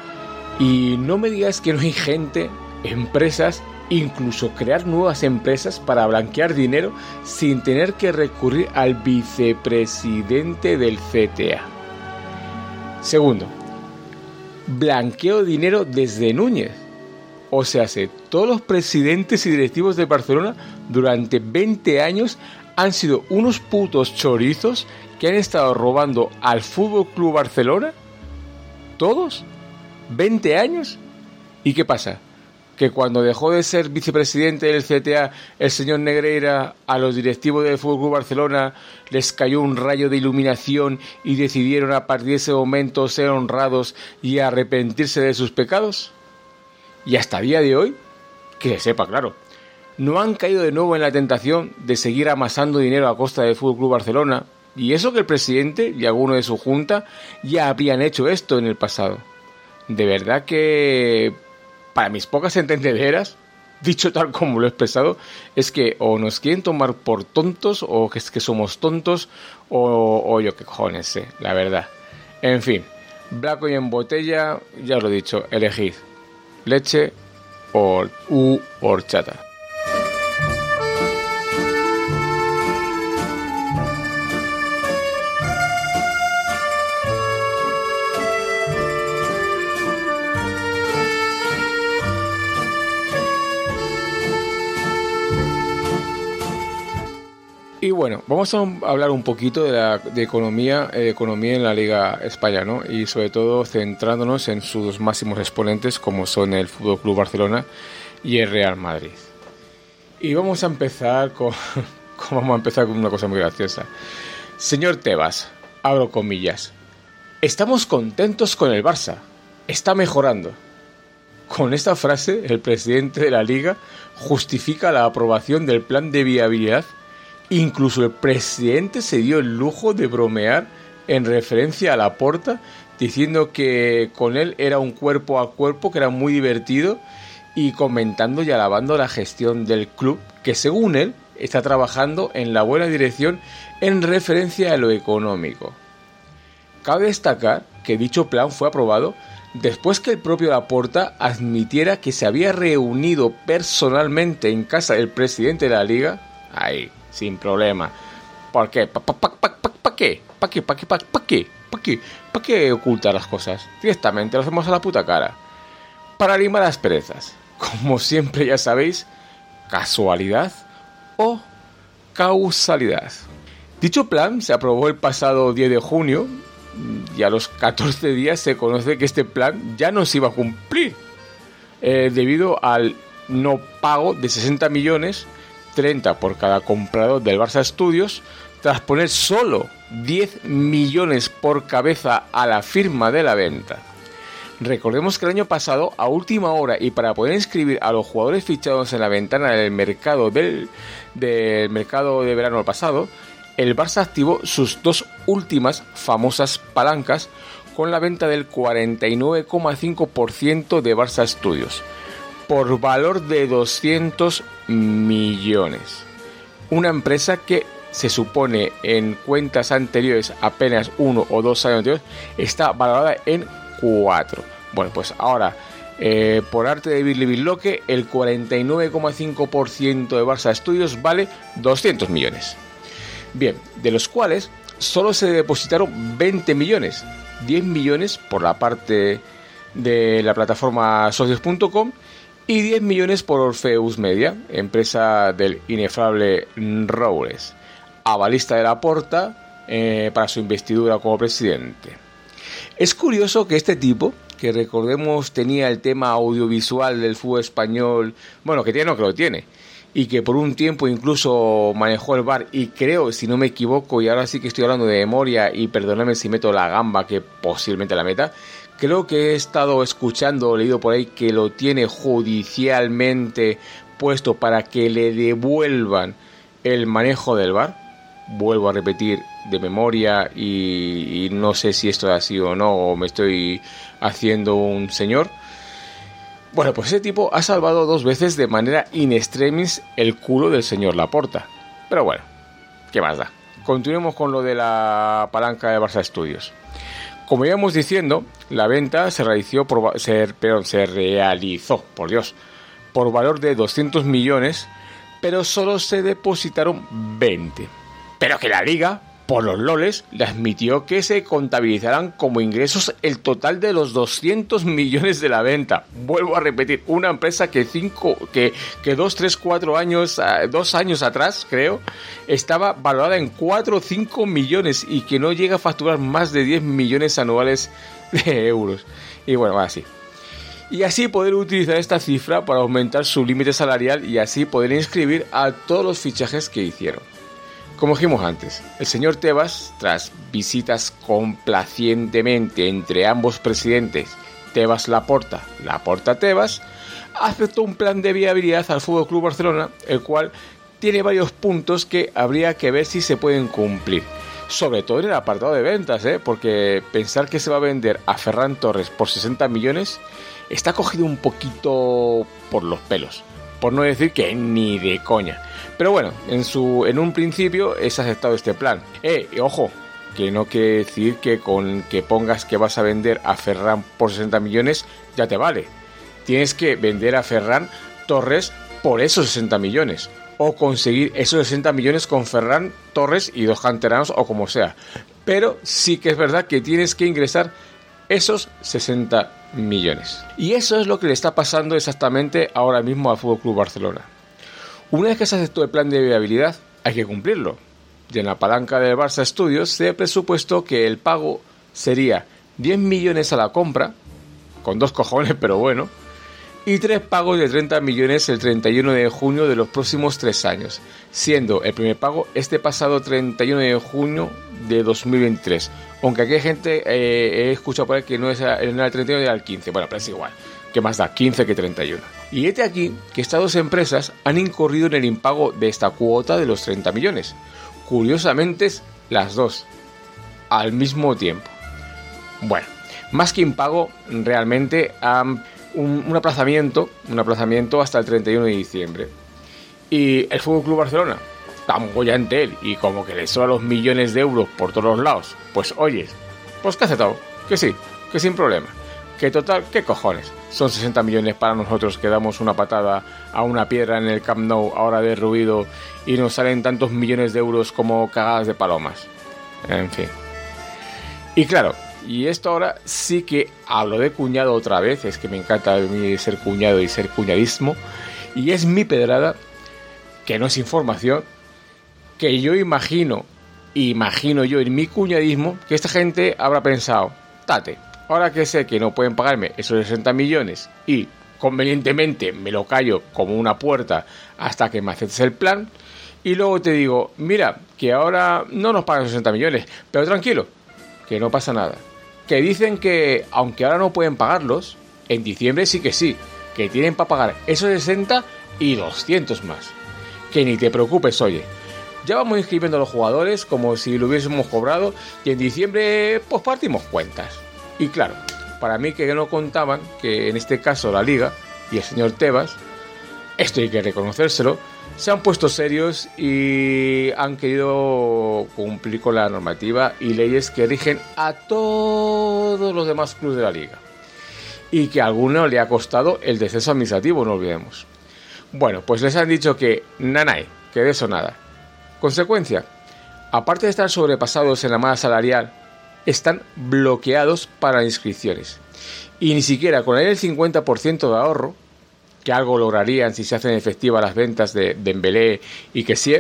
Y no me digas que no hay gente, empresas, incluso crear nuevas empresas para blanquear dinero sin tener que recurrir al vicepresidente del C T A. Segundo, blanqueo de dinero desde Núñez. O sea, todos los presidentes y directivos de Barcelona durante veinte años han sido unos putos chorizos que han estado robando al F C Barcelona. ¿Todos? ¿veinte años? ¿Y qué pasa? Que cuando dejó de ser vicepresidente del C T A el señor Negreira, a los directivos del F C Barcelona les cayó un rayo de iluminación y decidieron a partir de ese momento ser honrados y arrepentirse de sus pecados. Y hasta el día de hoy, que se sepa claro, no han caído de nuevo en la tentación de seguir amasando dinero a costa del F C Barcelona, y eso que el presidente y alguno de su junta ya habrían hecho esto en el pasado. De verdad que, para mis pocas entendederas, dicho tal como lo he expresado, es que o nos quieren tomar por tontos, o que es que somos tontos, o, o yo qué cojones sé, la verdad. En fin, blanco y en botella, ya os lo he dicho, elegid leche o u horchata. Y bueno, vamos a hablar un poquito de, la, de economía, eh, economía en la Liga Española, ¿no? Y sobre todo centrándonos en sus máximos exponentes como son el F C Barcelona y el Real Madrid. Y vamos a empezar con, con vamos a empezar con una cosa muy graciosa. Señor Tebas, abro comillas, estamos contentos con el Barça, está mejorando. Con esta frase, el presidente de la Liga justifica la aprobación del plan de viabilidad. Incluso el presidente se dio el lujo de bromear en referencia a Laporta, diciendo que con él era un cuerpo a cuerpo, que era muy divertido, y comentando y alabando la gestión del club, que según él está trabajando en la buena dirección en referencia a lo económico. Cabe destacar que dicho plan fue aprobado después que el propio Laporta admitiera que se había reunido personalmente en casa del presidente de la liga, ahí, sin problema. ¿Por qué? ¿Para pa, pa, pa, pa, pa qué? ¿Para qué? ¿Para qué? ¿Para pa qué? ¿Para qué? ¿Para qué ocultar las cosas? Directamente lo hacemos a la puta cara. Para limar las perezas. Como siempre ya sabéis, casualidad o causalidad. Dicho plan se aprobó el pasado diez de junio y a los catorce días se conoce que este plan ya no se iba a cumplir eh, debido al no pago de sesenta millones, treinta por cada comprador del Barça Studios, tras poner solo diez millones por cabeza a la firma de la venta. Recordemos que el año pasado, a última hora y para poder inscribir a los jugadores fichados en la ventana del mercado del, del mercado de verano pasado, el Barça activó sus dos últimas famosas palancas con la venta del cuarenta y nueve coma cinco por ciento de Barça Studios por valor de doscientos millones. Una empresa que se supone en cuentas anteriores, apenas uno o dos años anteriores, está valorada en cuatro. Bueno, pues ahora, eh, por arte de Billy Billoque, el cuarenta y nueve coma cinco por ciento de Barça Studios vale doscientos millones. Bien, de los cuales solo se depositaron veinte millones, diez millones por la parte de la plataforma socios punto com y diez millones por Orpheus Media, empresa del inefable Roures, avalista de Laporta eh, para su investidura como presidente. Es curioso que este tipo, que recordemos tenía el tema audiovisual del fútbol español, bueno, que tiene, no que lo tiene, y que por un tiempo incluso manejó el V A R, y creo, si no me equivoco, y ahora sí que estoy hablando de memoria, y perdóname si meto la gamba, que posiblemente la meta, creo que he estado escuchando o leído por ahí que lo tiene judicialmente puesto para que le devuelvan el manejo del V A R. Vuelvo a repetir de memoria y, y no sé si esto es así o no, o me estoy haciendo un señor. Bueno, pues ese tipo ha salvado dos veces de manera in extremis el culo del señor Laporta. Pero bueno, ¿qué más da? Continuemos con lo de la palanca de Barça Studios. Como íbamos diciendo, la venta se realizó por, se, perdón, se realizó, por Dios, por valor de doscientos millones, pero solo se depositaron veinte. Pero que la liga, por los loles, le admitió que se contabilizarán como ingresos el total de los doscientos millones de la venta. Vuelvo a repetir, una empresa que cinco, que, que dos, tres, cuatro años, dos años atrás, creo, estaba valorada en cuatro o cinco millones y que no llega a facturar más de diez millones anuales de euros. Y bueno, así. Y así poder utilizar esta cifra para aumentar su límite salarial y así poder inscribir a todos los fichajes que hicieron. Como dijimos antes, el señor Tebas, tras visitas complacientemente entre ambos presidentes, Tebas-Laporta, Laporta-Tebas, aceptó un plan de viabilidad al F C Barcelona, el cual tiene varios puntos que habría que ver si se pueden cumplir. Sobre todo en el apartado de ventas, ¿eh? Porque pensar que se va a vender a Ferran Torres por sesenta millones está cogido un poquito por los pelos, por no decir que ni de coña. Pero bueno, en su en un principio es aceptado este plan. Eh, y ojo, que no quiere decir que con que pongas que vas a vender a Ferran por sesenta millones ya te vale. Tienes que vender a Ferran Torres por esos sesenta millones. O conseguir esos sesenta millones con Ferran Torres y dos canteranos o como sea. Pero sí que es verdad que tienes que ingresar esos sesenta millones. Y eso es lo que le está pasando exactamente ahora mismo al F C Barcelona. Una vez que se aceptó el plan de viabilidad, hay que cumplirlo. Y en la palanca del Barça Studios se presupuestó que el pago sería diez millones a la compra, con dos cojones, pero bueno, y tres pagos de treinta millones el treinta y uno de junio de los próximos tres años, siendo el primer pago este pasado treinta y uno de junio de dos mil veintitrés. Aunque aquí hay gente, eh, he escuchado por ahí que no es el, el treinta y uno, era el quince. Bueno, pero es igual. ¿Qué más da? quince que treinta y uno. Y este aquí que estas dos empresas han incurrido en el impago de esta cuota de los treinta millones. Curiosamente, las dos. al mismo tiempo. Bueno, más que impago, realmente um, un, un aplazamiento, un aplazamiento hasta el treinta y uno de diciembre. Y el F C Barcelona, tan bollante él, y como que le sobran los millones de euros por todos los lados, pues oyes, pues que hace todo, que sí, que sin problema. Que total, ¿qué cojones? Son sesenta millones para nosotros que damos una patada a una piedra en el Camp Nou ahora derruido y nos salen tantos millones de euros como cagadas de palomas. En fin. Y claro, y esto ahora sí que hablo de cuñado otra vez, es que me encanta a mí ser cuñado y ser cuñadismo, y es mi pedrada, que no es información, que yo imagino, imagino yo en mi cuñadismo, que esta gente habrá pensado, tate, ahora que sé que no pueden pagarme esos sesenta millones y convenientemente me lo callo como una puerta hasta que me aceptes el plan, y luego te digo, mira, que ahora no nos pagan sesenta millones, pero tranquilo, que no pasa nada. Que dicen que, aunque ahora no pueden pagarlos, en diciembre sí que sí, que tienen para pagar esos sesenta y doscientos más. Que ni te preocupes, oye. Ya vamos inscribiendo a los jugadores como si lo hubiésemos cobrado y en diciembre pues partimos cuentas. Y claro, para mí que no contaban que en este caso la Liga y el señor Tebas, esto hay que reconocérselo, se han puesto serios y han querido cumplir con la normativa y leyes que rigen a todos los demás clubes de la Liga. Y que a alguno le ha costado el descenso administrativo, no olvidemos. Bueno, pues les han dicho que nanay, que de eso nada. Consecuencia, aparte de estar sobrepasados en la masa salarial, están bloqueados para inscripciones. Y ni siquiera con el cincuenta por ciento de ahorro, que algo lograrían si se hacen efectivas las ventas de Dembélé y Kessie,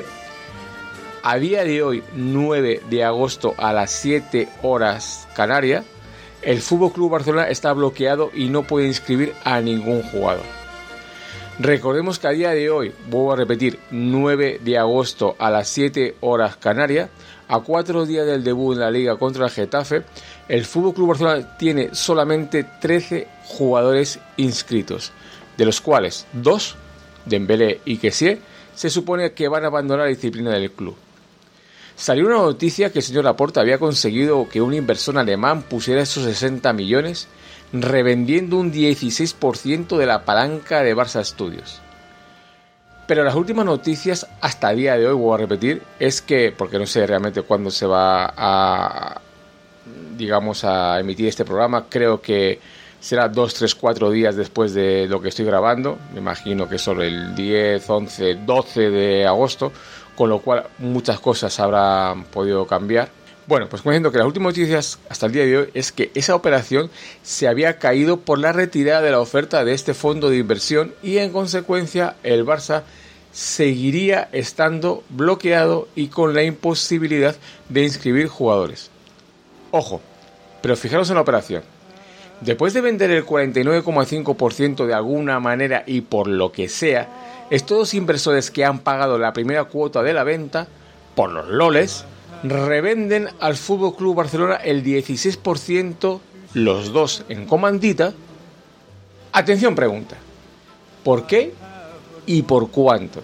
a día de hoy, nueve de agosto a las siete horas Canarias, el F C Barcelona está bloqueado y no puede inscribir a ningún jugador. Recordemos que a día de hoy, vuelvo a repetir, nueve de agosto a las siete horas Canarias, a cuatro días del debut en la Liga contra el Getafe, el F C Barcelona tiene solamente trece jugadores inscritos, de los cuales dos, Dembélé y Kessie, se supone que van a abandonar la disciplina del club. Salió una noticia que el señor Laporta había conseguido que un inversor alemán pusiera esos sesenta millones, revendiendo un dieciséis por ciento de la palanca de Barça Studios. Pero las últimas noticias, hasta el día de hoy, voy a repetir, es que, porque no sé realmente cuándo se va a, digamos, a emitir este programa, creo que será dos, tres, cuatro días después de lo que estoy grabando, me imagino que sobre el diez, once, doce de agosto, con lo cual muchas cosas habrán podido cambiar. Bueno, pues como diciendo que las últimas noticias hasta el día de hoy es que esa operación se había caído por la retirada de la oferta de este fondo de inversión y en consecuencia el Barça seguiría estando bloqueado y con la imposibilidad de inscribir jugadores. Ojo, pero fijaros en la operación. Después de vender el cuarenta y nueve coma cinco por ciento de alguna manera y por lo que sea, estos dos inversores que han pagado la primera cuota de la venta, por los loles, revenden al F C Barcelona el dieciséis por ciento, los dos en comandita. Atención pregunta, ¿por qué y por cuánto?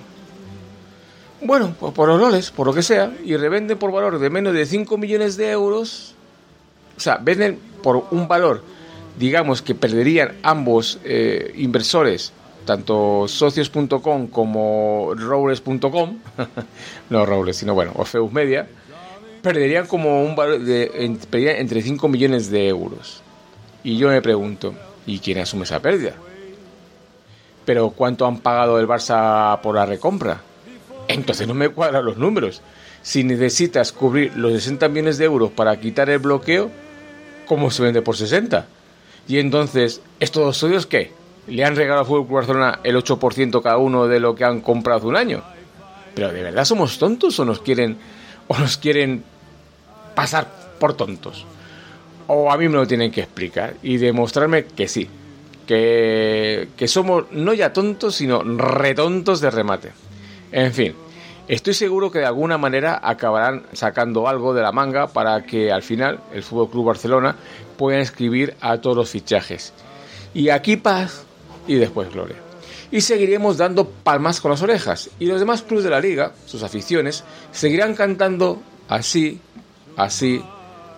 Bueno, pues por los loles, por lo que sea, y revenden por valor de menos de cinco millones de euros. O sea, venden por un valor, digamos, que perderían ambos eh, inversores, tanto socios punto com como robles punto com, no Robles, sino bueno, Orpheus Media, perderían como un valor de perderían entre cinco millones de euros. Y yo me pregunto, ¿y quién asume esa pérdida? ¿Pero cuánto han pagado el Barça por la recompra? Entonces no me cuadran los números. Si necesitas cubrir los sesenta millones de euros para quitar el bloqueo, ¿cómo se vende por sesenta? Y entonces, ¿estos dos socios qué? ¿Le han regalado al F C Barcelona el ocho por ciento cada uno de lo que han comprado hace un año? ¿Pero de verdad somos tontos o nos quieren o nos quieren pasar por tontos? O a mí me lo tienen que explicar y demostrarme que sí, que, que somos no ya tontos, sino retontos de remate. En fin, estoy seguro que de alguna manera acabarán sacando algo de la manga para que al final el F C Barcelona pueda inscribir a todos los fichajes. Y aquí paz y después gloria. Y seguiremos dando palmas con las orejas. Y los demás clubes de la liga, sus aficiones, seguirán cantando así, así,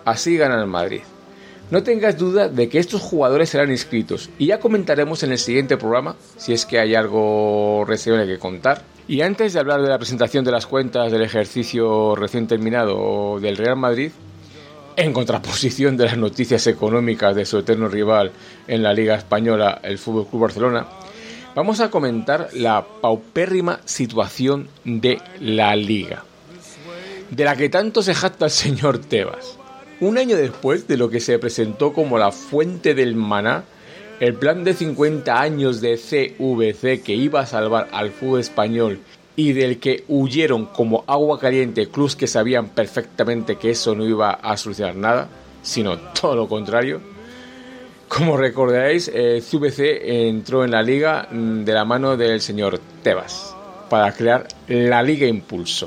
así gana el Madrid. No tengas duda de que estos jugadores serán inscritos y ya comentaremos en el siguiente programa si es que hay algo reciente que contar. Y antes de hablar de la presentación de las cuentas del ejercicio recién terminado del Real Madrid, en contraposición de las noticias económicas de su eterno rival en la Liga Española, el F C Barcelona, vamos a comentar la paupérrima situación de la Liga, de la que tanto se jacta el señor Tebas. Un año después de lo que se presentó como la fuente del maná, el plan de cincuenta años de C V C que iba a salvar al fútbol español y del que huyeron como agua caliente clubes que sabían perfectamente que eso no iba a solucionar nada, sino todo lo contrario. Como recordaréis, el C V C entró en la liga de la mano del señor Tebas para crear la Liga Impulso.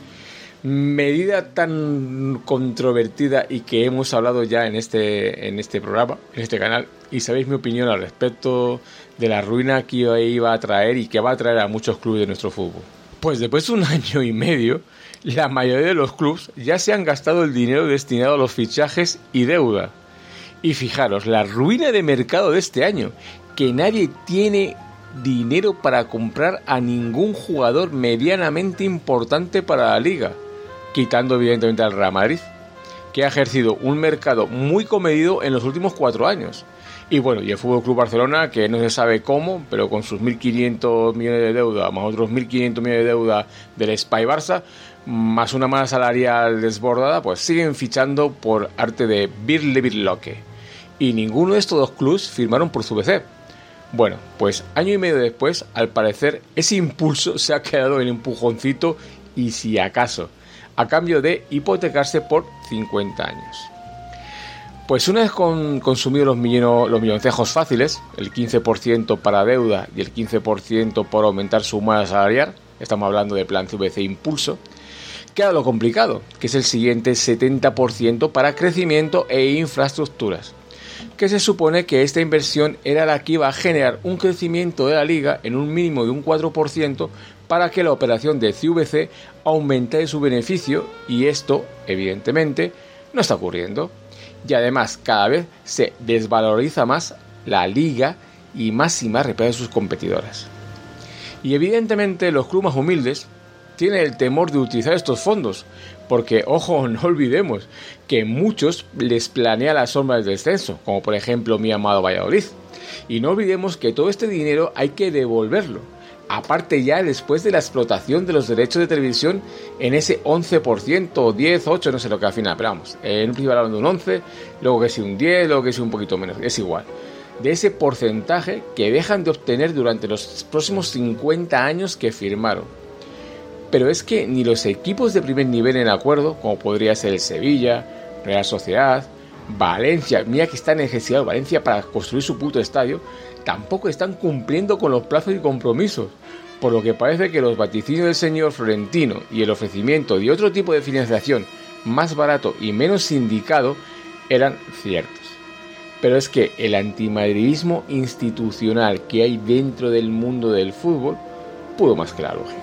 Medida tan controvertida y que hemos hablado ya en este, en este programa, en este canal, y sabéis mi opinión al respecto de la ruina que iba a traer y que va a traer a muchos clubes de nuestro fútbol. Pues después de un año y medio, la mayoría de los clubes ya se han gastado el dinero destinado a los fichajes y deuda. Y fijaros, la ruina de mercado de este año, que nadie tiene dinero para comprar a ningún jugador medianamente importante para la liga, quitando evidentemente al Real Madrid, que ha ejercido un mercado muy comedido en los últimos cuatro años. Y bueno, y el F C Barcelona, que no se sabe cómo, pero con sus mil quinientos millones de deuda, más otros mil quinientos millones de deuda del Spy Barça, más una masa salarial desbordada, pues siguen fichando por arte de Birle Birloque. Y ninguno de estos dos clubes firmaron por C V C. Bueno, pues año y medio después, al parecer, ese impulso se ha quedado en empujoncito y si acaso, a cambio de hipotecarse por cincuenta años. Pues una vez con, consumidos los, millino, los milloncejos fáciles, el quince por ciento para deuda y el quince por ciento por aumentar su masa salarial, estamos hablando de plan C V C Impulso, queda lo complicado, que es el siguiente setenta por ciento para crecimiento e infraestructuras, que se supone que esta inversión era la que iba a generar un crecimiento de la liga en un mínimo de un cuatro por ciento para que la operación de C V C aumente su beneficio, y esto, evidentemente, no está ocurriendo. Y además, cada vez se desvaloriza más la liga y más y más repele a sus competidoras. Y evidentemente los clubes más humildes tienen el temor de utilizar estos fondos, porque, ojo, no olvidemos que muchos les planea la sombra del descenso, como por ejemplo mi amado Valladolid. Y no olvidemos que todo este dinero hay que devolverlo, aparte ya después de la explotación de los derechos de televisión en ese once por ciento, o diez, ocho, no sé lo que al final, pero vamos, en un principio hablaron de un once, luego que si un diez, luego que si un poquito menos, es igual. De ese porcentaje que dejan de obtener durante los próximos cincuenta años que firmaron. Pero es que ni los equipos de primer nivel en acuerdo, como podría ser el Sevilla, Real Sociedad, Valencia, mira que está en necesidad Valencia para construir su puto estadio, tampoco están cumpliendo con los plazos y compromisos, por lo que parece que los vaticinios del señor Florentino y el ofrecimiento de otro tipo de financiación más barato y menos sindicado eran ciertos. Pero es que el antimadridismo institucional que hay dentro del mundo del fútbol pudo más que la lógica.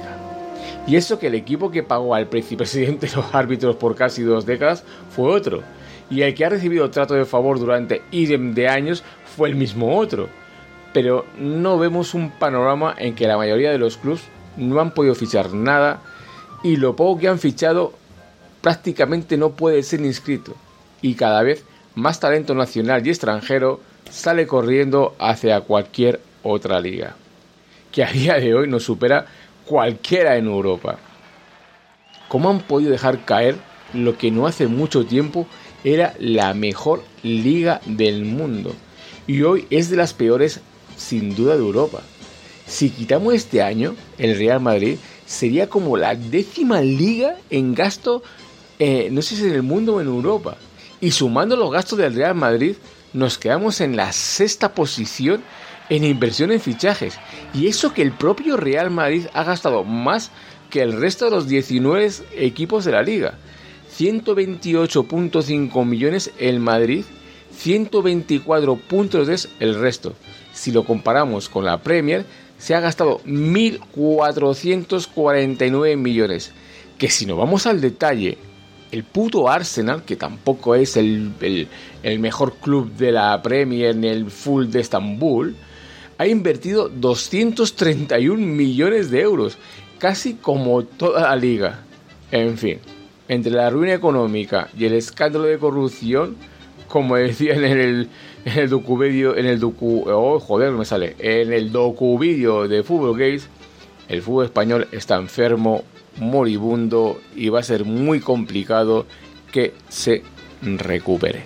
Y eso que el equipo que pagó al presidente de los árbitros por casi dos décadas fue otro, y el que ha recibido trato de favor durante idem de años fue el mismo otro. Pero no vemos un panorama en que la mayoría de los clubes no han podido fichar nada, y lo poco que han fichado prácticamente no puede ser inscrito, y cada vez más talento nacional y extranjero sale corriendo hacia cualquier otra liga, que a día de hoy nos supera cualquiera en Europa. ¿Cómo han podido dejar caer lo que no hace mucho tiempo era la mejor liga del mundo, y hoy es de las peores sin duda de Europa? Si quitamos este año, el Real Madrid sería como la décima liga en gasto, eh, no sé si en el mundo o en Europa, y sumando los gastos del Real Madrid nos quedamos en la sexta posición en inversión en fichajes, y eso que el propio Real Madrid ha gastado más que el resto de los diecinueve equipos de la liga. ciento veintiocho punto cinco millones el Madrid, ciento veinticuatro punto tres el resto. Si lo comparamos con la Premier, se ha gastado mil cuatrocientos cuarenta y nueve millones, que si nos vamos al detalle el puto Arsenal, que tampoco es el, el, el mejor club de la Premier ni el full de Estambul, ha invertido doscientos treinta y un millones de euros, casi como toda la liga. En fin, entre la ruina económica y el escándalo de corrupción, como decían en el, en el docuvídeo, en el docu, oh, joder, me sale, en el docuvídeo de Football Games, el fútbol español está enfermo, moribundo, y va a ser muy complicado que se recupere.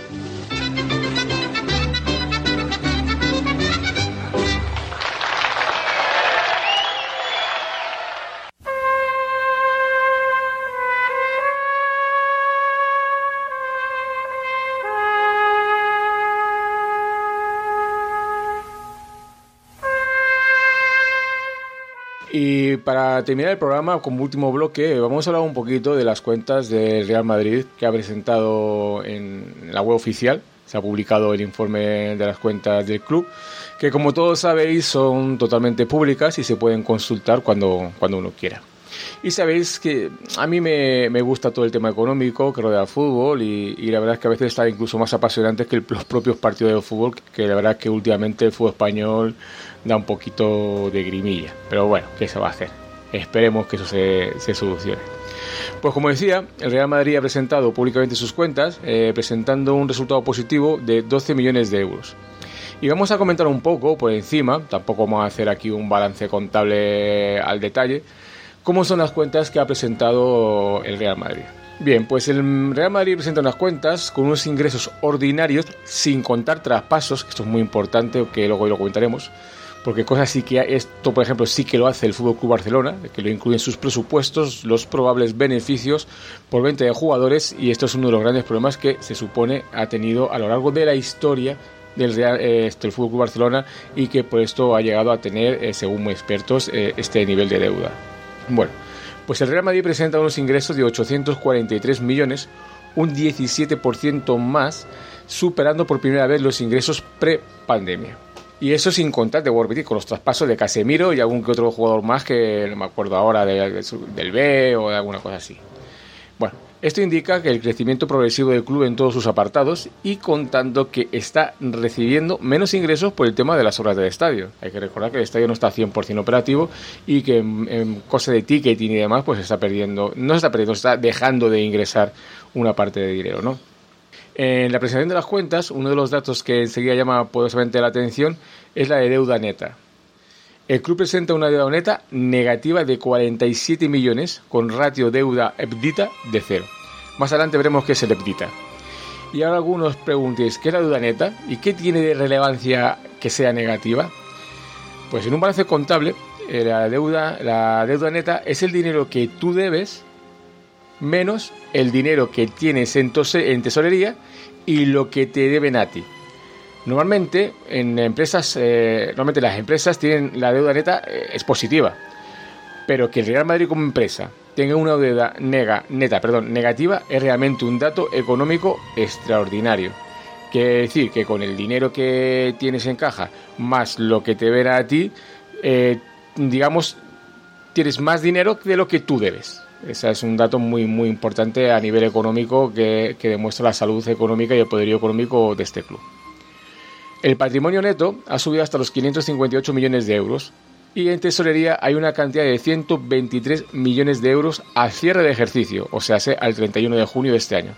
Y para terminar el programa, como último bloque, vamos a hablar un poquito de las cuentas del Real Madrid que ha presentado en la web oficial. Se ha publicado el informe de las cuentas del club, que como todos sabéis son totalmente públicas y se pueden consultar cuando, cuando uno quiera. Y sabéis que a mí me, me gusta todo el tema económico que rodea el fútbol y, y la verdad es que a veces está incluso más apasionante que el, los propios partidos de fútbol, que la verdad es que últimamente el fútbol español da un poquito de grimilla. Pero bueno, ¿qué se va a hacer? Esperemos que eso se, se solucione. Pues como decía, el Real Madrid ha presentado públicamente sus cuentas, eh, presentando un resultado positivo de doce millones de euros. Y vamos a comentar un poco por encima, tampoco vamos a hacer aquí un balance contable al detalle, cómo son las cuentas que ha presentado el Real Madrid. Bien, pues el Real Madrid presenta unas cuentas con unos ingresos ordinarios sin contar traspasos, que esto es muy importante, que luego lo comentaremos, porque cosas sí que esto, por ejemplo, sí que lo hace el F C Barcelona, que lo incluye en sus presupuestos, los probables beneficios por venta de jugadores, y esto es uno de los grandes problemas que se supone ha tenido a lo largo de la historia del Real, eh, este, el F C Barcelona, y que por esto ha llegado a tener, eh, según expertos, eh, este nivel de deuda. Bueno, pues el Real Madrid presenta unos ingresos de ochocientos cuarenta y tres millones, un diecisiete por ciento más, superando por primera vez los ingresos pre-pandemia. Y eso sin contar, debo repetir, con los traspasos de Casemiro y algún que otro jugador más que no me acuerdo ahora de, de, del B o de alguna cosa así. Bueno, esto indica que el crecimiento progresivo del club en todos sus apartados, y contando que está recibiendo menos ingresos por el tema de las obras del estadio. Hay que recordar que el estadio no está cien por ciento operativo y que en, en cosas de ticketing y demás pues se está perdiendo, no se está perdiendo, se está dejando de ingresar una parte de dinero, ¿no? En la presentación de las cuentas, uno de los datos que enseguida llama poderosamente la atención es la de deuda neta. El club presenta una deuda neta negativa de cuarenta y siete millones, con ratio deuda-EBITDA de cero. Más adelante veremos qué es el EBITDA. Y ahora algunos preguntéis, ¿qué es la deuda neta? ¿Y qué tiene de relevancia que sea negativa? Pues en un balance contable, la deuda, la deuda neta es el dinero que tú debes menos el dinero que tienes en, tose, en tesorería y lo que te deben a ti. Normalmente en empresas, eh, normalmente las empresas tienen la deuda neta eh, es positiva, pero que el Real Madrid como empresa tenga una deuda nega, neta, perdón, negativa es realmente un dato económico extraordinario. Quiere decir que con el dinero que tienes en caja más lo que te ven a ti, eh, digamos, tienes más dinero de lo que tú debes. Ese es un dato muy muy importante a nivel económico que, que demuestra la salud económica y el poderío económico de este club. El patrimonio neto ha subido hasta los quinientos cincuenta y ocho millones de euros y en tesorería hay una cantidad de ciento veintitrés millones de euros a cierre de ejercicio, o sea, al treinta y uno de junio de este año.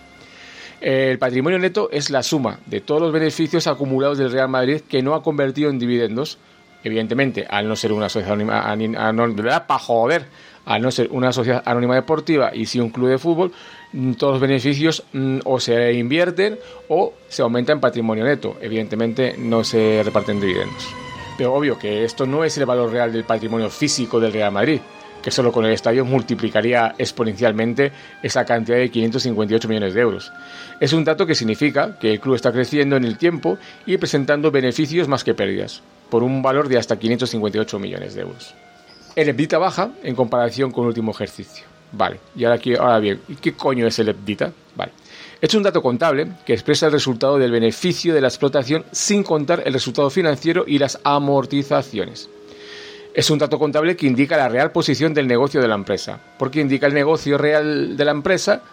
El patrimonio neto es la suma de todos los beneficios acumulados del Real Madrid que no ha convertido en dividendos, evidentemente, al no ser una sociedad anónima, para joder, al no ser una sociedad anónima deportiva y sí un club de fútbol, todos los beneficios mm, o se invierten o se aumenta en patrimonio neto. Evidentemente no se reparten dividendos. Pero obvio que esto no es el valor real del patrimonio físico del Real Madrid, que solo con el estadio multiplicaría exponencialmente esa cantidad de quinientos cincuenta y ocho millones de euros. Es un dato que significa que el club está creciendo en el tiempo y presentando beneficios más que pérdidas, por un valor de hasta quinientos cincuenta y ocho millones de euros. El EBITDA baja en comparación con el último ejercicio. Vale, y ahora, aquí, ahora bien, ¿qué coño es el EBITDA? Vale. Es un dato contable que expresa el resultado del beneficio de la explotación sin contar el resultado financiero y las amortizaciones. Es un dato contable que indica la real posición del negocio de la empresa, porque indica el negocio real de la empresa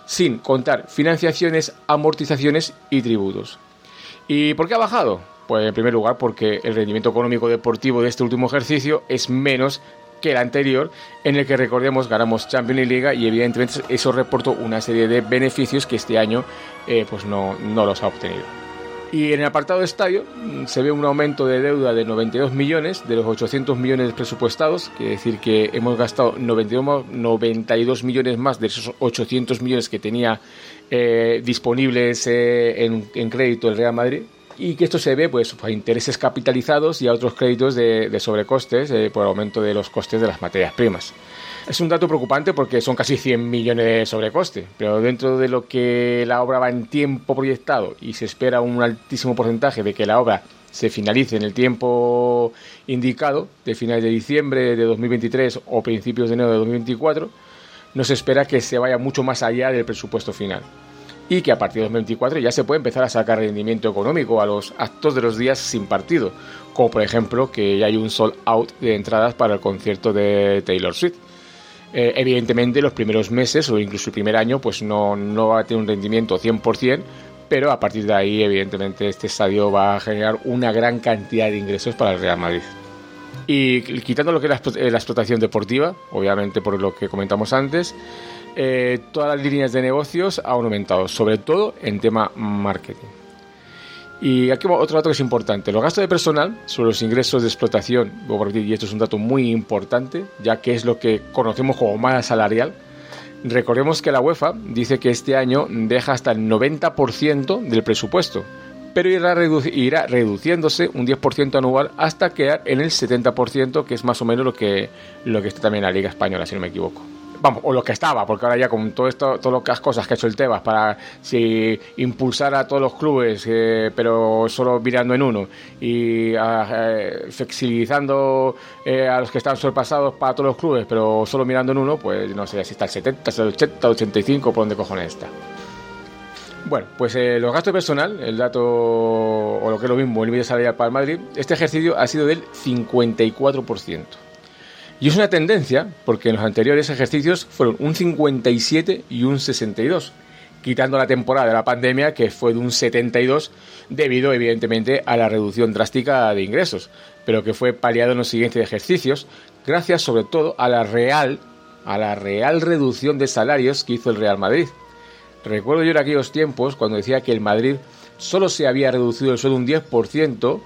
sin contar financiaciones, amortizaciones y tributos. ¿Y por qué ha bajado? Pues en primer lugar porque el rendimiento económico deportivo de este último ejercicio es menos que el anterior, en el que, recordemos, ganamos Champions y Liga, y evidentemente eso reportó una serie de beneficios que este año eh, pues no, no los ha obtenido. Y en el apartado de estadio se ve un aumento de deuda de noventa y dos millones de los ochocientos millones presupuestados, quiere decir que hemos gastado noventa y dos millones más de esos ochocientos millones que tenía eh, disponibles eh, en, en crédito el Real Madrid, y que esto se ve pues a intereses capitalizados y a otros créditos de, de sobrecostes eh, por el aumento de los costes de las materias primas. Es un dato preocupante porque son casi cien millones de sobrecoste, pero dentro de lo que la obra va en tiempo proyectado y se espera un altísimo porcentaje de que la obra se finalice en el tiempo indicado, de finales de diciembre de dos mil veintitrés o principios de enero de dos mil veinticuatro, no se espera que se vaya mucho más allá del presupuesto final, y que a partir de dos mil veinticuatro ya se puede empezar a sacar rendimiento económico a los actos de los días sin partido, como por ejemplo que ya hay un sold out de entradas para el concierto de Taylor Swift. Eh, evidentemente los primeros meses o incluso el primer año pues no, no va a tener un rendimiento cien por ciento, pero a partir de ahí evidentemente este estadio va a generar una gran cantidad de ingresos para el Real Madrid. Y quitando lo que es la, la explotación deportiva, obviamente por lo que comentamos antes, eh, todas las líneas de negocios han aumentado, sobre todo en tema marketing. Y aquí otro dato que es importante: los gastos de personal sobre los ingresos de explotación, y esto es un dato muy importante, ya que es lo que conocemos como masa salarial. Recordemos que la UEFA dice que este año deja hasta el noventa por ciento del presupuesto, pero irá, redu- irá reduciéndose un diez por ciento anual hasta quedar en el setenta por ciento, que es más o menos lo que, lo que está también en la Liga Española, si no me equivoco. Vamos, o lo que estaba, porque ahora ya con todo esto, todas las cosas que ha hecho el Tebas para si impulsar a todos los clubes, eh, pero solo mirando en uno, y eh, flexibilizando eh, a los que están sorpasados para todos los clubes, pero solo mirando en uno, pues no sé si está el setenta, el ochenta, el ochenta y cinco, por dónde cojones está. Bueno, pues eh, los gastos de personal, el dato, o lo que es lo mismo, el límite salarial para el Madrid, este ejercicio ha sido del cincuenta y cuatro por ciento. Y es una tendencia porque en los anteriores ejercicios fueron un cincuenta y siete y un sesenta y dos, quitando la temporada de la pandemia, que fue de un setenta y dos debido evidentemente a la reducción drástica de ingresos, pero que fue paliado en los siguientes ejercicios gracias sobre todo a la real, a la real reducción de salarios que hizo el Real Madrid. Recuerdo yo en aquellos tiempos cuando decía que el Madrid solo se había reducido el sueldo un diez por ciento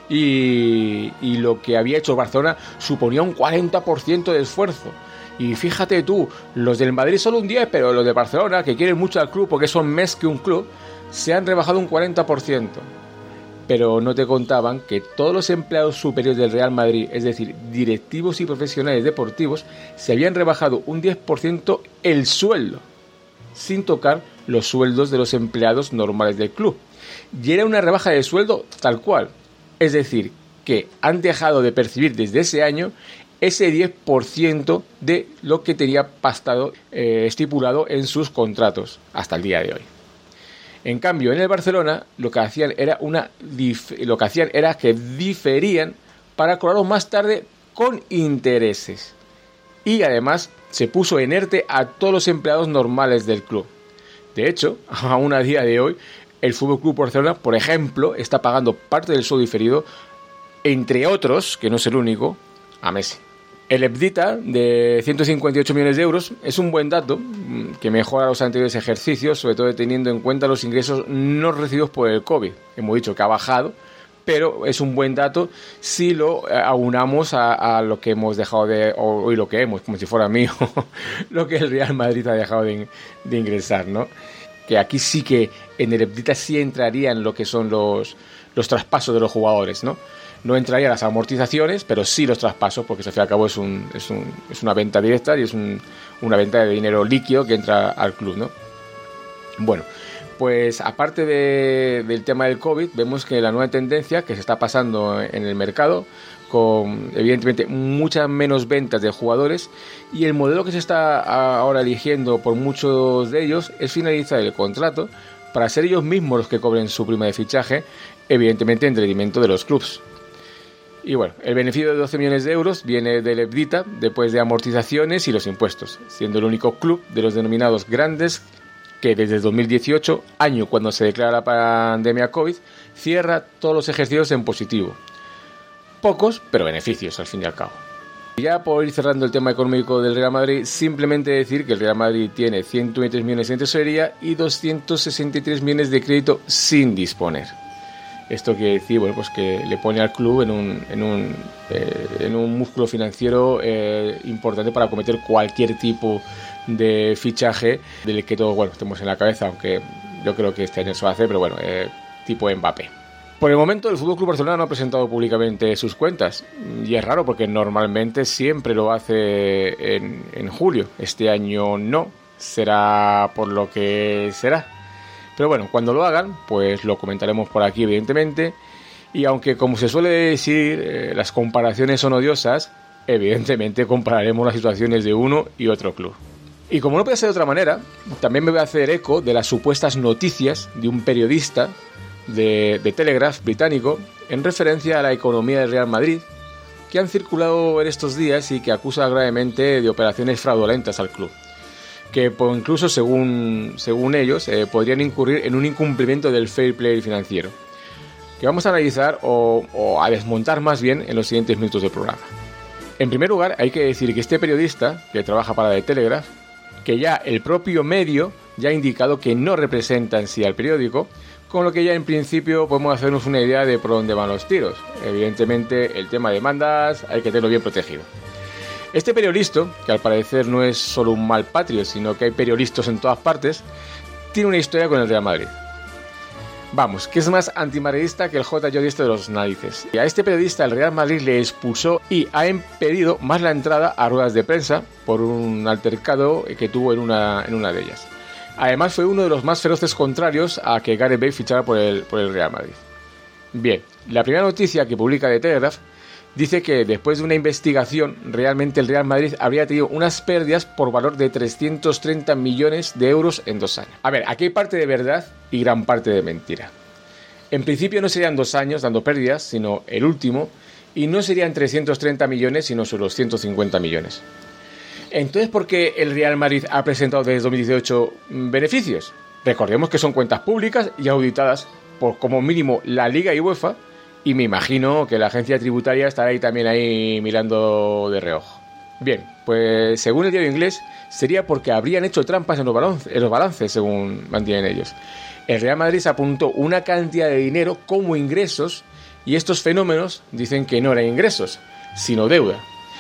y, y lo que había hecho Barcelona suponía un cuarenta por ciento de esfuerzo. Y fíjate tú, los del Madrid solo un diez, pero los de Barcelona, que quieren mucho al club porque son más que un club, se han rebajado un cuarenta por ciento. Pero no te contaban que todos los empleados superiores del Real Madrid, es decir, directivos y profesionales deportivos, se habían rebajado un diez por ciento el sueldo, sin tocar los sueldos de los empleados normales del club. Y era una rebaja de sueldo tal cual. Es decir, que han dejado de percibir desde ese año ese diez por ciento de lo que tenía pactado, eh, estipulado en sus contratos hasta el día de hoy. En cambio, en el Barcelona lo que hacían era una dif- lo que hacían era que diferían para cobrarlo más tarde con intereses. Y además se puso en ERTE a todos los empleados normales del club. De hecho, aún a día de hoy, el F C Barcelona, por ejemplo, está pagando parte del sueldo diferido, entre otros, que no es el único, a Messi. El EBITDA de ciento cincuenta y ocho millones de euros es un buen dato que mejora los anteriores ejercicios, sobre todo teniendo en cuenta los ingresos no recibidos por el COVID. Hemos dicho que ha bajado, pero es un buen dato si lo aunamos a, a lo que hemos dejado de, o, o lo que hemos, como si fuera mío, lo que el Real Madrid ha dejado de, de ingresar, ¿no? Que aquí sí que en el EBITDA sí entrarían lo que son los, los traspasos de los jugadores, ¿no? No entrarían las amortizaciones, pero sí los traspasos, porque al fin y al cabo es, un, es, un, es una venta directa y es un, una venta de dinero líquido que entra al club, ¿no? Bueno, pues aparte de, del tema del COVID, vemos que la nueva tendencia que se está pasando en el mercado, con evidentemente muchas menos ventas de jugadores, y el modelo que se está ahora eligiendo por muchos de ellos es finalizar el contrato para ser ellos mismos los que cobren su prima de fichaje, evidentemente en detrimento de los clubes. Y bueno, el beneficio de doce millones de euros viene del EBITDA después de amortizaciones y los impuestos, siendo el único club de los denominados grandes que desde dos mil dieciocho, año cuando se declara la pandemia COVID, cierra todos los ejercicios en positivo. Pocos, pero beneficios al fin y al cabo. Ya por ir cerrando el tema económico del Real Madrid, simplemente decir que el Real Madrid tiene ciento veintitrés millones en tesorería y doscientos sesenta y tres millones de crédito sin disponer. Esto quiere decir, bueno, pues que le pone al club en un, en un, eh, en un músculo financiero eh, importante para acometer cualquier tipo de fichaje del que todos, bueno, estemos en la cabeza, aunque yo creo que este año se va a hacer, pero bueno, eh, tipo Mbappé. Por el momento el F C Barcelona no ha presentado públicamente sus cuentas y es raro porque normalmente siempre lo hace en, en julio. Este año no, será por lo que será. Pero bueno, cuando lo hagan, pues lo comentaremos por aquí evidentemente. Y aunque como se suele decir, eh, las comparaciones son odiosas, evidentemente compararemos las situaciones de uno y otro club. Y como no puede ser de otra manera, también me voy a hacer eco de las supuestas noticias de un periodista de, de Telegraph británico en referencia a la economía del Real Madrid, que han circulado en estos días y que acusa gravemente de operaciones fraudulentas al club, que pues, incluso según, según ellos eh, podrían incurrir en un incumplimiento del fair play financiero, que vamos a analizar o, o a desmontar más bien en los siguientes minutos del programa. En primer lugar, hay que decir que este periodista, que trabaja para The Telegraph, que ya el propio medio ya ha indicado que no representa en sí al periódico, con lo que ya en principio podemos hacernos una idea de por dónde van los tiros. Evidentemente el tema de demandas hay que tenerlo bien protegido. Este periodista, que al parecer no es solo un mal patrio, sino que hay periodistas en todas partes, tiene una historia con el Real Madrid. Vamos, que es más antimadridista que el J J este de los narices. Y a este periodista el Real Madrid le expulsó y ha impedido más la entrada a ruedas de prensa por un altercado que tuvo en una, en una de ellas. Además fue uno de los más feroces contrarios a que Gareth Bale fichara por el, por el Real Madrid. Bien, la primera noticia que publica The Telegraph dice que después de una investigación realmente el Real Madrid habría tenido unas pérdidas por valor de trescientos treinta millones de euros en dos años. A ver, aquí hay parte de verdad y gran parte de mentira. En principio no serían dos años dando pérdidas, sino el último, y no serían trescientos treinta millones, sino solo ciento cincuenta millones. Entonces, ¿por qué el Real Madrid ha presentado desde dos mil dieciocho beneficios? Recordemos que son cuentas públicas y auditadas por como mínimo la Liga y UEFA, y me imagino que la agencia tributaria estará ahí también ahí mirando de reojo. Bien, pues según el diario inglés, sería porque habrían hecho trampas en los balances, en los balances según mantienen ellos. El Real Madrid se apuntó una cantidad de dinero como ingresos y estos fenómenos dicen que no eran ingresos, sino deuda.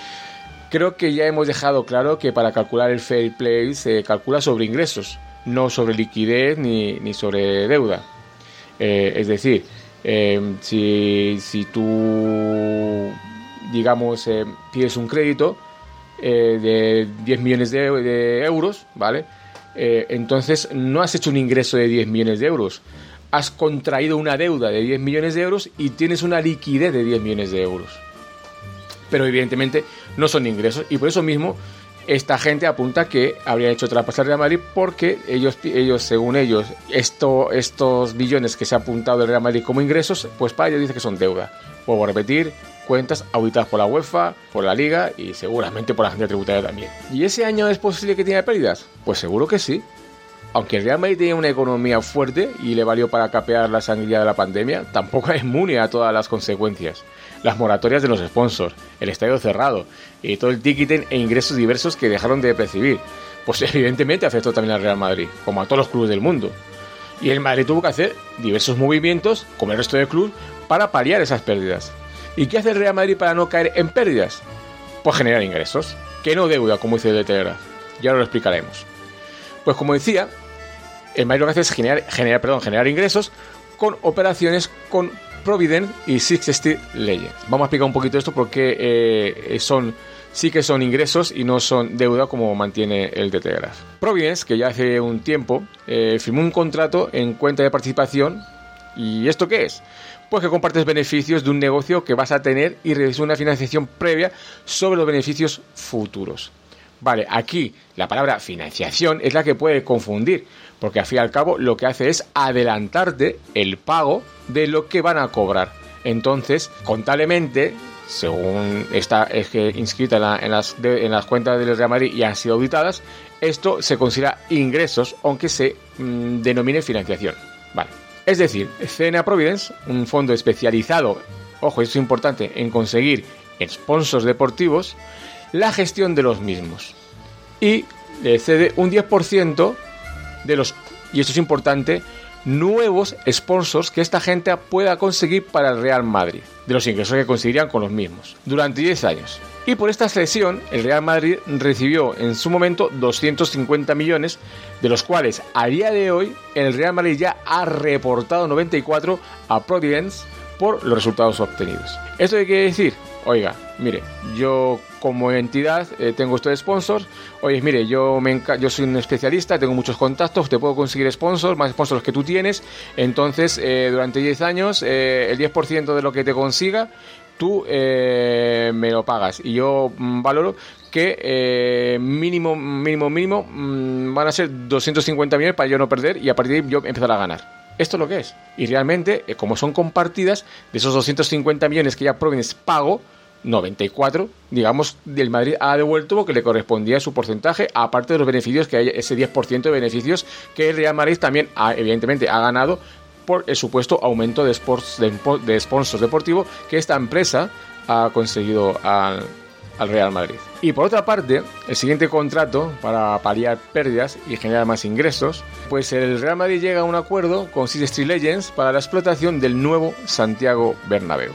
Creo que ya hemos dejado claro que para calcular el fair play se calcula sobre ingresos, no sobre liquidez ni, ni sobre deuda. Eh, es decir, eh, si, si tú, digamos, eh, pides un crédito eh, de diez millones de, de euros, ¿vale? Eh, entonces no has hecho un ingreso de diez millones de euros. Has contraído una deuda de diez millones de euros y tienes una liquidez de diez millones de euros. Pero evidentemente no son ingresos y por eso mismo esta gente apunta que habrían hecho trampas al Real Madrid porque ellos, ellos según ellos, esto, estos billones que se ha apuntado del Real Madrid como ingresos, pues para ellos dice que son deuda. Vuelvo a repetir, cuentas auditadas por la UEFA, por la Liga y seguramente por la agencia tributaria también. ¿Y ese año es posible que tenga pérdidas? Pues seguro que sí. Aunque el Real Madrid tenía una economía fuerte y le valió para capear la sangría de la pandemia, tampoco es inmune a todas las consecuencias. Las moratorias de los sponsors, el estadio cerrado y todo el ticketing e ingresos diversos que dejaron de percibir, pues evidentemente afectó también al Real Madrid, como a todos los clubes del mundo. Y el Madrid tuvo que hacer diversos movimientos, como el resto del club, para paliar esas pérdidas. ¿Y qué hace el Real Madrid para no caer en pérdidas? Pues generar ingresos, que no deuda, como dice el Telegraph. Ya lo explicaremos. Pues como decía, el Madrid lo que hace es generar, generar, perdón, generar ingresos con operaciones con Provident y sixty Legends. Vamos a explicar un poquito esto porque eh, son, sí que son ingresos y no son deuda como mantiene el de Telegraph. Providence, que ya hace un tiempo eh, firmó un contrato en cuenta de participación. ¿Y esto qué es? Pues que compartes beneficios de un negocio que vas a tener y recibes una financiación previa sobre los beneficios futuros. Vale, aquí la palabra financiación es la que puede confundir, porque al fin y al cabo lo que hace es adelantarte el pago de lo que van a cobrar. Entonces, contablemente, según está es que inscrita en, la, en, las, de, en las cuentas del Real Madrid y han sido auditadas, esto se considera ingresos, aunque se mmm, denomine financiación. Vale. Es decir, C N A Providence, un fondo especializado, ojo, esto es importante, en conseguir sponsors deportivos, la gestión de los mismos. Y le cede un diez por ciento de los, y esto es importante, nuevos sponsors que esta gente pueda conseguir para el Real Madrid, de los ingresos que conseguirían con los mismos, durante diez años. Y por esta cesión, el Real Madrid recibió en su momento doscientos cincuenta millones, de los cuales a día de hoy el Real Madrid ya ha reportado noventa y cuatro a Providence por los resultados obtenidos. ¿Esto qué quiere decir? Oiga, mire, yo como entidad eh, tengo estos sponsors. Oye, mire, yo, me enca- yo soy un especialista, tengo muchos contactos, te puedo conseguir sponsors, más sponsors que tú tienes. Entonces, eh, durante diez años, eh, el diez por ciento de lo que te consiga, tú eh, me lo pagas. Y yo mm, valoro que eh, mínimo, mínimo, mínimo mmm, van a ser doscientos cincuenta millones para yo no perder y a partir de ahí yo empezar a ganar. Esto es lo que es. Y realmente, eh, como son compartidas, de esos doscientos cincuenta millones que ya Providence pagó, noventa y cuatro, digamos, del Madrid ha devuelto lo que le correspondía a su porcentaje, aparte de los beneficios, que hay ese diez por ciento de beneficios que el Real Madrid también, ha, evidentemente, ha ganado por el supuesto aumento de, sports, de, de sponsors deportivos que esta empresa ha conseguido al, al Real Madrid. Y por otra parte, el siguiente contrato para paliar pérdidas y generar más ingresos, pues el Real Madrid llega a un acuerdo con Six Street Legends para la explotación del nuevo Santiago Bernabéu.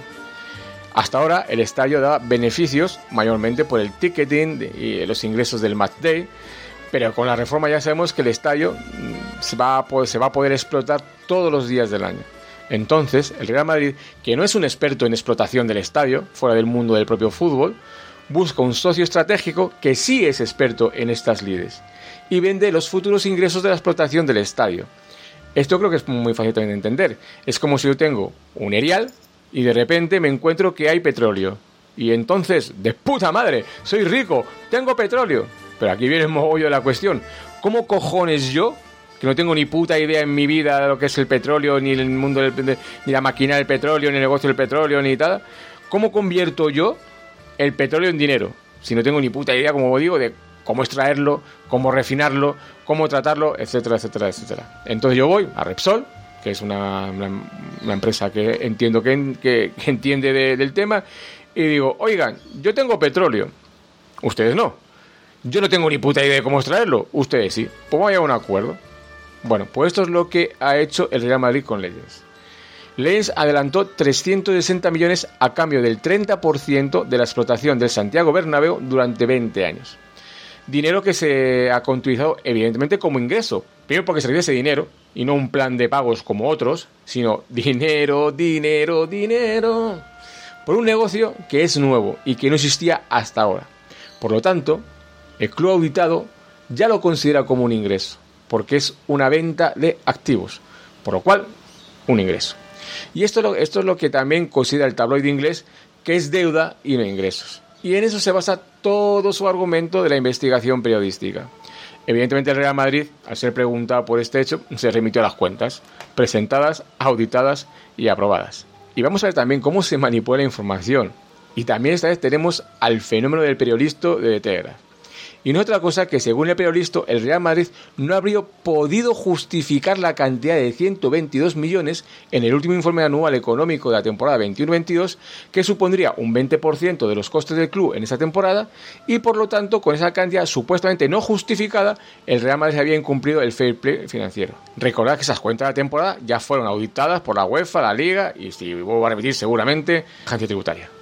Hasta ahora el estadio da beneficios mayormente por el ticketing y los ingresos del match day, pero con la reforma ya sabemos que el estadio se va a poder, se va a poder explotar todos los días del año. Entonces el Real Madrid, que no es un experto en explotación del estadio, fuera del mundo del propio fútbol, busca un socio estratégico que sí es experto en estas lides y vende los futuros ingresos de la explotación del estadio. Esto creo que es muy fácil también de entender. Es como si yo tengo un erial y de repente me encuentro que hay petróleo. Y entonces, de puta madre, soy rico, tengo petróleo. Pero aquí viene el mogollo de la cuestión. ¿Cómo cojones yo, que no tengo ni puta idea en mi vida de lo que es el petróleo, ni el mundo del, de, ni la máquina del petróleo, ni el negocio del petróleo, ni nada, cómo convierto yo el petróleo en dinero? Si no tengo ni puta idea, como digo, de cómo extraerlo, cómo refinarlo, cómo tratarlo, etcétera, etcétera, etcétera. Entonces yo voy a Repsol, que es una, una, una empresa que entiendo que, que, que entiende de, del tema, y digo, oigan, yo tengo petróleo, ustedes no, yo no tengo ni puta idea de cómo extraerlo, ustedes sí, pues vaya a un acuerdo. Bueno, pues esto es lo que ha hecho el Real Madrid con Legends. Legends adelantó trescientos sesenta millones a cambio del treinta por ciento de la explotación del Santiago Bernabéu durante veinte años. Dinero que se ha contabilizado evidentemente como ingreso. Primero porque se recibe ese dinero y no un plan de pagos como otros, sino dinero, dinero, dinero, por un negocio que es nuevo y que no existía hasta ahora. Por lo tanto, el club auditado ya lo considera como un ingreso, porque es una venta de activos, por lo cual, un ingreso. Y esto, lo, esto es lo que también considera el tabloide inglés, que es deuda y no ingresos. Y en eso se basa todo su argumento de la investigación periodística. Evidentemente el Real Madrid, al ser preguntado por este hecho, se remitió a las cuentas, presentadas, auditadas y aprobadas. Y vamos a ver también cómo se manipula la información. Y también esta vez tenemos al fenómeno del periodista de Telegraph. Y no otra cosa que, según el periodista, el Real Madrid no habría podido justificar la cantidad de ciento veintidós millones en el último informe anual económico de la temporada veintiuno veintidós, que supondría un veinte por ciento de los costes del club en esa temporada, y por lo tanto, con esa cantidad supuestamente no justificada, el Real Madrid había incumplido el fair play financiero. Recordad que esas cuentas de la temporada ya fueron auditadas por la UEFA, la Liga y, si vuelvo a repetir, seguramente, la agencia tributaria,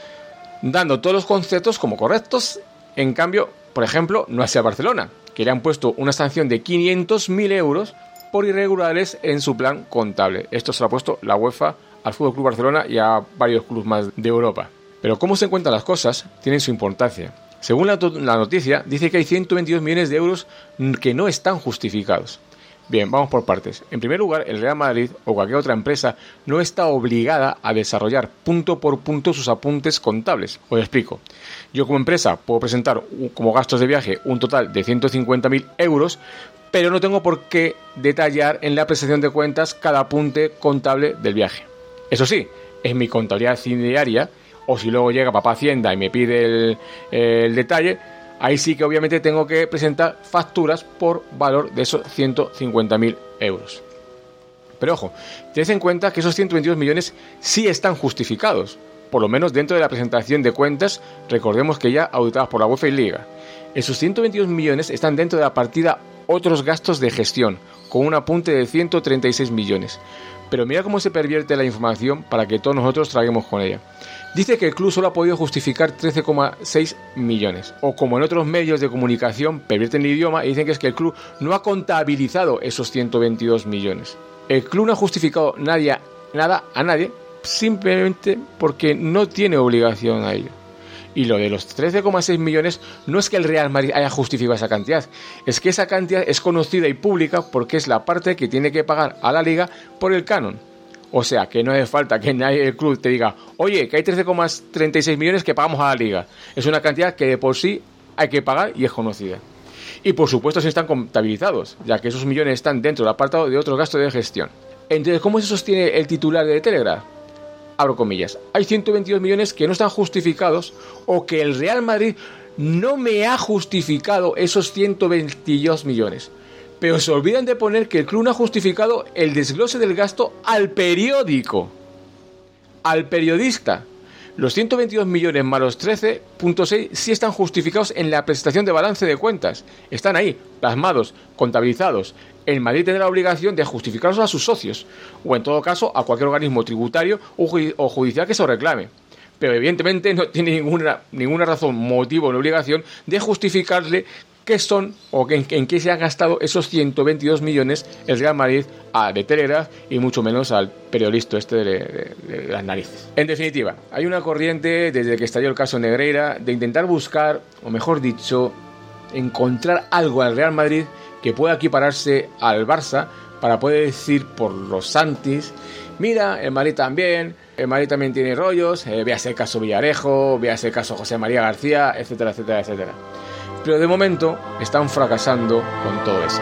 dando todos los conceptos como correctos. En cambio, por ejemplo, no hacia Barcelona, que le han puesto una sanción de quinientos mil euros por irregularidades en su plan contable. Esto se lo ha puesto la UEFA al F C Barcelona y a varios clubes más de Europa. Pero cómo se encuentran las cosas tienen su importancia. Según la, la noticia, dice que hay ciento veintidós millones de euros que no están justificados. Bien, vamos por partes. En primer lugar, el Real Madrid o cualquier otra empresa no está obligada a desarrollar punto por punto sus apuntes contables. Os explico. Yo como empresa puedo presentar como gastos de viaje un total de ciento cincuenta mil euros, pero no tengo por qué detallar en la presentación de cuentas cada apunte contable del viaje. Eso sí, en mi contabilidad diaria o si luego llega papá Hacienda y me pide el, el detalle, ahí sí que obviamente tengo que presentar facturas por valor de esos ciento cincuenta mil euros. Pero ojo, tened en cuenta que esos ciento veintidós millones sí están justificados, por lo menos dentro de la presentación de cuentas, recordemos que ya auditadas por la UEFA y Liga. Esos ciento veintidós millones están dentro de la partida otros gastos de gestión, con un apunte de ciento treinta y seis millones. Pero mira cómo se pervierte la información para que todos nosotros traguemos con ella. Dice que el club solo ha podido justificar trece coma seis millones. O como en otros medios de comunicación pervierten el idioma y dicen que es que el club no ha contabilizado esos ciento veintidós millones. El club no ha justificado nadie, nada a nadie simplemente porque no tiene obligación a ello. Y lo de los trece coma seis millones no es que el Real Madrid haya justificado esa cantidad, es que esa cantidad es conocida y pública porque es la parte que tiene que pagar a la Liga por el canon. O sea, que no hace falta que nadie del club te diga, oye, que hay trece coma treinta y seis millones que pagamos a la Liga. Es una cantidad que de por sí hay que pagar y es conocida. Y por supuesto se están contabilizados, ya que esos millones están dentro del apartado de otros gastos de gestión. Entonces, ¿cómo se sostiene el titular de Telegraph? Abro comillas, hay ciento veintidós millones que no están justificados o que el Real Madrid no me ha justificado esos ciento veintidós millones. Pero se olvidan de poner que el club no ha justificado el desglose del gasto al periódico, al periodista. Los ciento veintidós millones más los trece coma seis sí están justificados en la presentación de balance de cuentas. Están ahí, plasmados, contabilizados. El Madrid tendrá la obligación de justificarlos a sus socios, o en todo caso a cualquier organismo tributario o judicial que se lo reclame. Pero evidentemente no tiene ninguna, ninguna razón, motivo o obligación de justificarle qué son o en, en qué se han gastado esos ciento veintidós millones el Real Madrid a de Telegraph y mucho menos al periodista este de, de, de las narices. En definitiva, hay una corriente desde que estalló el caso Negreira de intentar buscar, o mejor dicho, encontrar algo al Real Madrid que pueda equipararse al Barça para poder decir por los santis, mira, el Madrid también, el Madrid también tiene rollos, eh, véase el caso Villarejo, véase el caso José María García, etcétera, etcétera, etcétera. Pero de momento están fracasando con todo esto.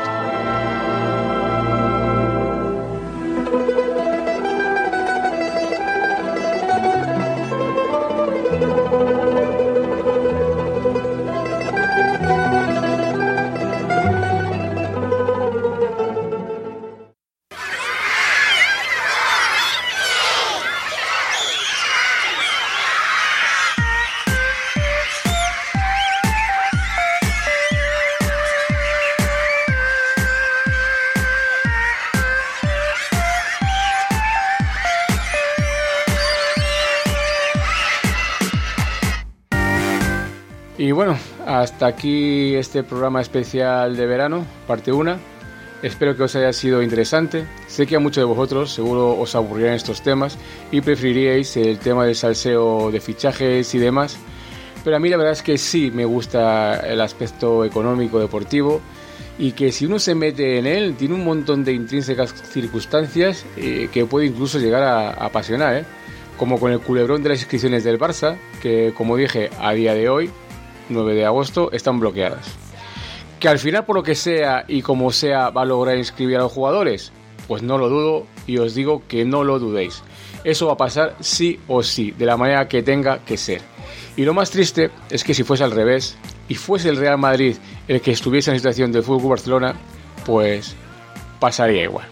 Y bueno, hasta aquí este programa especial de verano, parte uno. Espero que os haya sido interesante. Sé que a muchos de vosotros seguro os aburrirán estos temas y preferiríais el tema del salseo de fichajes y demás. Pero a mí la verdad es que sí me gusta el aspecto económico deportivo y que si uno se mete en él tiene un montón de intrínsecas circunstancias eh, que puede incluso llegar a, a apasionar, ¿eh? Como con el culebrón de las inscripciones del Barça, que como dije a día de hoy, nueve de agosto, están bloqueadas. Que al final, por lo que sea y como sea, va a lograr inscribir a los jugadores, pues no lo dudo y os digo que no lo dudéis. Eso va a pasar sí o sí, de la manera que tenga que ser. Y lo más triste es que si fuese al revés y fuese el Real Madrid el que estuviese en la situación del F C Barcelona, pues pasaría igual.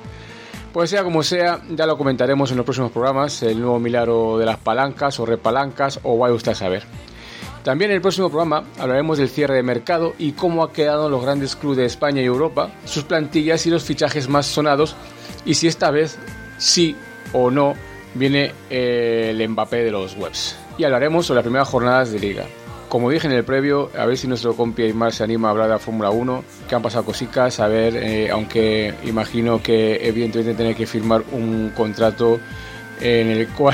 Pues sea como sea, ya lo comentaremos en los próximos programas, el nuevo milagro de las palancas o repalancas o vaya usted a saber. También en el próximo programa hablaremos del cierre de mercado y cómo ha quedado los grandes clubes de España y Europa, sus plantillas y los fichajes más sonados, y si esta vez sí o no viene eh, el Mbappé de los webs. Y hablaremos sobre las primeras jornadas de Liga. Como dije en el previo, a ver si nuestro compi Aymar se anima a hablar de la Fórmula uno, que han pasado cositas, a ver, eh, aunque imagino que evidentemente tener que firmar un contrato en el cual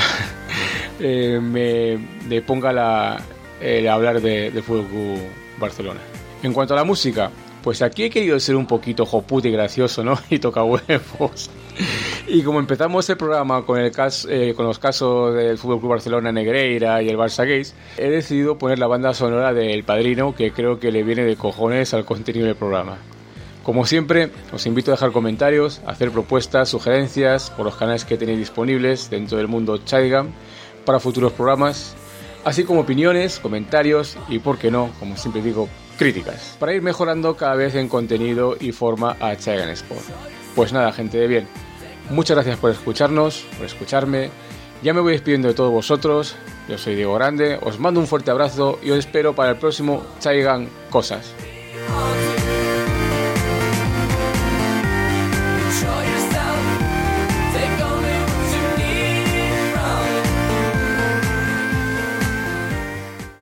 eh, me, me ponga la... el hablar de, de F C Barcelona. En cuanto a la música, pues aquí he querido ser un poquito joputo y gracioso, ¿no? Y toca huevos. Y como empezamos el programa con el caso, eh, con los casos del F C Barcelona Negreira y el Barça Gays, he decidido poner la banda sonora de El Padrino, que creo que le viene de cojones al contenido del programa. Como siempre, os invito a dejar comentarios, a hacer propuestas, sugerencias por los canales que tenéis disponibles dentro del mundo Chaigam, para futuros programas, así como opiniones, comentarios y, por qué no, como siempre digo, críticas, para ir mejorando cada vez en contenido y forma a Chaigan Sport. Pues nada, gente de bien, muchas gracias por escucharnos, por escucharme. Ya me voy despidiendo de todos vosotros. Yo soy Diego Grande, os mando un fuerte abrazo y os espero para el próximo Chaigan Cosas.